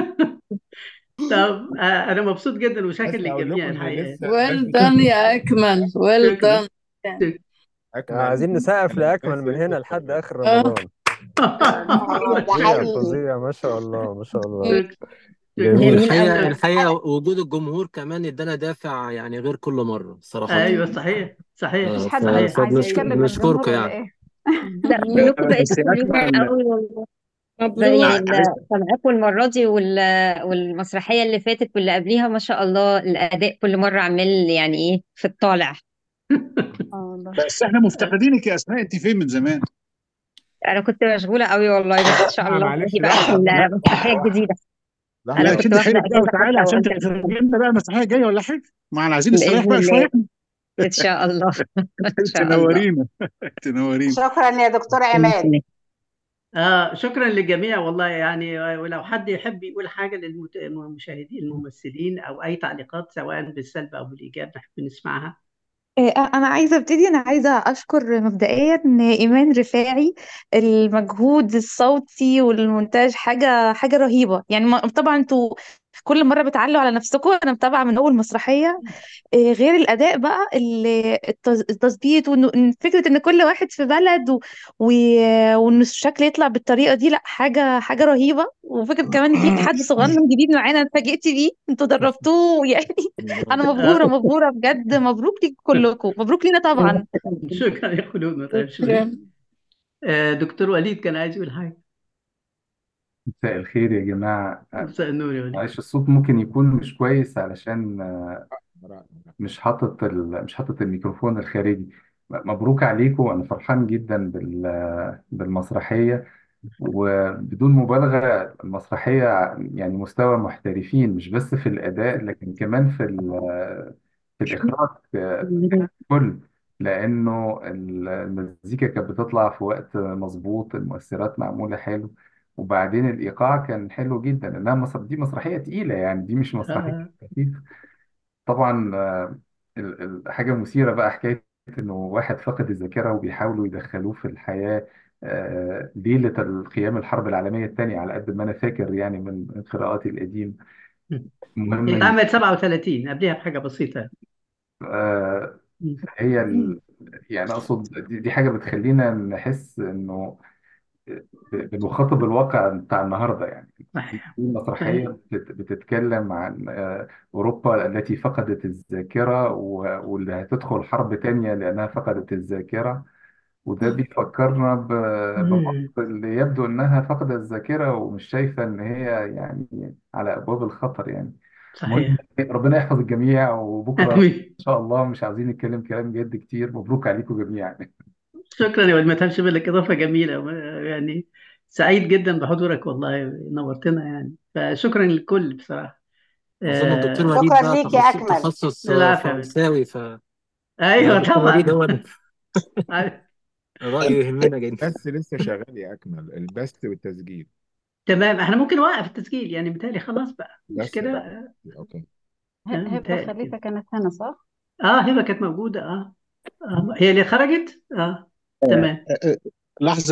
طب آه انا مبسوط جدا وشاكر بس أقول للجميع لكم إن الحقيقه. لسه ويل بدري. دان يا اكمل، ويل شكرا دان. شكرا. أكمل عايزين نسقف يعني لأكمل بس من لسه هنا لحد اتفضل. آخر اه رمضان. اه ده فظيع حقيقي. فظيع، ما شاء الله ما شاء الله. شكرا شكرا. جميل. جميل والحقيقة قوي. الحقيقة وجود الجمهور كمان ادانا دافع يعني غير كل مرة صراحة. ايوه صحيح صحيح مفيش آه، حد صحيح. عايز فبنشكر يتكلم من الجمهور بنشكركم ولا يعني. ايه؟ لا كلكم بس بقيتوا فظيعة أكمل قوي والله. ب- يعني مبروك. معلش. سامعاكم المرة دي وال... والمسرحية اللي فاتت واللي قبليها ما شاء الله الأداء كل مرة عمال يعني إيه في الطالع. اه والله. بس احنا مفتقدينك يا اسماء، انت فين من زمان؟ أنا كنت مشغولة قوي والله، بس إن شاء لا الله معلش، هي بقى في لحظة لا المسرحية الجديدة. لحظة أنا لا بس. كنت شد واخدة حيلك بقى أجازة وتعالى فترة عشان وقلت أشوف تترجمنا بقى مسرحيه جايه ولا حاجه، ما احنا عايزين نستريح بإذن بقى الله. شويه. إن شاء الله. إن شاء الله. تنورينا تنورينا. شكرا يا دكتور بإذن عماد. الله. آه شكرا للجميع والله يعني، ولو حد يحب يقول حاجة للمشاهدين الممثلين أو أي تعليقات سواء بالسلب أو بالإيجاب نحب نسمعها. إيه، انا عايزه ابتدي. انا عايزه اشكر مبدئيا ايمان رفاعي. المجهود الصوتي والمونتاج حاجه حاجه رهيبه يعني. ما- طبعا انتوا كل مره بتعلوا على نفسكم، انا متابعه من اول مسرحيه. إيه، غير الاداء بقى ال- التز- التظبيط، وإنه- إن فكره ان كل واحد في بلد و... و... وان الشكل يطلع بالطريقه دي، لا حاجه حاجه رهيبه. وفكره كمان ان في حد صغنن جديد معانا، انا اتفاجئت بيه، انتوا دربتوه يعني. انا مبهوره آه مبهوره بجد. مبروك ليكم كلكم، مبروك لينا طبعا. شكرا يا خلود، ما تعرفش شكرا. آه دكتور وليد كان عايز يقول حاجة. مساء الخير يا جماعة. مساء النور يا وليد. معلش الصوت ممكن يكون مش كويس علشان آه، براءة. مش حاطط ال... مش حاطط الميكروفون الخارجي. م- مبروك عليكم، أنا فرحان جدا بال... بالمسرحية. وبدون مبالغة المسرحية يعني مستوى محترفين، مش بس في الأداء لكن كمان في ال... في الإخراج آه، كل، لأنه المزيكا كانت بتطلع في وقت مظبوط، المؤثرات معمولة حلو، وبعدين الإيقاع كان حلو جدا. إنها مصر... دي مسرحية تقيلة يعني، دي مش مسرحية آه. خفيفة. طبعا آه، ال- ال- حاجة مثيرة بقى حكاية إنه واحد فقد الذاكرة وبيحاولوا يدخلوه في الحياة آه، ليلة القيام الحرب العالمية الثانية، على قد ما أنا فاكر يعني من من قراءاتي القديمة. هي المهم اتعملت سبعة وثلاثين، قبلها بحاجة بسيطة. آه، هي ال... يعني أقصد دي, دي حاجة بتخلينا نحس إنه ب- بنخاطب الواقع بتاع النهارده يعني. دي صحيح دي مسرحية صحيح. بت- بتتكلم عن آه، أوروبا التي فقدت الذاكرة و- واللي هتدخل حرب تانية لأنها فقدت الذاكرة. وده بيفكرنا ب- بمصر مم. اللي يبدو إنها فقدت الذاكرة ومش شايفة إن هي يعني على أبواب الخطر يعني. المهم، صحيح. ربنا يحفظ الجميع، وبكرة آمين. إن شاء الله مش عاوزين نتكلم كلام جد كتير. مبروك عليكم جميعا. شكرا يا وليد، ما تهمش بالك، إضافة جميلة يعني. سعيد جدا بحضورك والله، نورتنا يعني، فشكرا للكل بصراحة. أظن الدكتور آه. وليد شكرا بقى ليك يا تخصص أكمل. تخصص آه، العفو يا وليد. فرنساوي، فيبقى أيوه الدكتور وليد طبعا. هو اللي رأيه يهمنا جدا. بس لسه شغال يا أكمل، البث والتسجيل. تمام، احنا ممكن نوقف التسجيل يعني، بالتالي خلاص بقى مش بس كده. بقى أوكي. آه، هبة بالتالي خليفة كده. كانت هنا صح؟ اه هبه كانت موجوده اه. آه، هي اللي خرجت اه. تمام. لحظة